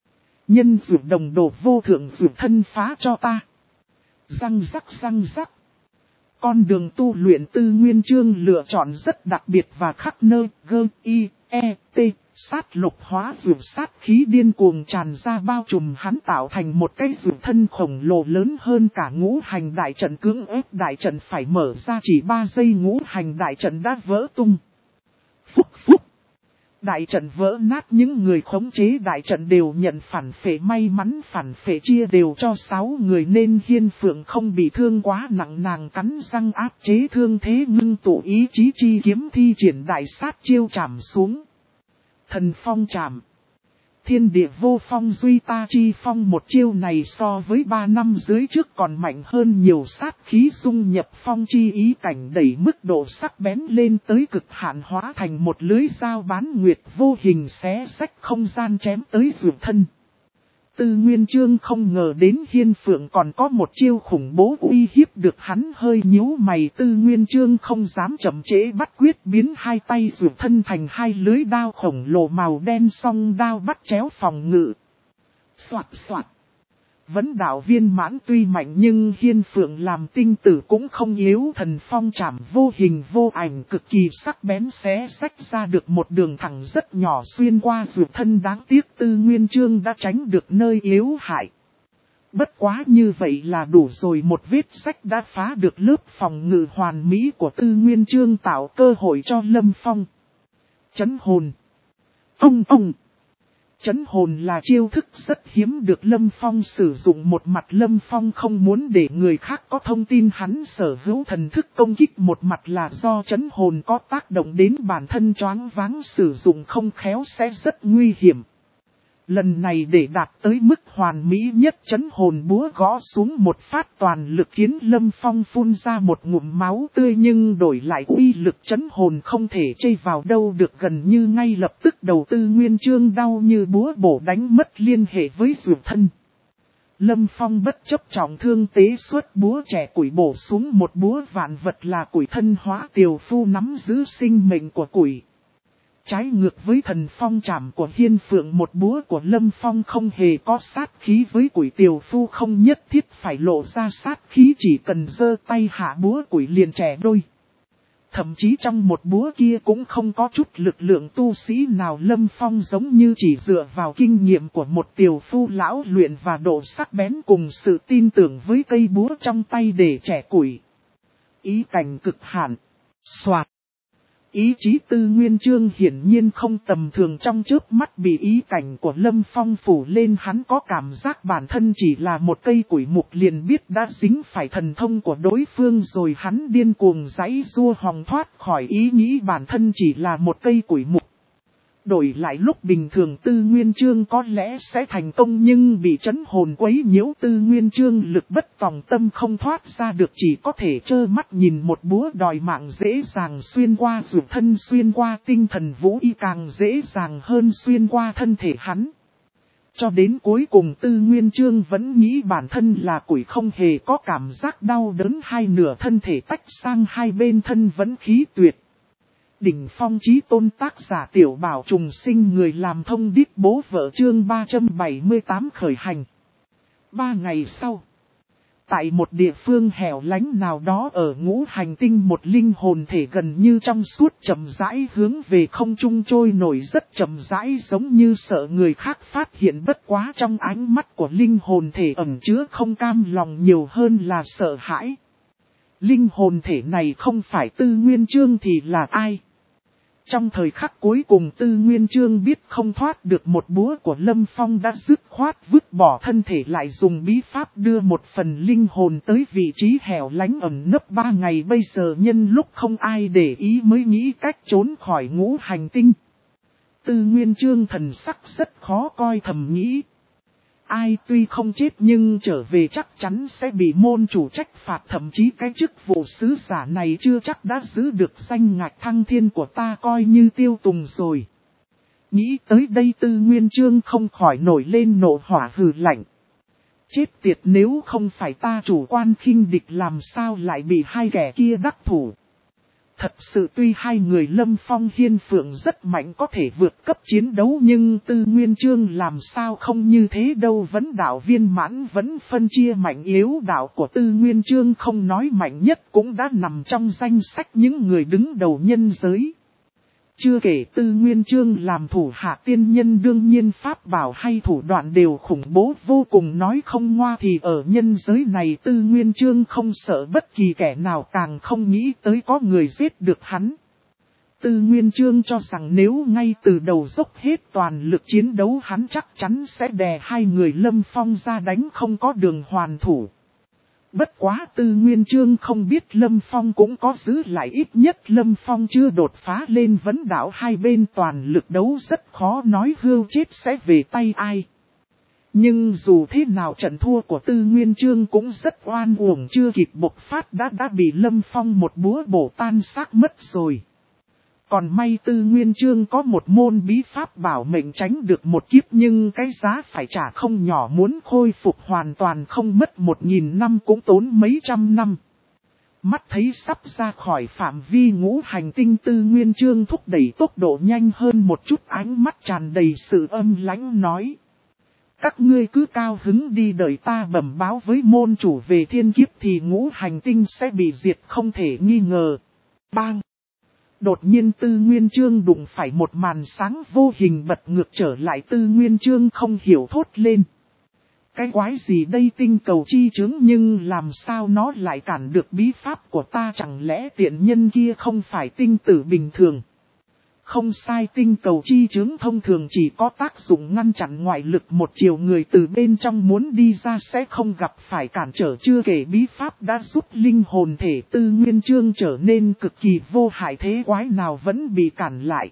Nhân dụ đồng đồ vô thượng dụ thân phá cho ta. Răng rắc răng rắc. Con đường tu luyện Tư Nguyên Chương lựa chọn rất đặc biệt và khắc nơi, gơ, y, e, t, sát lục hóa dụ sát khí điên cuồng tràn ra bao trùm hắn, tạo thành một cái dụ thân khổng lồ lớn hơn cả ngũ hành đại trận, cưỡng ép đại trận phải mở ra, chỉ ba giây ngũ hành đại trận đã vỡ tung. Phúc phúc. Đại trận vỡ nát, những người khống chế đại trận đều nhận phản phệ, may mắn phản phệ chia đều cho sáu người nên Hiên Phượng không bị thương quá nặng, nàng cắn răng áp chế thương thế, ngưng tụ ý chí chi kiếm thi triển đại sát chiêu chạm xuống. Thần phong chạm. Thiên địa vô phong duy ta chi phong, một chiêu này so với ba năm dưới trước còn mạnh hơn nhiều, sát khí dung nhập phong chi ý cảnh, đẩy mức độ sắc bén lên tới cực hạn, hóa thành một lưới dao bán nguyệt vô hình xé rách không gian chém tới dược thân. Tư Nguyên Chương không ngờ đến Hiên Phượng còn có một chiêu khủng bố uy hiếp được hắn, hơi nhíu mày. Tư Nguyên Chương không dám chậm trễ, bắt quyết biến hai tay dược thân thành hai lưới đao khổng lồ màu đen, song đao bắt chéo phòng ngự. Soạt soạt. Vấn đạo viên mãn tuy mạnh nhưng Hiên Phượng làm tinh tử cũng không yếu, thần phong chạm vô hình vô ảnh cực kỳ sắc bén, xé rách ra được một đường thẳng rất nhỏ xuyên qua dược thân, đáng tiếc Tư Nguyên Chương đã tránh được nơi yếu hại. Bất quá như vậy là đủ rồi, một vết rách đã phá được lớp phòng ngự hoàn mỹ của Tư Nguyên Chương, tạo cơ hội cho Lâm Phong. Chấn hồn. Ông ông. Chấn hồn là chiêu thức rất hiếm được Lâm Phong sử dụng, một mặt Lâm Phong không muốn để người khác có thông tin hắn sở hữu thần thức công kích, một mặt là do chấn hồn có tác động đến bản thân, choáng váng sử dụng không khéo sẽ rất nguy hiểm. Lần này để đạt tới mức hoàn mỹ nhất, chấn hồn búa gõ xuống một phát toàn lực khiến Lâm Phong phun ra một ngụm máu tươi, nhưng đổi lại uy lực chấn hồn không thể chây vào đâu được, gần như ngay lập tức đầu Tư Nguyên Chương đau như búa bổ đánh mất liên hệ với dược thân. Lâm Phong bất chấp trọng thương tế xuất búa trẻ củi bổ xuống một búa, vạn vật là củi thân hóa, tiều phu nắm giữ sinh mệnh của củi. Trái ngược với thần phong trảm của Hiên Phượng, một búa của Lâm Phong không hề có sát khí, với quỷ tiểu phu không nhất thiết phải lộ ra sát khí, chỉ cần giơ tay hạ búa quỷ liền trẻ đôi. Thậm chí trong một búa kia cũng không có chút lực lượng tu sĩ nào, Lâm Phong giống như chỉ dựa vào kinh nghiệm của một tiểu phu lão luyện và độ sắc bén cùng sự tin tưởng với cây búa trong tay để trẻ củi. Ý cảnh cực hạn. Soạt. Ý chí Tư Nguyên Chương hiển nhiên không tầm thường, trong chớp mắt bị ý cảnh của Lâm Phong phủ lên, hắn có cảm giác bản thân chỉ là một cây củi mục liền biết đã dính phải thần thông của đối phương rồi, hắn điên cuồng giãy giụa hòng thoát khỏi ý nghĩ bản thân chỉ là một cây củi mục. Đổi lại lúc bình thường Tư Nguyên Chương có lẽ sẽ thành công, nhưng bị trấn hồn quấy nhiễu, Tư Nguyên Chương lực bất tòng tâm không thoát ra được, chỉ có thể trơ mắt nhìn một búa đòi mạng dễ dàng xuyên qua ruột thân, xuyên qua tinh thần vũ y càng dễ dàng hơn xuyên qua thân thể hắn. Cho đến cuối cùng Tư Nguyên Chương vẫn nghĩ bản thân là củi, không hề có cảm giác đau đớn, hai nửa thân thể tách sang hai bên, thân vẫn khí tuyệt. Đỉnh phong chí tôn, tác giả Tiểu Bảo Trùng Sinh, người làm thông điệp bố vợ, chương ba trăm bảy mươi tám khởi hành. Ba ngày sau, tại một địa phương hẻo lánh nào đó ở ngũ hành tinh, một linh hồn thể gần như trong suốt chậm rãi hướng về không trung trôi nổi, rất chậm rãi, giống như sợ người khác phát hiện, bất quá trong ánh mắt của linh hồn thể ẩn chứa không cam lòng nhiều hơn là sợ hãi. Linh hồn thể này không phải Tư Nguyên Chương thì là ai? Trong thời khắc cuối cùng Tư Nguyên Chương biết không thoát được một búa của Lâm Phong, đã dứt khoát vứt bỏ thân thể, lại dùng bí pháp đưa một phần linh hồn tới vị trí hẻo lánh ẩn nấp ba ngày, bây giờ nhân lúc không ai để ý mới nghĩ cách trốn khỏi ngũ hành tinh. Tư Nguyên Chương thần sắc rất khó coi, thầm nghĩ. Ai tuy không chết nhưng trở về chắc chắn sẽ bị môn chủ trách phạt, thậm chí cái chức vụ sứ giả này chưa chắc đã giữ được danh ngạch thăng thiên của ta, coi như tiêu tùng rồi. Nghĩ tới đây Tư Nguyên Chương không khỏi nổi lên nộ hỏa, hừ lạnh. Chết tiệt, nếu không phải ta chủ quan khinh địch làm sao lại bị hai kẻ kia đắc thủ. Thật sự tuy hai người Lâm Phong Hiên Phượng rất mạnh, có thể vượt cấp chiến đấu, nhưng Tư Nguyên Chương làm sao không như thế đâu. Vấn đạo viên mãn vẫn phân chia mạnh yếu, đạo của Tư Nguyên Chương không nói mạnh nhất cũng đã nằm trong danh sách những người đứng đầu nhân giới. Chưa kể Tư Nguyên Chương làm thủ hạ tiên nhân, đương nhiên pháp bảo hay thủ đoạn đều khủng bố vô cùng, nói không ngoa thì ở nhân giới này Tư Nguyên Chương không sợ bất kỳ kẻ nào, càng không nghĩ tới có người giết được hắn. Tư Nguyên Chương cho rằng nếu ngay từ đầu dốc hết toàn lực chiến đấu, hắn chắc chắn sẽ đè hai người Lâm Phong ra đánh không có đường hoàn thủ. Bất quá Tư Nguyên Chương không biết Lâm Phong cũng có giữ lại, ít nhất Lâm Phong chưa đột phá lên vấn đảo, hai bên toàn lực đấu rất khó nói hưu chết sẽ về tay ai. Nhưng dù thế nào trận thua của Tư Nguyên Chương cũng rất oan uổng, chưa kịp bộc phát đã đã bị Lâm Phong một búa bổ tan xác mất rồi. Còn may Tư Nguyên Chương có một môn bí pháp bảo mệnh tránh được một kiếp, nhưng cái giá phải trả không nhỏ, muốn khôi phục hoàn toàn không mất một nghìn năm cũng tốn mấy trăm năm. Mắt thấy sắp ra khỏi phạm vi ngũ hành tinh, Tư Nguyên Chương thúc đẩy tốc độ nhanh hơn một chút, ánh mắt tràn đầy sự âm lãnh nói. Các ngươi cứ cao hứng đi, đợi ta bẩm báo với môn chủ về thiên kiếp thì ngũ hành tinh sẽ bị diệt không thể nghi ngờ. Bang! Đột nhiên Tư Nguyên Chương đụng phải một màn sáng vô hình bật ngược trở lại, Tư Nguyên Chương không hiểu thốt lên. Cái quái gì đây, tinh cầu chi chứng nhưng làm sao nó lại cản được bí pháp của ta, chẳng lẽ tiện nhân kia không phải tinh tử bình thường? Không sai, tinh cầu chi chứng thông thường chỉ có tác dụng ngăn chặn ngoại lực một chiều, người từ bên trong muốn đi ra sẽ không gặp phải cản trở, chưa kể bí pháp đã giúp linh hồn thể Tư Nguyên Chương trở nên cực kỳ vô hại, thế quái nào vẫn bị cản lại.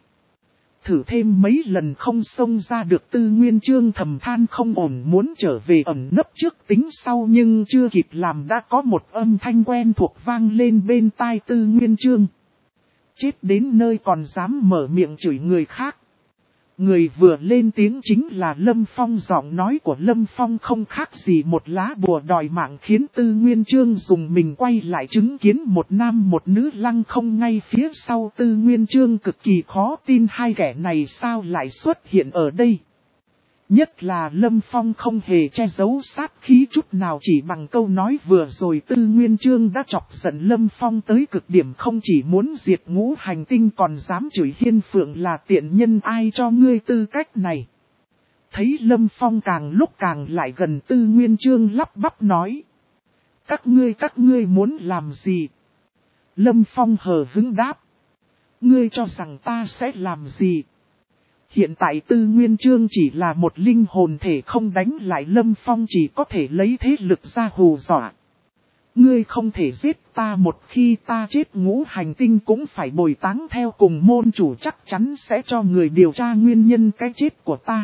Thử thêm mấy lần không xông ra được, Tư Nguyên Chương thầm than không ổn, muốn trở về ẩn nấp trước tính sau, nhưng chưa kịp làm đã có một âm thanh quen thuộc vang lên bên tai Tư Nguyên Chương. Chết đến nơi còn dám mở miệng chửi người khác. Người vừa lên tiếng chính là Lâm Phong. Giọng nói của Lâm Phong không khác gì một lá bùa đòi mạng, khiến Tư Nguyên Chương dùng mình quay lại chứng kiến một nam một nữ lăng không ngay phía sau. Tư Nguyên Chương cực kỳ khó tin hai kẻ này sao lại xuất hiện ở đây. Nhất là Lâm Phong không hề che giấu sát khí chút nào, chỉ bằng câu nói vừa rồi Tư Nguyên Chương đã chọc giận Lâm Phong tới cực điểm, không chỉ muốn diệt ngũ hành tinh còn dám chửi Hiên Phượng là tiện nhân, ai cho ngươi tư cách này. Thấy Lâm Phong càng lúc càng lại gần, Tư Nguyên Chương lắp bắp nói. Các ngươi các ngươi muốn làm gì? Lâm Phong hờ hững đáp. Ngươi cho rằng ta sẽ làm gì? Hiện tại Tư Nguyên Chương chỉ là một linh hồn thể, không đánh lại Lâm Phong chỉ có thể lấy thế lực ra hù dọa. Ngươi không thể giết ta, một khi ta chết ngũ hành tinh cũng phải bồi táng theo cùng, môn chủ chắc chắn sẽ cho người điều tra nguyên nhân cái chết của ta.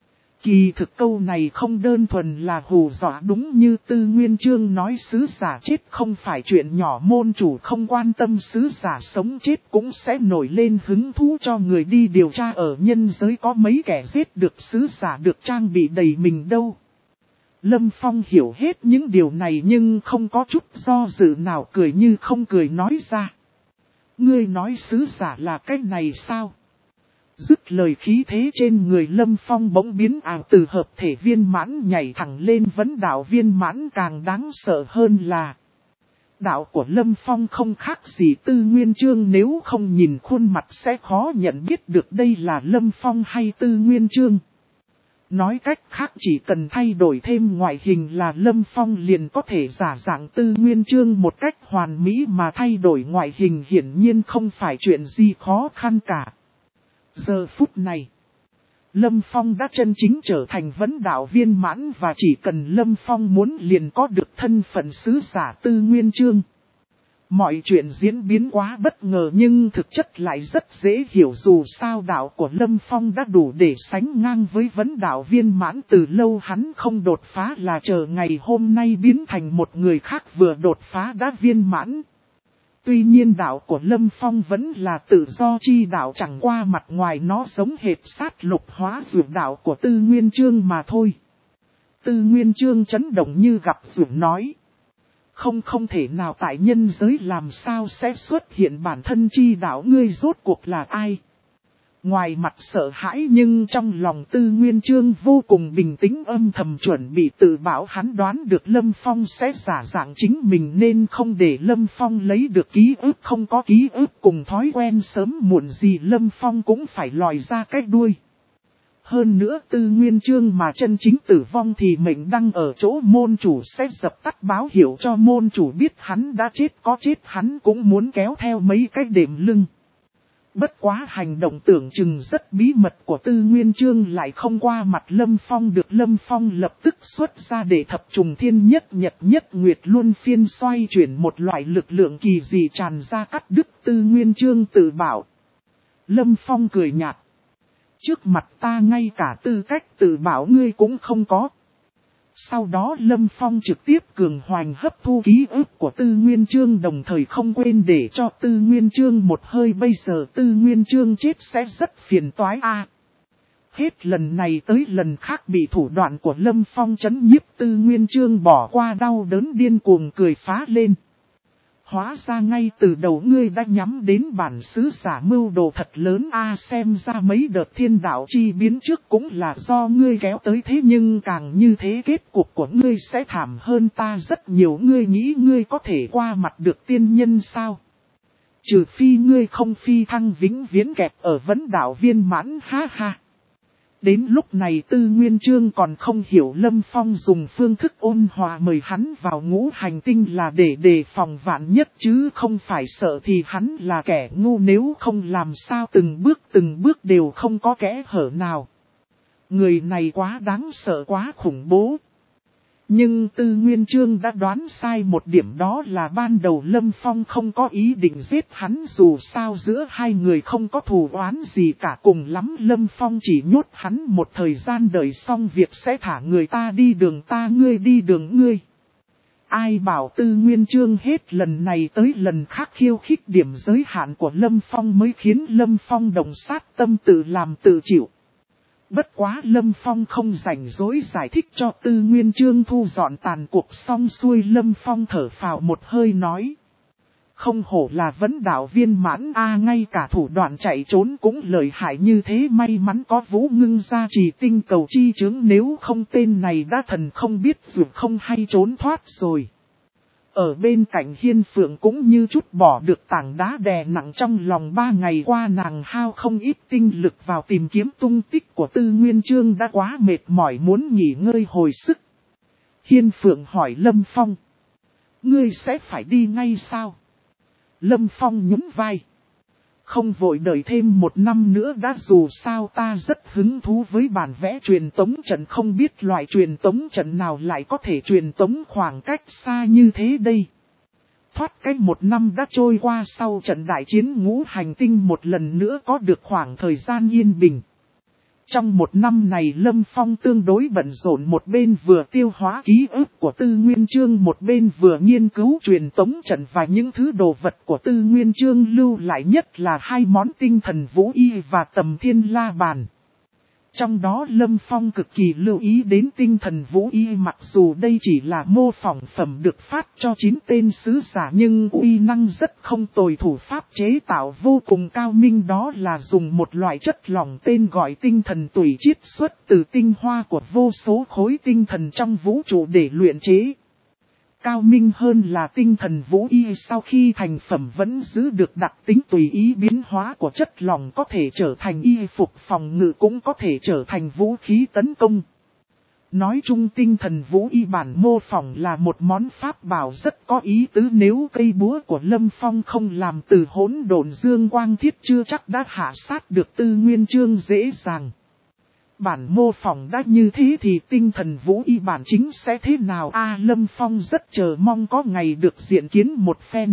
Kỳ thực câu này không đơn thuần là hù dọa, đúng như Tư Nguyên Chương nói, sứ giả chết không phải chuyện nhỏ, môn chủ không quan tâm sứ giả sống chết cũng sẽ nổi lên hứng thú cho người đi điều tra. Ở nhân giới có mấy kẻ giết được sứ giả được trang bị đầy mình đâu. Lâm Phong hiểu hết những điều này nhưng không có chút do dự nào, cười như không cười nói ra. Ngươi nói sứ giả là cái này sao? Dứt lời, khí thế trên người Lâm Phong bỗng biến ảo, từ hợp thể viên mãn nhảy thẳng lên vấn đạo viên mãn. Càng đáng sợ hơn là đạo của Lâm Phong không khác gì Tư Nguyên Chương, nếu không nhìn khuôn mặt sẽ khó nhận biết được đây là Lâm Phong hay Tư Nguyên Chương. Nói cách khác, chỉ cần thay đổi thêm ngoại hình là Lâm Phong liền có thể giả dạng Tư Nguyên Chương một cách hoàn mỹ, mà thay đổi ngoại hình hiển nhiên không phải chuyện gì khó khăn cả. Giờ phút này, Lâm Phong đã chân chính trở thành vấn đạo viên mãn, và chỉ cần Lâm Phong muốn liền có được thân phận sứ giả Tư Nguyên Chương. Mọi chuyện diễn biến quá bất ngờ nhưng thực chất lại rất dễ hiểu, dù sao đạo của Lâm Phong đã đủ để sánh ngang với vấn đạo viên mãn từ lâu, hắn không đột phá là chờ ngày hôm nay biến thành một người khác vừa đột phá đã viên mãn. Tuy nhiên đạo của Lâm Phong vẫn là tự do chi đạo, chẳng qua mặt ngoài nó giống hệt sát lục hóa dược đạo của Tư Nguyên Chương mà thôi. Tư Nguyên Chương chấn động như gặp dược nói. Không không thể nào, tại nhân giới làm sao sẽ xuất hiện bản thân chi đạo, ngươi rốt cuộc là ai? Ngoài mặt sợ hãi nhưng trong lòng Tư Nguyên Chương vô cùng bình tĩnh, âm thầm chuẩn bị tự bảo hắn đoán được Lâm Phong sẽ giả dạng chính mình nên không để Lâm Phong lấy được ký ức. Không có ký ức cùng thói quen, sớm muộn gì Lâm Phong cũng phải lòi ra cái đuôi. Hơn nữa Tư Nguyên Chương mà chân chính tử vong thì mệnh đăng ở chỗ môn chủ sẽ dập tắt báo hiệu cho môn chủ biết hắn đã chết, có chết hắn cũng muốn kéo theo mấy cái đệm lưng. Bất quá hành động tưởng chừng rất bí mật của Tư Nguyên Chương lại không qua mặt Lâm Phong được. Lâm Phong lập tức xuất ra để thập trùng thiên nhất nhật nhất nguyệt luân phiên xoay chuyển một loại lực lượng kỳ dị tràn ra cắt đứt Tư Nguyên Chương tự bảo. Lâm Phong cười nhạt. Trước mặt ta ngay cả tư cách tự bảo ngươi cũng không có. Sau đó Lâm Phong trực tiếp cường hoành hấp thu ký ức của Tư Nguyên Chương, đồng thời không quên để cho Tư Nguyên Chương một hơi. Bây giờ Tư Nguyên Chương chết sẽ rất phiền toái a. Hết lần này tới lần khác bị thủ đoạn của Lâm Phong chấn nhiếp, Tư Nguyên Chương bỏ qua đau đớn điên cuồng cười phá lên. Hóa ra ngay từ đầu ngươi đã nhắm đến bản sứ giả mưu đồ thật lớn a, xem ra mấy đợt thiên đạo chi biến trước cũng là do ngươi kéo tới, thế nhưng càng như thế kết cục của ngươi sẽ thảm hơn ta rất nhiều. Ngươi nghĩ ngươi có thể qua mặt được tiên nhân sao? Trừ phi ngươi không phi thăng vĩnh viễn kẹp ở vấn đạo viên mãn, ha ha. Đến lúc này Tư Nguyên Chương còn không hiểu Lâm Phong dùng phương thức ôn hòa mời hắn vào ngũ hành tinh là để đề phòng vạn nhất chứ không phải sợ thì hắn là kẻ ngu, nếu không làm sao từng bước từng bước đều không có kẽ hở nào. Người này quá đáng sợ, quá khủng bố. Nhưng Tư Nguyên Chương đã đoán sai một điểm, đó là ban đầu Lâm Phong không có ý định giết hắn, dù sao giữa hai người không có thù oán gì cả, cùng lắm Lâm Phong chỉ nhốt hắn một thời gian đợi xong việc sẽ thả người ta đi đường ta, ngươi đi đường ngươi. Ai bảo Tư Nguyên Chương hết lần này tới lần khác khiêu khích điểm giới hạn của Lâm Phong mới khiến Lâm Phong đồng sát tâm, tự làm tự chịu. Bất quá Lâm Phong không rảnh rỗi giải thích cho Tư Nguyên Chương thu dọn tàn cuộc xong xuôi, Lâm Phong thở phào một hơi nói. Không hổ là vấn đạo viên mãn a, ngay cả thủ đoạn chạy trốn cũng lợi hại như thế, may mắn có Vũ Ngưng gia trì tinh cầu chi chứng, nếu không tên này đã thần không biết dù không hay trốn thoát rồi. Ở bên cạnh Hiên Phượng cũng như chút bỏ được tảng đá đè nặng trong lòng, ba ngày qua nàng hao không ít tinh lực vào tìm kiếm tung tích của Tư Nguyên Chương, đã quá mệt mỏi muốn nghỉ ngơi hồi sức. Hiên Phượng hỏi Lâm Phong. Ngươi sẽ phải đi ngay sao? Lâm Phong nhún vai. Không vội đợi thêm một năm nữa đã, dù sao ta rất hứng thú với bản vẽ truyền tống trận, không biết loại truyền tống trận nào lại có thể truyền tống khoảng cách xa như thế đây. Thoát cách một năm đã trôi qua, sau trận đại chiến ngũ hành tinh một lần nữa có được khoảng thời gian yên bình. Trong một năm này Lâm Phong tương đối bận rộn, một bên vừa tiêu hóa ký ức của Tư Nguyên Chương, một bên vừa nghiên cứu truyền tống trận và những thứ đồ vật của Tư Nguyên Chương lưu lại, nhất là hai món tinh thần vũ y và tầm thiên la bàn. Trong đó Lâm Phong cực kỳ lưu ý đến tinh thần vũ y, mặc dù đây chỉ là mô phỏng phẩm được phát cho chín tên sứ giả nhưng uy năng rất không tồi, thủ pháp chế tạo vô cùng cao minh, đó là dùng một loại chất lỏng tên gọi tinh thần tùy chiết xuất từ tinh hoa của vô số khối tinh thần trong vũ trụ để luyện chế. Cao minh hơn là tinh thần vũ y sau khi thành phẩm vẫn giữ được đặc tính tùy ý biến hóa của chất lỏng, có thể trở thành y phục phòng ngự, cũng có thể trở thành vũ khí tấn công. Nói chung tinh thần vũ y bản mô phỏng là một món pháp bảo rất có ý tứ, nếu cây búa của Lâm Phong không làm từ hỗn độn dương quang thiết chưa chắc đã hạ sát được Tư Nguyên Chương dễ dàng. Bản mô phỏng đã như thế thì tinh thần vũ y bản chính sẽ thế nào a? Lâm Phong rất chờ mong có ngày được diện kiến một phen.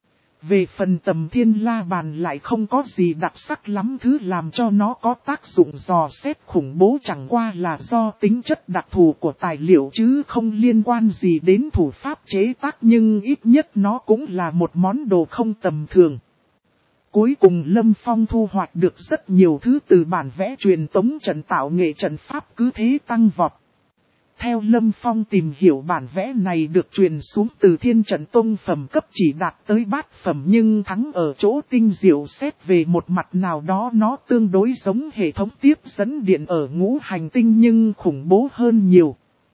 Về phần tầm thiên la bàn lại không có gì đặc sắc lắm, thứ làm cho nó có tác dụng dò xét khủng bố chẳng qua là do tính chất đặc thù của tài liệu chứ không liên quan gì đến thủ pháp chế tác, nhưng ít nhất nó cũng là một món đồ không tầm thường. Cuối cùng Lâm Phong thu hoạch được rất nhiều thứ từ bản vẽ truyền tống trận, tạo nghệ trận pháp cứ thế tăng vọt. Theo Lâm Phong tìm hiểu, bản vẽ này được truyền xuống từ Thiên Trận Tông, phẩm cấp chỉ đạt tới bát phẩm, nhưng thắng ở chỗ tinh diệu, xét về một mặt nào đó nó tương đối giống hệ thống tiếp dẫn điện ở ngũ hành tinh nhưng khủng bố hơn nhiều.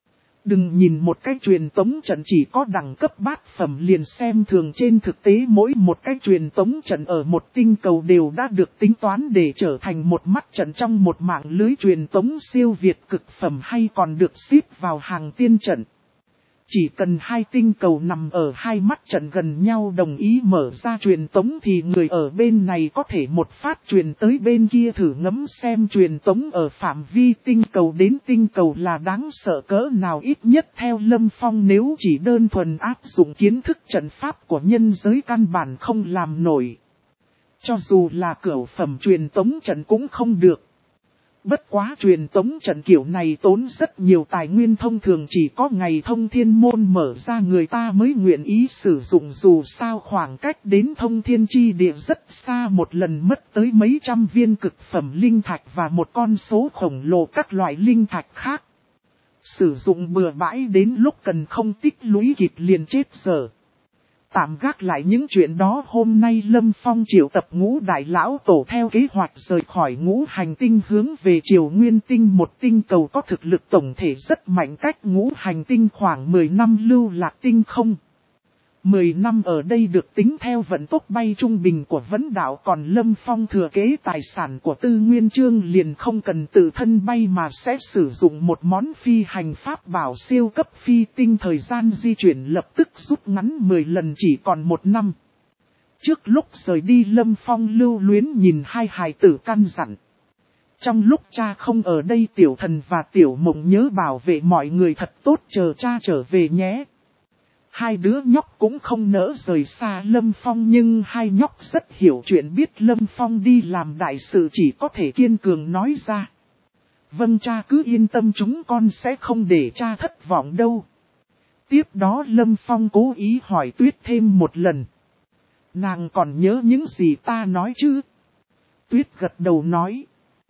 Đừng nhìn một cái truyền tống trận chỉ có đẳng cấp bát phẩm liền xem thường, trên thực tế mỗi một cái truyền tống trận ở một tinh cầu đều đã được tính toán để trở thành một mắt trận trong một mạng lưới truyền tống siêu việt cực phẩm, hay còn được xếp vào hàng tiên trận. Chỉ cần hai tinh cầu nằm ở hai mắt trận gần nhau đồng ý mở ra truyền tống thì người ở bên này có thể một phát truyền tới bên kia, thử ngẫm xem truyền tống ở phạm vi tinh cầu đến tinh cầu là đáng sợ cỡ nào. Ít nhất theo Lâm Phong, nếu chỉ đơn thuần áp dụng kiến thức trận pháp của nhân giới căn bản không làm nổi. Cho dù là cửu phẩm truyền tống trận cũng không được. Bất quá truyền tống trận kiểu này tốn rất nhiều tài nguyên, thông thường chỉ có ngày thông thiên môn mở ra người ta mới nguyện ý sử dụng, dù sao khoảng cách đến thông thiên chi địa rất xa, một lần mất tới mấy trăm viên cực phẩm linh thạch và một con số khổng lồ các loại linh thạch khác. Sử dụng bừa bãi đến lúc cần không tích lũy kịp liền chết dở. Tạm gác lại những chuyện đó, hôm nay Lâm Phong triệu tập ngũ đại lão tổ theo kế hoạch rời khỏi ngũ hành tinh hướng về Triều Nguyên tinh, một tinh cầu có thực lực tổng thể rất mạnh, cách ngũ hành tinh khoảng mười năm lưu lạc tinh không. mười năm ở đây được tính theo vận tốc bay trung bình của vấn đạo, còn Lâm Phong thừa kế tài sản của Tư Nguyên Chương liền không cần tự thân bay mà sẽ sử dụng một món phi hành pháp bảo siêu cấp phi tinh, thời gian di chuyển lập tức rút ngắn mười lần, chỉ còn một năm. Trước lúc rời đi Lâm Phong lưu luyến nhìn hai hài tử căn dặn. Trong lúc cha không ở đây, Tiểu Thần và Tiểu Mộng nhớ bảo vệ mọi người thật tốt, chờ cha trở về nhé. Hai đứa nhóc cũng không nỡ rời xa Lâm Phong, nhưng hai nhóc rất hiểu chuyện, biết Lâm Phong đi làm đại sự chỉ có thể kiên cường nói ra. Vâng cha, cứ yên tâm, chúng con sẽ không để cha thất vọng đâu. Tiếp đó Lâm Phong cố ý hỏi Tuyết thêm một lần. Nàng còn nhớ những gì ta nói chứ? Tuyết gật đầu nói.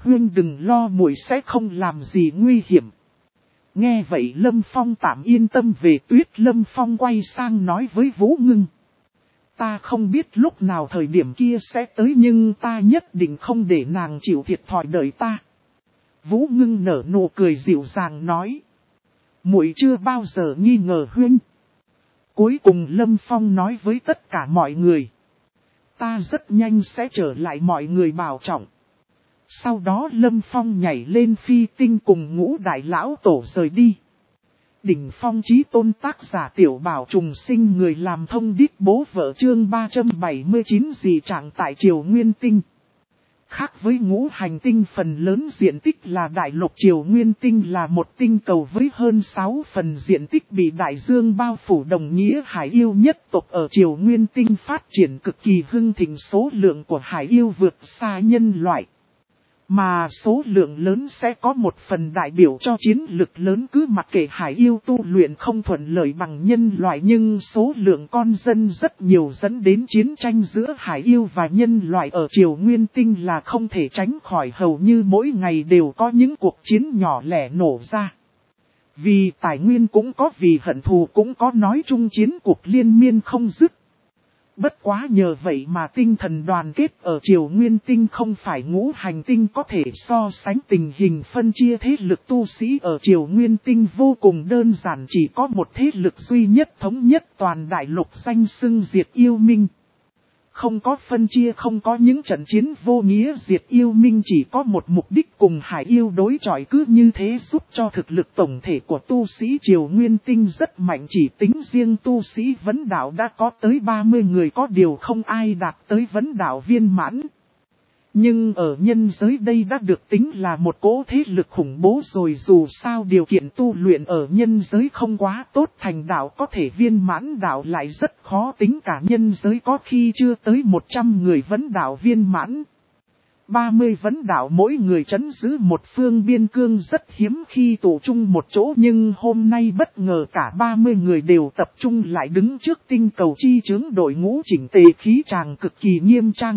Huynh đừng lo, muội sẽ không làm gì nguy hiểm. Nghe vậy Lâm Phong tạm yên tâm về Tuyết. Lâm Phong quay sang nói với Vũ Ngưng. Ta không biết lúc nào thời điểm kia sẽ tới, nhưng ta nhất định không để nàng chịu thiệt thòi đợi ta. Vũ Ngưng nở nụ cười dịu dàng nói. Muội chưa bao giờ nghi ngờ Huynh. Cuối cùng Lâm Phong nói với tất cả mọi người. Ta rất nhanh sẽ trở lại, mọi người bảo trọng. Sau đó Lâm Phong nhảy lên phi tinh cùng Ngũ Đại Lão Tổ rời đi. Đỉnh phong chí tôn, tác giả Tiểu Bảo Trùng Sinh, người làm thông điệp bố vợ, chương ba trăm bảy mươi chín dị trạng tại Triều Nguyên Tinh. Khác với ngũ hành tinh, phần lớn diện tích là đại lục, Triều Nguyên Tinh là một tinh cầu với hơn sáu phần diện tích bị đại dương bao phủ, đồng nghĩa hải yêu nhất tộc ở Triều Nguyên Tinh phát triển cực kỳ hưng thịnh, số lượng của hải yêu vượt xa nhân loại. Mà số lượng lớn sẽ có một phần đại biểu cho chiến lực lớn, cứ mặc kệ hải yêu tu luyện không thuận lợi bằng nhân loại, nhưng số lượng con dân rất nhiều, dẫn đến chiến tranh giữa hải yêu và nhân loại ở Triều Nguyên Tinh là không thể tránh khỏi, hầu như mỗi ngày đều có những cuộc chiến nhỏ lẻ nổ ra. Vì tài nguyên cũng có, vì hận thù cũng có, nói chung chiến cuộc liên miên không dứt. Bất quá nhờ vậy mà tinh thần đoàn kết ở Triều Nguyên Tinh không phải ngũ hành tinh có thể so sánh. Tình hình phân chia thế lực tu sĩ ở Triều Nguyên Tinh vô cùng đơn giản, chỉ có một thế lực duy nhất thống nhất toàn đại lục, danh xưng Diệt Yêu Minh. Không có phân chia, không có những trận chiến vô nghĩa, Diệt Yêu Minh chỉ có một mục đích, cùng hải yêu đối chọi, cứ như thế giúp cho thực lực tổng thể của tu sĩ Triều Nguyên Tinh rất mạnh. Chỉ tính riêng tu sĩ vấn đạo đã có tới ba mươi người, có điều không ai đạt tới vấn đạo viên mãn. Nhưng ở nhân giới đây đã được tính là một cỗ thế lực khủng bố rồi, dù sao điều kiện tu luyện ở nhân giới không quá tốt, thành đạo có thể viên mãn đạo lại rất khó tính, cả nhân giới có khi chưa tới một trăm người vấn đạo viên mãn. ba mươi vấn đạo mỗi người trấn giữ một phương biên cương rất hiếm khi tụ chung một chỗ, nhưng hôm nay bất ngờ cả ba mươi người đều tập trung lại đứng trước tinh cầu chi chướng, đội ngũ chỉnh tề, khí tràng cực kỳ nghiêm trang.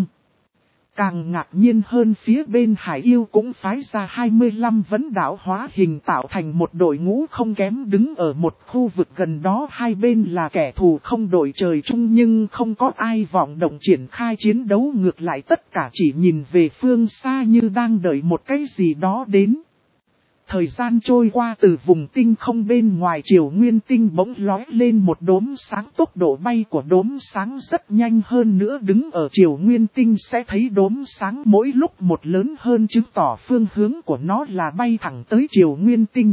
Càng ngạc nhiên hơn, phía bên hải yêu cũng phái ra hai mươi lăm vấn đạo hóa hình tạo thành một đội ngũ không kém, đứng ở một khu vực gần đó. Hai bên là kẻ thù không đội trời chung, nhưng không có ai vọng động triển khai chiến đấu, ngược lại tất cả chỉ nhìn về phương xa như đang đợi một cái gì đó đến. Thời gian trôi qua, từ vùng tinh không bên ngoài Triều Nguyên Tinh bỗng lói lên một đốm sáng, tốc độ bay của đốm sáng rất nhanh, hơn nữa đứng ở Triều Nguyên Tinh sẽ thấy đốm sáng mỗi lúc một lớn hơn, chứng tỏ phương hướng của nó là bay thẳng tới Triều Nguyên Tinh.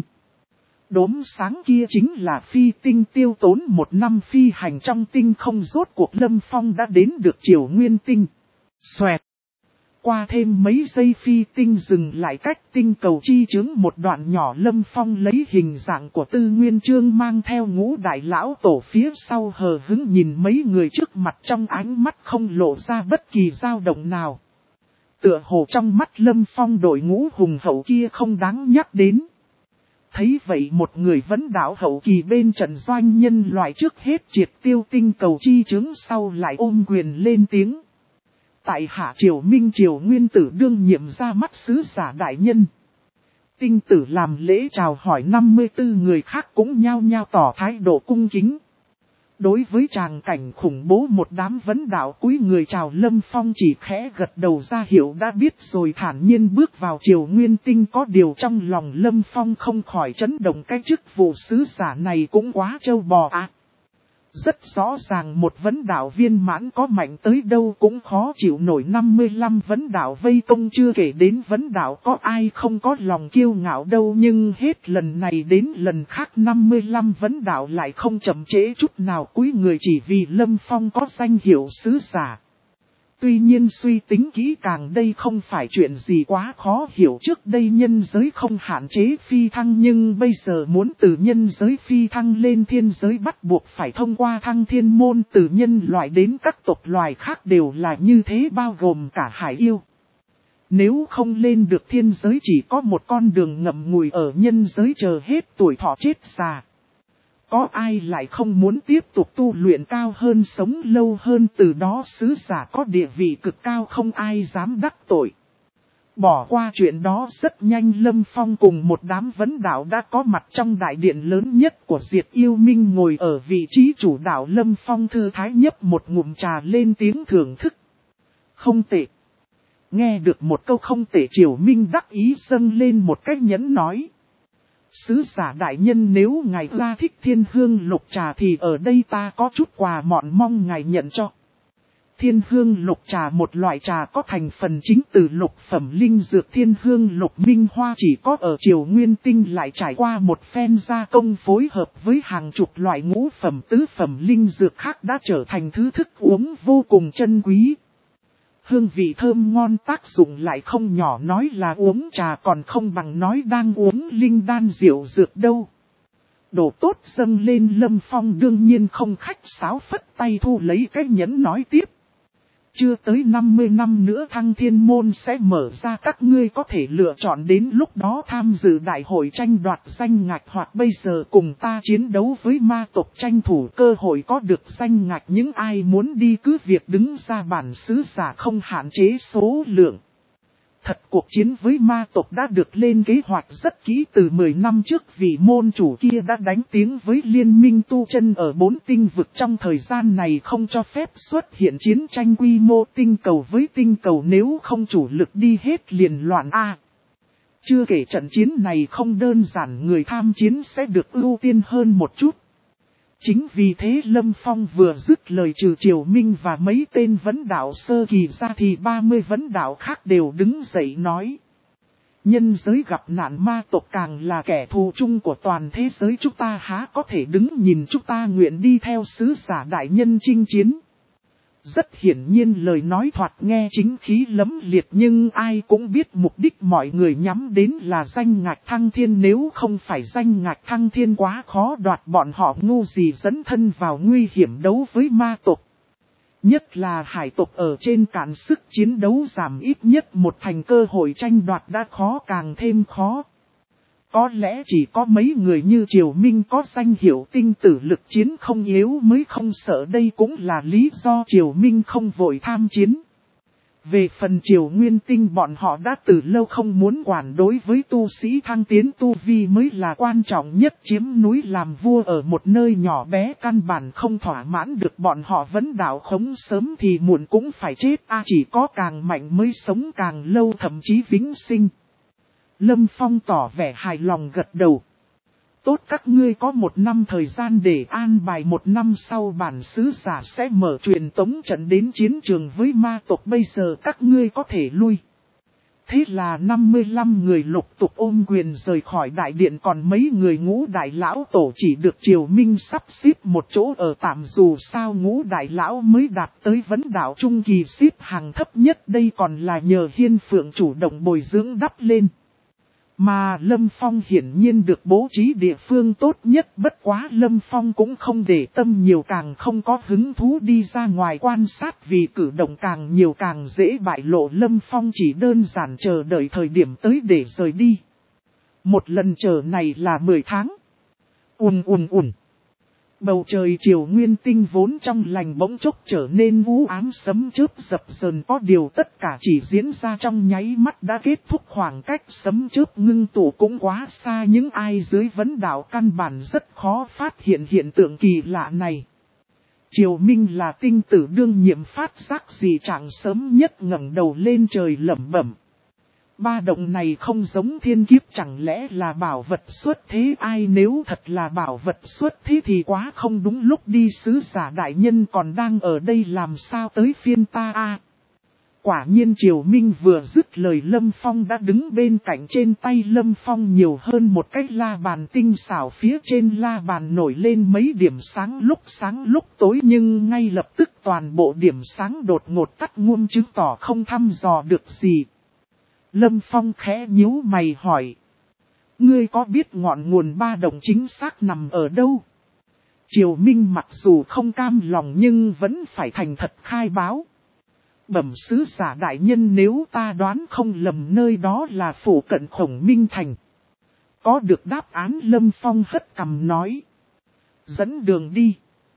Đốm sáng kia chính là phi tinh, tiêu tốn một năm phi hành trong tinh không, rốt cuộc Lâm Phong đã đến được Triều Nguyên Tinh. Xoẹt! Qua thêm mấy giây phi tinh dừng lại cách tinh cầu chi chướng một đoạn nhỏ, Lâm Phong lấy hình dạng của Tư Nguyên Chương mang theo Ngũ Đại Lão Tổ phía sau, hờ hững nhìn mấy người trước mặt, trong ánh mắt không lộ ra bất kỳ dao động nào. Tựa hồ trong mắt Lâm Phong đội ngũ hùng hậu kia không đáng nhắc đến. Thấy vậy một người vấn đạo hậu kỳ bên trận doanh nhân loại trước hết triệt tiêu tinh cầu chi chướng, sau lại ôm quyền lên tiếng. Tại hạ Triều Minh Triều Nguyên Tử đương nhiệm ra mắt sứ giả đại nhân. Tinh tử làm lễ chào hỏi, năm mươi tư người khác cũng nhao nhao tỏ thái độ cung kính. Đối với tràng cảnh khủng bố, một đám vấn đạo cúi người chào, Lâm Phong chỉ khẽ gật đầu ra hiệu đã biết rồi thản nhiên bước vào Triều Nguyên Tinh. Có điều trong lòng Lâm Phong không khỏi chấn động, cái chức vụ sứ giả này cũng quá trâu bò à. Rất rõ ràng một vấn đạo viên mãn có mạnh tới đâu cũng khó chịu nổi năm mươi lăm vấn đạo vây công, chưa kể đến vấn đạo có ai không có lòng kiêu ngạo đâu, nhưng hết lần này đến lần khác năm mươi lăm vấn đạo lại không chậm trễ chút nào cúi người chỉ vì Lâm Phong có danh hiệu sứ giả. Tuy nhiên suy tính kỹ càng, đây không phải chuyện gì quá khó hiểu, trước đây nhân giới không hạn chế phi thăng, nhưng bây giờ muốn từ nhân giới phi thăng lên thiên giới bắt buộc phải thông qua thăng thiên môn, từ nhân loại đến các tộc loài khác đều là như thế, bao gồm cả hải yêu. Nếu không lên được thiên giới chỉ có một con đường ngậm ngùi ở nhân giới chờ hết tuổi thọ chết già. Có ai lại không muốn tiếp tục tu luyện cao hơn, sống lâu hơn, từ đó sứ giả có địa vị cực cao, không ai dám đắc tội. Bỏ qua chuyện đó rất nhanh Lâm Phong cùng một đám vấn đạo đã có mặt trong đại điện lớn nhất của Diệt Yêu Minh ngồi ở vị trí chủ đạo. Lâm Phong thư thái nhấp một ngụm trà lên tiếng thưởng thức. Không tệ. Nghe được một câu không tệ Triều Minh đắc ý dâng lên một cách nhẫn nói. Sứ giả đại nhân nếu ngài ra thích thiên hương lục trà thì ở đây ta có chút quà mọn mong ngài nhận cho. Thiên hương lục trà một loại trà có thành phần chính từ lục phẩm linh dược thiên hương lục minh hoa chỉ có ở Triều Nguyên Tinh lại trải qua một phen gia công phối hợp với hàng chục loại ngũ phẩm tứ phẩm linh dược khác đã trở thành thứ thức uống vô cùng chân quý. Hương vị thơm ngon tác dụng lại không nhỏ nói là uống trà còn không bằng nói đang uống linh đan diệu dược đâu. Đồ tốt dâng lên Lâm Phong đương nhiên không khách sáo phất tay thu lấy cái nhẫn nói tiếp. Chưa tới năm mươi năm nữa Thăng Thiên Môn sẽ mở ra các ngươi có thể lựa chọn đến lúc đó tham dự đại hội tranh đoạt danh ngạch hoặc bây giờ cùng ta chiến đấu với ma tộc tranh thủ cơ hội có được danh ngạch những ai muốn đi cứ việc đứng ra bản sứ giả không hạn chế số lượng. Thật cuộc chiến với ma tộc đã được lên kế hoạch rất kỹ từ mười năm trước vì môn chủ kia đã đánh tiếng với liên minh tu chân ở bốn tinh vực trong thời gian này không cho phép xuất hiện chiến tranh quy mô tinh cầu với tinh cầu nếu không chủ lực đi hết liền loạn A. Chưa kể trận chiến này không đơn giản người tham chiến sẽ được ưu tiên hơn một chút. Chính vì thế Lâm Phong vừa dứt lời trừ Triều Minh và mấy tên vấn đạo sơ kỳ ra thì ba mươi vấn đạo khác đều đứng dậy nói. Nhân giới gặp nạn ma tộc càng là kẻ thù chung của toàn thế giới chúng ta há có thể đứng nhìn chúng ta nguyện đi theo sứ giả đại nhân chinh chiến. Rất hiển nhiên lời nói thoạt nghe chính khí lẫm liệt nhưng ai cũng biết mục đích mọi người nhắm đến là danh ngạch thăng thiên nếu không phải danh ngạch thăng thiên quá khó đoạt bọn họ ngu gì dẫn thân vào nguy hiểm đấu với ma tộc. Nhất là hải tộc ở trên cạn sức chiến đấu giảm ít nhất một thành cơ hội tranh đoạt đã khó càng thêm khó. Có lẽ chỉ có mấy người như Triều Minh có danh hiệu tinh tử lực chiến không yếu mới không sợ đây cũng là lý do Triều Minh không vội tham chiến. Về phần Triều Nguyên Tinh bọn họ đã từ lâu không muốn quản đối với tu sĩ thăng tiến tu vi mới là quan trọng nhất chiếm núi làm vua ở một nơi nhỏ bé căn bản không thỏa mãn được bọn họ vấn đạo khống sớm thì muộn cũng phải chết a chỉ có càng mạnh mới sống càng lâu thậm chí vĩnh sinh. Lâm Phong tỏ vẻ hài lòng gật đầu. Tốt các ngươi có một năm thời gian để an bài một năm sau bản sứ giả sẽ mở truyền tống trận đến chiến trường với ma tộc bây giờ các ngươi có thể lui. Thế là năm mươi lăm người lục tục ôm quyền rời khỏi đại điện còn mấy người ngũ đại lão tổ chỉ được Triều Minh sắp xếp một chỗ ở tạm dù sao ngũ đại lão mới đạt tới vấn đạo trung kỳ xếp hàng thấp nhất đây còn là nhờ Hiên Phượng chủ động bồi dưỡng đắp lên. Mà Lâm Phong hiển nhiên được bố trí địa phương tốt nhất bất quá Lâm Phong cũng không để tâm nhiều càng không có hứng thú đi ra ngoài quan sát vì cử động càng nhiều càng dễ bại lộ Lâm Phong chỉ đơn giản chờ đợi thời điểm tới để rời đi. Một lần chờ này là mười tháng. Ùn ùn ùn. Bầu trời Triều Nguyên Tinh vốn trong lành bỗng chốc trở nên u ám sấm chớp dập dờn có điều tất cả chỉ diễn ra trong nháy mắt đã kết thúc khoảng cách sấm chớp ngưng tụ cũng quá xa những ai dưới vấn đạo căn bản rất khó phát hiện hiện tượng kỳ lạ này. Triều Minh là tinh tử đương nhiệm phát giác gì chẳng sớm nhất ngẩng đầu lên trời lẩm bẩm. Ba động này không giống thiên kiếp chẳng lẽ là bảo vật xuất thế ai nếu thật là bảo vật xuất thế thì quá không đúng lúc đi sứ giả đại nhân còn đang ở đây làm sao tới phiên ta a. Quả nhiên Triều Minh vừa dứt lời Lâm Phong đã đứng bên cạnh trên tay Lâm Phong nhiều hơn một cái la bàn tinh xảo phía trên la bàn nổi lên mấy điểm sáng lúc sáng lúc tối nhưng ngay lập tức toàn bộ điểm sáng đột ngột tắt ngum chứng tỏ không thăm dò được gì. Lâm Phong khẽ nhíu mày hỏi. Ngươi có biết ngọn nguồn ba động chính xác nằm ở đâu? Triều Minh mặc dù không cam lòng nhưng vẫn phải thành thật khai báo. Bẩm sứ giả đại nhân nếu ta đoán không lầm nơi đó là phủ cận Khổng Minh Thành. Có được đáp án Lâm Phong hất cằm nói. Dẫn đường đi.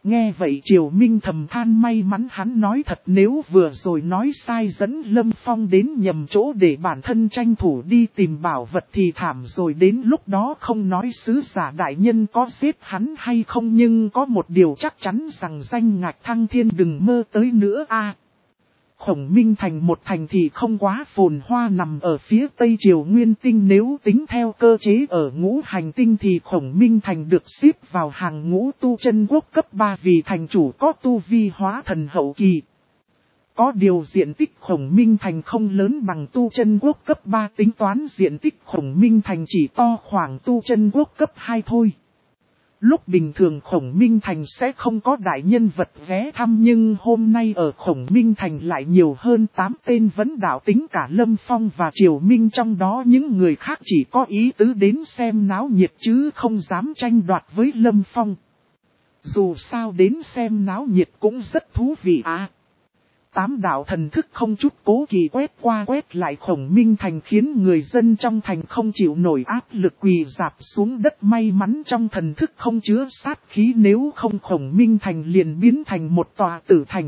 Nghe vậy Triều Minh thầm than may mắn hắn nói thật, nếu vừa rồi nói sai dẫn Lâm Phong đến nhầm chỗ để bản thân tranh thủ đi tìm bảo vật thì thảm rồi, đến lúc đó không nói sứ giả đại nhân có giết hắn hay không, nhưng có một điều chắc chắn rằng danh ngạch thăng thiên đừng mơ tới nữa a. Khổng Minh Thành một thành thì không quá phồn hoa nằm ở phía tây Triều Nguyên Tinh, nếu tính theo cơ chế ở ngũ hành tinh thì Khổng Minh Thành được xếp vào hàng ngũ tu chân quốc cấp ba vì thành chủ có tu vi hóa thần hậu kỳ. Có điều diện tích Khổng Minh Thành không lớn bằng tu chân quốc cấp ba, tính toán diện tích Khổng Minh Thành chỉ to khoảng tu chân quốc cấp hai thôi. Lúc bình thường Khổng Minh Thành sẽ không có đại nhân vật ghé thăm, nhưng hôm nay ở Khổng Minh Thành lại nhiều hơn tám tên vấn đạo, tính cả Lâm Phong và Triều Minh, trong đó những người khác chỉ có ý tứ đến xem náo nhiệt chứ không dám tranh đoạt với Lâm Phong. Dù sao đến xem náo nhiệt cũng rất thú vị à. Tám đạo thần thức không chút cố kỵ quét qua quét lại Khổng Minh Thành, khiến người dân trong thành không chịu nổi áp lực quỳ rạp xuống đất, may mắn trong thần thức không chứa sát khí, nếu không Khổng Minh Thành liền biến thành một tòa tử thành.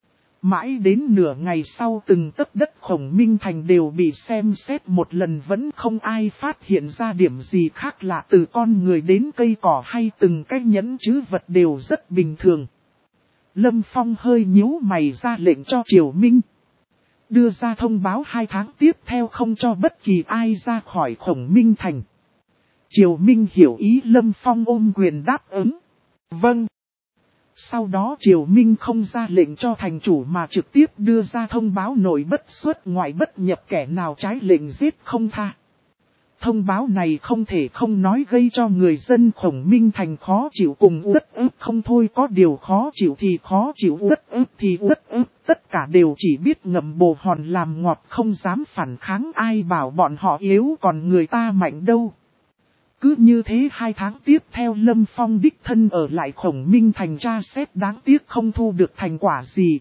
Mãi đến nửa ngày sau từng tấc đất Khổng Minh Thành đều bị xem xét một lần, vẫn không ai phát hiện ra điểm gì khác lạ, từ con người đến cây cỏ hay từng cái nhẫn chữ vật đều rất bình thường. Lâm Phong hơi nhíu mày ra lệnh cho Triều Minh đưa ra thông báo hai tháng tiếp theo không cho bất kỳ ai ra khỏi Khổng Minh Thành. Triều Minh hiểu ý Lâm Phong ôm quyền đáp ứng. Vâng. Sau đó Triều Minh không ra lệnh cho thành chủ mà trực tiếp đưa ra thông báo nội bất xuất ngoại bất nhập, kẻ nào trái lệnh giết không tha. Thông báo này không thể không nói gây cho người dân Khổng Minh Thành khó chịu cùng uất ức không thôi, có điều khó chịu thì khó chịu, uất ức thì uất ức, tất cả đều chỉ biết ngậm bồ hòn làm ngọt, không dám phản kháng, ai bảo bọn họ yếu còn người ta mạnh đâu. Cứ như thế hai tháng tiếp theo Lâm Phong đích thân ở lại Khổng Minh Thành tra xét, đáng tiếc không thu được thành quả gì.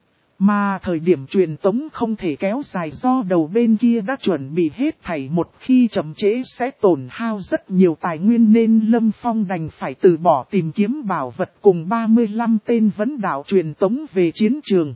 Mà thời điểm truyền tống không thể kéo dài do đầu bên kia đã chuẩn bị hết thảy, một khi chậm trễ sẽ tổn hao rất nhiều tài nguyên, nên Lâm Phong đành phải từ bỏ tìm kiếm bảo vật cùng ba mươi lăm tên vấn đạo truyền tống về chiến trường.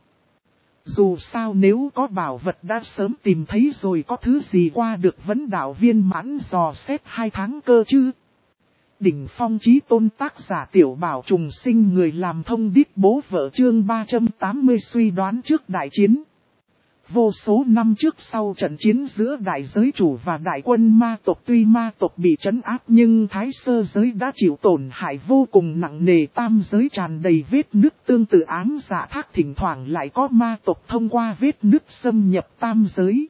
Dù sao nếu có bảo vật đã sớm tìm thấy rồi, có thứ gì qua được vấn đạo viên mãn dò xét hai tháng cơ chứ. Đỉnh phong chí tôn tác giả Tiểu Bảo Trùng Sinh, người làm thông điệp bố vợ, chương ba trăm tám mươi suy đoán trước đại chiến. Vô số năm trước sau trận chiến giữa đại giới chủ và đại quân ma tộc, tuy ma tộc bị trấn áp nhưng thái sơ giới đã chịu tổn hại vô cùng nặng nề, tam giới tràn đầy vết nứt tương tự ám dạ thác, thỉnh thoảng lại có ma tộc thông qua vết nứt xâm nhập tam giới.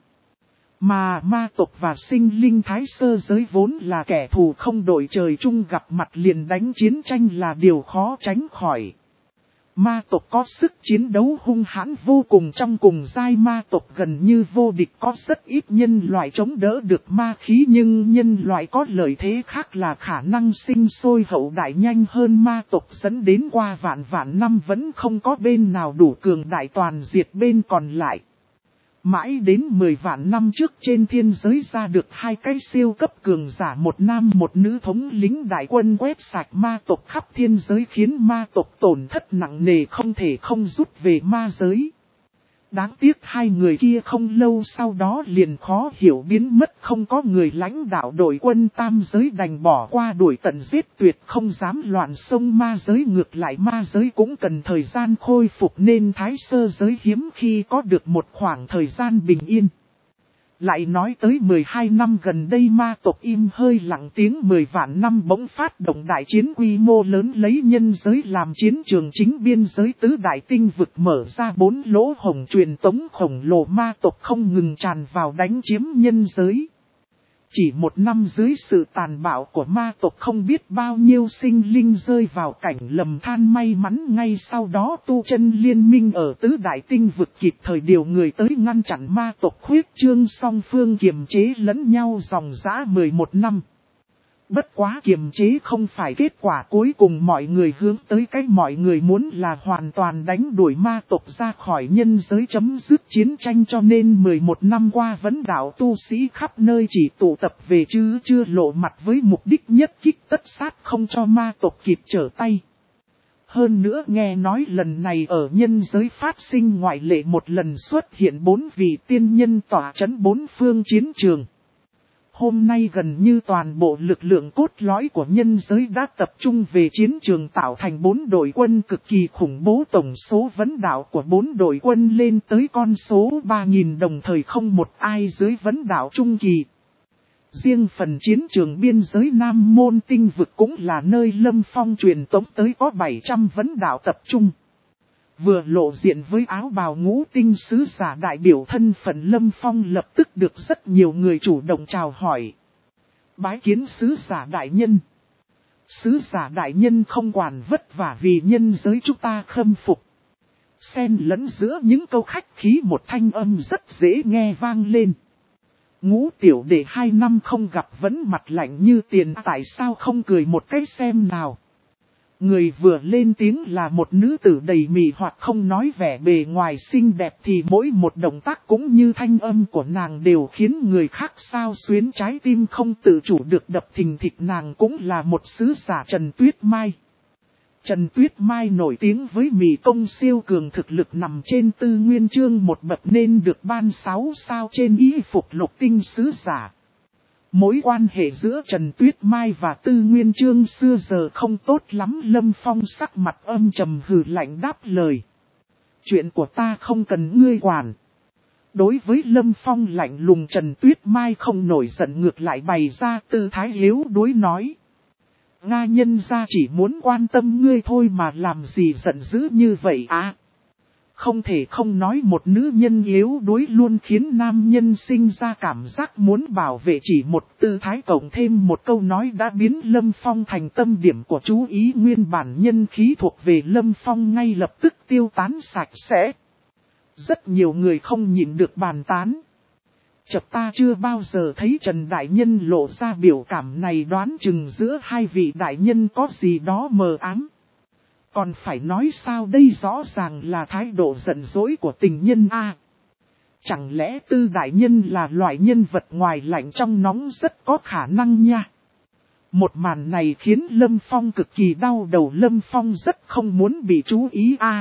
Mà ma tộc và sinh linh thái sơ giới vốn là kẻ thù không đội trời chung, gặp mặt liền đánh chiến tranh là điều khó tránh khỏi. Ma tộc có sức chiến đấu hung hãn vô cùng, trong cùng giai ma tộc gần như vô địch, có rất ít nhân loại chống đỡ được ma khí, nhưng nhân loại có lợi thế khác là khả năng sinh sôi hậu đại nhanh hơn ma tộc, dẫn đến qua vạn vạn năm vẫn không có bên nào đủ cường đại toàn diệt bên còn lại. Mãi đến mười vạn năm trước trên thiên giới ra được hai cái siêu cấp cường giả, một nam một nữ thống lĩnh đại quân quét sạch ma tộc khắp thiên giới, khiến ma tộc tổn thất nặng nề không thể không rút về ma giới. Đáng tiếc hai người kia không lâu sau đó liền khó hiểu biến mất, không có người lãnh đạo đội quân tam giới đành bỏ qua đuổi tận giết tuyệt, không dám loạn xông ma giới, ngược lại ma giới cũng cần thời gian khôi phục nên thái sơ giới hiếm khi có được một khoảng thời gian bình yên. Lại nói tới mười hai năm gần đây ma tộc im hơi lặng tiếng, mười vạn năm bỗng phát động đại chiến quy mô lớn, lấy nhân giới làm chiến trường chính, biên giới tứ đại tinh vực mở ra bốn lỗ hổng truyền tống khổng lồ, ma tộc không ngừng tràn vào đánh chiếm nhân giới. Chỉ một năm dưới sự tàn bạo của ma tộc không biết bao nhiêu sinh linh rơi vào cảnh lầm than, may mắn ngay sau đó tu chân liên minh ở tứ đại tinh vực kịp thời điều người tới ngăn chặn ma tộc khuyết trương, song phương kiềm chế lẫn nhau dòng dã mười một năm. Bất quá kiềm chế không phải kết quả cuối cùng mọi người hướng tới, cái mọi người muốn là hoàn toàn đánh đuổi ma tộc ra khỏi nhân giới, chấm dứt chiến tranh, cho nên mười một năm qua vấn đạo tu sĩ khắp nơi chỉ tụ tập về chứ chưa lộ mặt, với mục đích nhất kích tất sát, không cho ma tộc kịp trở tay. Hơn nữa nghe nói lần này ở nhân giới phát sinh ngoại lệ một lần xuất hiện bốn vị tiên nhân tỏa trấn bốn phương chiến trường. Hôm nay gần như toàn bộ lực lượng cốt lõi của nhân giới đã tập trung về chiến trường tạo thành bốn đội quân cực kỳ khủng bố, tổng số vấn đảo của bốn đội quân lên tới con số ba nghìn đồng thời không một ai dưới vấn đảo trung kỳ. Riêng phần chiến trường biên giới Nam Môn Tinh Vực cũng là nơi Lâm Phong truyền tống tới có bảy trăm vấn đảo tập trung. Vừa lộ diện với áo bào ngũ tinh sứ giả đại biểu thân phận, Lâm Phong lập tức được rất nhiều người chủ động chào hỏi. Bái kiến sứ giả đại nhân. Sứ giả đại nhân không quản vất vả vì nhân giới chúng ta khâm phục. Xen lẫn giữa những câu khách khí một thanh âm rất dễ nghe vang lên. Ngũ tiểu đệ hai năm không gặp vẫn mặt lạnh như tiền, tại sao không cười một cái xem nào. Người vừa lên tiếng là một nữ tử đầy mị hoặc, không nói vẻ bề ngoài xinh đẹp thì mỗi một động tác cũng như thanh âm của nàng đều khiến người khác xao xuyến, trái tim không tự chủ được đập thình thịch. Nàng cũng là một sứ giả Trần Tuyết Mai. Trần Tuyết Mai nổi tiếng với mị công siêu cường, thực lực nằm trên Tư Nguyên Chương một bậc nên được ban sáu sao trên y phục lục tinh sứ giả. Mối quan hệ giữa Trần Tuyết Mai và Tư Nguyên Chương xưa giờ không tốt lắm. Lâm Phong sắc mặt âm trầm hừ lạnh đáp lời. Chuyện của ta không cần ngươi quản. Đối với Lâm Phong lạnh lùng, Trần Tuyết Mai không nổi giận, ngược lại bày ra tư thái yếu đuối nói. Nga nhân gia chỉ muốn quan tâm ngươi thôi mà làm gì giận dữ như vậy à? Không thể không nói một nữ nhân yếu đuối luôn khiến nam nhân sinh ra cảm giác muốn bảo vệ, chỉ một tư thái cộng thêm một câu nói đã biến Lâm Phong thành tâm điểm của chú ý. Nguyên bản nhân khí thuộc về Lâm Phong ngay lập tức tiêu tán sạch sẽ. Rất nhiều người không nhịn được bàn tán. Chợt ta chưa bao giờ thấy Trần Đại Nhân lộ ra biểu cảm này, đoán chừng giữa hai vị đại nhân có gì đó mờ ám. Còn phải nói sao đây, rõ ràng là thái độ giận dỗi của tình nhân a. À, chẳng lẽ Tư Đại Nhân là loại nhân vật ngoài lạnh trong nóng, rất có khả năng nha. Một màn này khiến Lâm Phong cực kỳ đau đầu, Lâm Phong rất không muốn bị chú ý a. À,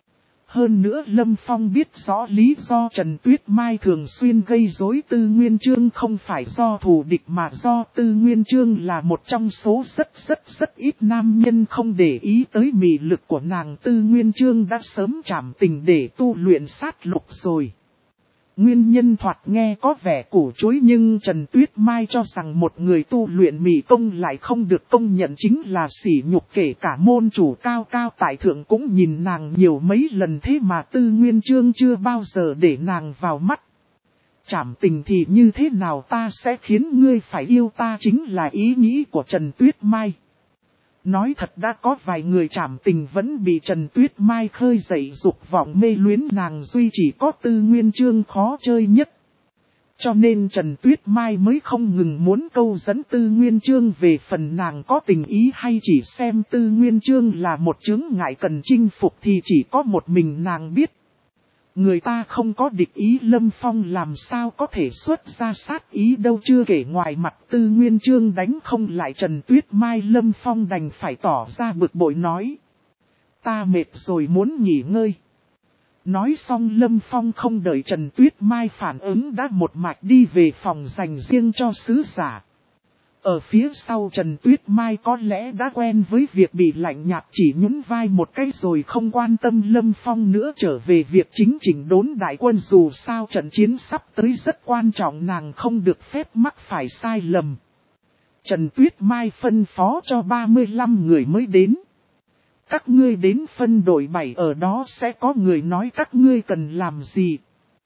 hơn nữa Lâm Phong biết rõ lý do Trần Tuyết Mai thường xuyên gây rối Tư Nguyên Chương không phải do thù địch mà do Tư Nguyên Chương là một trong số rất rất rất ít nam nhân không để ý tới mị lực của nàng. Tư Nguyên Chương đã sớm trảm tình để tu luyện sát lục rồi. Nguyên nhân thoạt nghe có vẻ củ chuối, nhưng Trần Tuyết Mai cho rằng một người tu luyện mị công lại không được công nhận chính là sỉ nhục, kể cả môn chủ cao cao tại thượng cũng nhìn nàng nhiều mấy lần, thế mà Tư Nguyên Chương chưa bao giờ để nàng vào mắt. Trảm tình thì như thế nào, ta sẽ khiến ngươi phải yêu ta, chính là ý nghĩ của Trần Tuyết Mai. Nói thật đã có vài người trảm tình vẫn bị Trần Tuyết Mai khơi dậy dục vọng mê luyến, nàng duy chỉ có Tư Nguyên Chương khó chơi nhất. Cho nên Trần Tuyết Mai mới không ngừng muốn câu dẫn Tư Nguyên Chương. Về phần nàng có tình ý hay chỉ xem Tư Nguyên Chương là một chướng ngại cần chinh phục thì chỉ có một mình nàng biết. Người ta không có địch ý, Lâm Phong làm sao có thể xuất ra sát ý đâu, chưa kể ngoài mặt Tư Nguyên Chương đánh không lại Trần Tuyết Mai, Lâm Phong đành phải tỏ ra bực bội nói. Ta mệt rồi muốn nghỉ ngơi. Nói xong Lâm Phong không đợi Trần Tuyết Mai phản ứng đã một mạch đi về phòng dành riêng cho sứ giả. Ở phía sau Trần Tuyết Mai có lẽ đã quen với việc bị lạnh nhạt, chỉ nhún vai một cái rồi không quan tâm Lâm Phong nữa, trở về việc chính chỉnh đốn đại quân. Dù sao trận chiến sắp tới rất quan trọng, nàng không được phép mắc phải sai lầm. Trần Tuyết Mai phân phó cho ba mươi lăm người mới đến. Các ngươi đến phân đội bảy, ở đó sẽ có người nói các ngươi cần làm gì.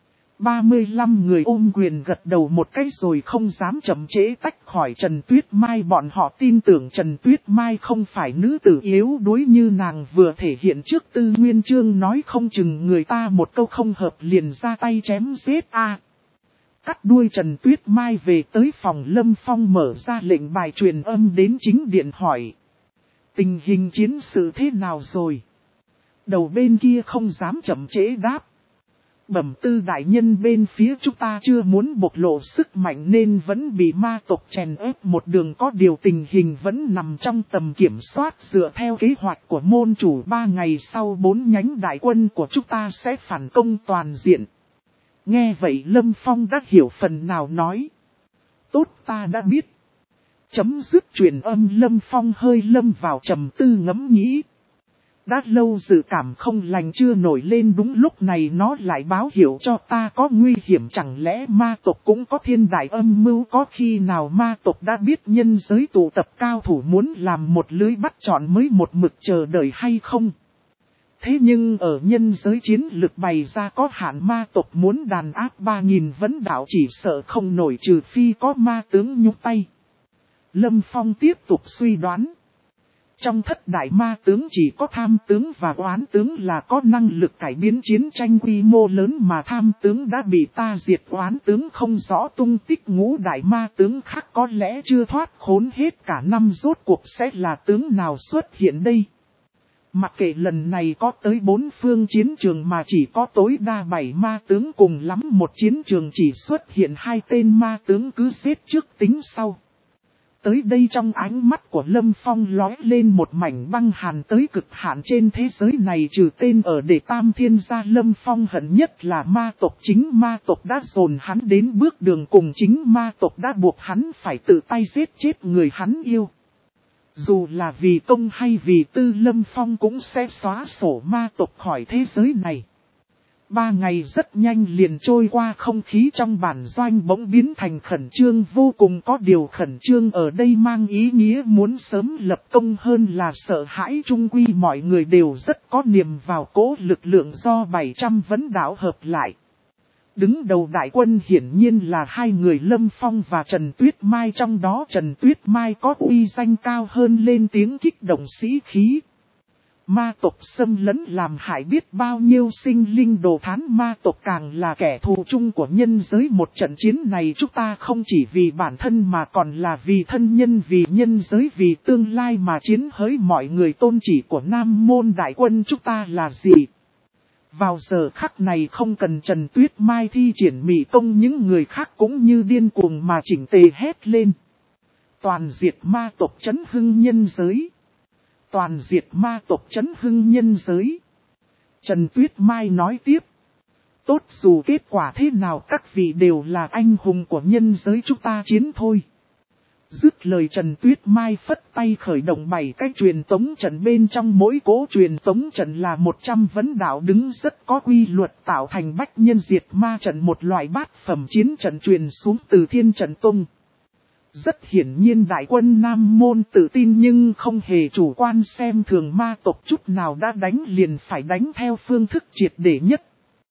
ba mươi lăm người ôm quyền gật đầu một cái rồi không dám chậm trễ tách khỏi Trần Tuyết Mai. Bọn họ tin tưởng Trần Tuyết Mai không phải nữ tử yếu đuối như nàng vừa thể hiện trước Tư Nguyên Chương, nói không chừng người ta một câu không hợp liền ra tay chém giết a. À, cắt đuôi Trần Tuyết Mai về tới phòng, Lâm Phong mở ra lệnh bài truyền âm đến chính điện hỏi. Tình hình chiến sự thế nào rồi? Đầu bên kia không dám chậm trễ đáp. Bẩm tư đại nhân, bên phía chúng ta chưa muốn bộc lộ sức mạnh nên vẫn bị ma tộc chèn ép một đường, có điều tình hình vẫn nằm trong tầm kiểm soát. Dựa theo kế hoạch của môn chủ, ba ngày sau bốn nhánh đại quân của chúng ta sẽ phản công toàn diện. Nghe vậy Lâm Phong đã hiểu phần nào, nói: tốt, ta đã biết. Chấm dứt truyền âm, Lâm Phong hơi lâm vào trầm tư ngẫm nghĩ. Đã lâu dự cảm không lành chưa nổi lên, đúng lúc này nó lại báo hiệu cho ta có nguy hiểm. Chẳng lẽ ma tộc cũng có thiên đại âm mưu? Có khi nào ma tộc đã biết nhân giới tụ tập cao thủ muốn làm một lưới bắt trọn mới một mực chờ đợi hay không? Thế nhưng ở nhân giới chiến lực bày ra có hạn, ma tộc muốn đàn áp ba nghìn vấn đạo chỉ sợ không nổi, trừ phi có ma tướng nhúc tay. Lâm Phong tiếp tục suy đoán. Trong thất đại ma tướng chỉ có tham tướng và oán tướng là có năng lực cải biến chiến tranh quy mô lớn, mà tham tướng đã bị ta diệt, oán tướng không rõ tung tích, ngũ đại ma tướng khác có lẽ chưa thoát khốn hết cả năm, rốt cuộc sẽ là tướng nào xuất hiện đây? Mặc kệ lần này có tới bốn phương chiến trường mà chỉ có tối đa bảy ma tướng, cùng lắm một chiến trường chỉ xuất hiện hai tên ma tướng, cứ xếp trước tính sau. Tới đây trong ánh mắt của Lâm Phong lóe lên một mảnh băng hàn tới cực hạn. Trên thế giới này trừ tên ở Đệ Tam Thiên gia, Lâm Phong hận nhất là ma tộc. Chính ma tộc đã dồn hắn đến bước đường cùng, chính ma tộc đã buộc hắn phải tự tay giết chết người hắn yêu. Dù là vì công hay vì tư, Lâm Phong cũng sẽ xóa sổ ma tộc khỏi thế giới này. Ba ngày rất nhanh liền trôi qua, không khí trong bản doanh bỗng biến thành khẩn trương vô cùng. Có điều khẩn trương ở đây mang ý nghĩa muốn sớm lập công hơn là sợ hãi. Trung quy mọi người đều rất có niềm vào cố lực lượng do bảy trăm vấn đạo hợp lại. Đứng đầu đại quân hiển nhiên là hai người Lâm Phong và Trần Tuyết Mai, trong đó Trần Tuyết Mai có uy danh cao hơn, lên tiếng kích động sĩ khí. Ma tộc xâm lấn làm hại biết bao nhiêu sinh linh đồ thán, ma tộc càng là kẻ thù chung của nhân giới. Một trận chiến này chúng ta không chỉ vì bản thân mà còn là vì thân nhân, vì nhân giới, vì tương lai mà chiến. Hỡi mọi người, tôn chỉ của Nam môn đại quân chúng ta là gì? Vào giờ khắc này không cần Trần Tuyết Mai thi triển mị công, những người khác cũng như điên cuồng mà chỉnh tề hét lên: toàn diệt ma tộc, chấn hưng nhân giới! Toàn diệt ma tộc, chấn hưng nhân giới! Trần Tuyết Mai nói tiếp: tốt, dù kết quả thế nào các vị đều là anh hùng của nhân giới, chúng ta chiến thôi. Dứt lời Trần Tuyết Mai phất tay khởi động bảy cái truyền tống trận, bên trong mỗi cố truyền tống trận là một trăm vấn đạo đứng rất có quy luật, tạo thành bách nhân diệt ma trận, một loại bát phẩm chiến trận truyền xuống từ Thiên Trận Tông. Rất hiển nhiên đại quân Nam môn tự tin nhưng không hề chủ quan xem thường ma tộc chút nào, đã đánh liền phải đánh theo phương thức triệt để nhất.